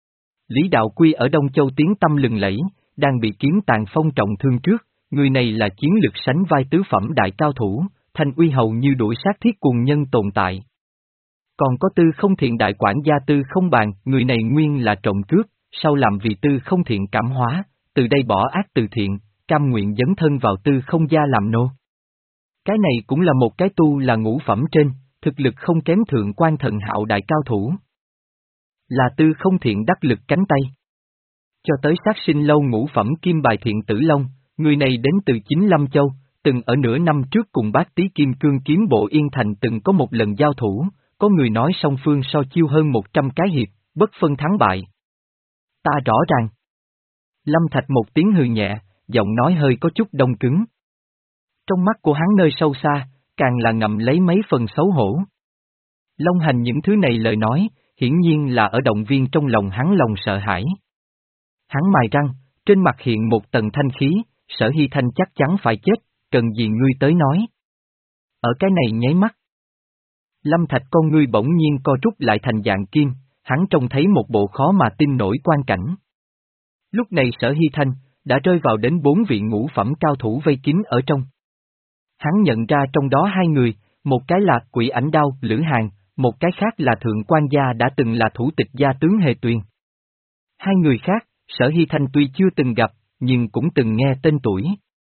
Lý Đạo Quy ở Đông Châu tiếng tăm lừng lẫy, đang bị kiếm tàn phong trọng thương trước, người này là chiến lực sánh vai tứ phẩm đại cao thủ, thanh uy hầu như đuổi sát thiết cuồng nhân tồn tại. Còn có Tư Không Thiện đại quản gia Tư Không Bàn, người này nguyên là trộm cướp, sau làm vì Tư Không Thiện cảm hóa, từ đây bỏ ác từ thiện, cam nguyện dấn thân vào Tư Không gia làm nô. Cái này cũng là một cái tu là ngũ phẩm trên, thực lực không kém thượng quan Thần Hạo đại cao thủ. Là Tư Không Thiện đắc lực cánh tay. Cho tới sát sinh lâu ngũ phẩm kim bài Thiện Tử Long, người này đến từ chính Lâm Châu, từng ở nửa năm trước cùng bác Tý Kim Cương kiếm bộ Yên Thành từng có một lần giao thủ, có người nói song phương so chiêu hơn một trăm cái hiệp, bất phân thắng bại. Ta rõ ràng. Lâm Thạch một tiếng hừ nhẹ, giọng nói hơi có chút đông cứng. Trong mắt của hắn nơi sâu xa, càng là ngậm lấy mấy phần xấu hổ. Long Hành những thứ này lời nói, hiển nhiên là ở động viên trong lòng hắn lòng sợ hãi. Hắn mài răng, trên mặt hiện một tầng thanh khí, Sở Hy Thanh chắc chắn phải chết, cần gì ngươi tới nói. Ở cái này nháy mắt. Lâm Thạch con ngươi bỗng nhiên co rút lại thành dạng kim, hắn trông thấy một bộ khó mà tin nổi quan cảnh. Lúc này Sở Hy Thanh, đã rơi vào đến bốn vị ngũ phẩm cao thủ vây kín ở trong. Hắn nhận ra trong đó hai người, một cái là Quỷ Ảnh Đao, Lữ Hàn, một cái khác là Thượng quan gia đã từng là thủ tịch gia tướng Hề Tuyền. Hai người khác, Sở Hy Thanh tuy chưa từng gặp, nhưng cũng từng nghe tên tuổi.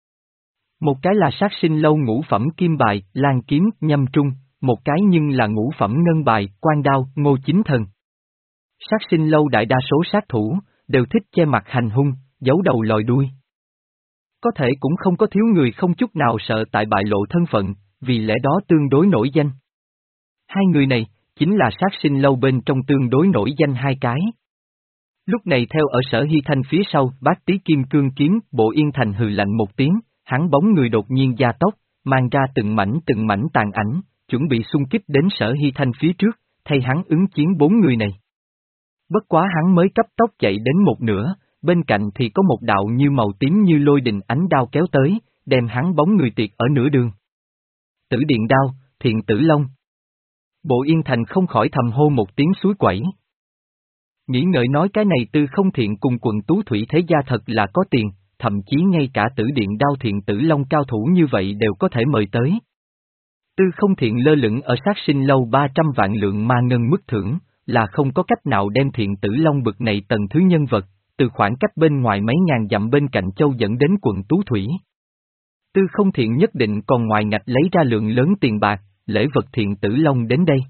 Một cái là sát sinh lâu ngũ phẩm kim bài, Lan Kiếm, Nhâm Trung, một cái nhưng là ngũ phẩm ngân bài, Quan Đao, Ngô Chính Thần. Sát sinh lâu đại đa số sát thủ, đều thích che mặt hành hung, giấu đầu lòi đuôi. Có thể cũng không có thiếu người không chút nào sợ tại bại lộ thân phận, vì lẽ đó tương đối nổi danh. Hai người này, chính là sát sinh lâu bên trong tương đối nổi danh hai cái. Lúc này theo ở Sở Hy Thanh phía sau, bác Tý Kim Cương kiếm, bộ Yên Thành hừ lạnh một tiếng, hắn bóng người đột nhiên gia tốc, mang ra từng mảnh từng mảnh tàn ảnh, chuẩn bị xung kích đến Sở Hy Thanh phía trước, thay hắn ứng chiến bốn người này. Bất quá hắn mới cấp tốc chạy đến một nửa, bên cạnh thì có một đạo như màu tím như lôi đình ánh đao kéo tới, đem hắn bóng người tiệt ở nửa đường. Tử Điện Đao, Thiện Tử Long. Bộ Yên Thành không khỏi thầm hô một tiếng suối quẩy. Nghĩ ngợi nói cái này Tư Không Thiện cùng quần tú thủy thế gia thật là có tiền, thậm chí ngay cả Tử Điện Đao Thiện Tử Long cao thủ như vậy đều có thể mời tới. Tư Không Thiện lơ lửng ở sát sinh lâu ba trăm vạn lượng ma ngân mức thưởng, là không có cách nào đem Thiện Tử Long bực này tầng thứ nhân vật, từ khoảng cách bên ngoài mấy ngàn dặm bên cạnh châu dẫn đến quận Tú Thủy. Tư Không Thiện nhất định còn ngoài ngạch lấy ra lượng lớn tiền bạc, lễ vật Thiện Tử Long đến đây.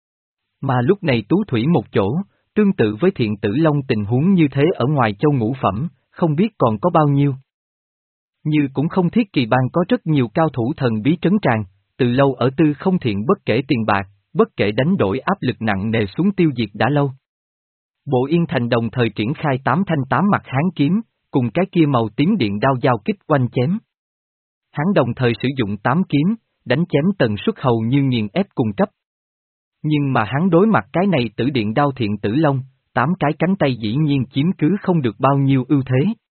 Mà lúc này Tú Thủy một chỗ, tương tự với Thiện Tử Long tình huống như thế ở ngoài châu ngũ phẩm, không biết còn có bao nhiêu. Như cũng không thiết kỳ bang có rất nhiều cao thủ thần bí trấn tràn, từ lâu ở Tư Không Thiện bất kể tiền bạc, bất kể đánh đổi áp lực nặng nề xuống tiêu diệt đã lâu. Bộ Yên Thành đồng thời triển khai tám thanh tám mặt hán kiếm, cùng cái kia màu tím điện đao giao kích quanh chém. Hắn đồng thời sử dụng tám kiếm, đánh chém tần suất hầu như nghiền ép cùng cấp. Nhưng mà hắn đối mặt cái này Tử Điện Đao Thiện Tử Long, tám cái cánh tay dĩ nhiên chiếm cứ không được bao nhiêu ưu thế.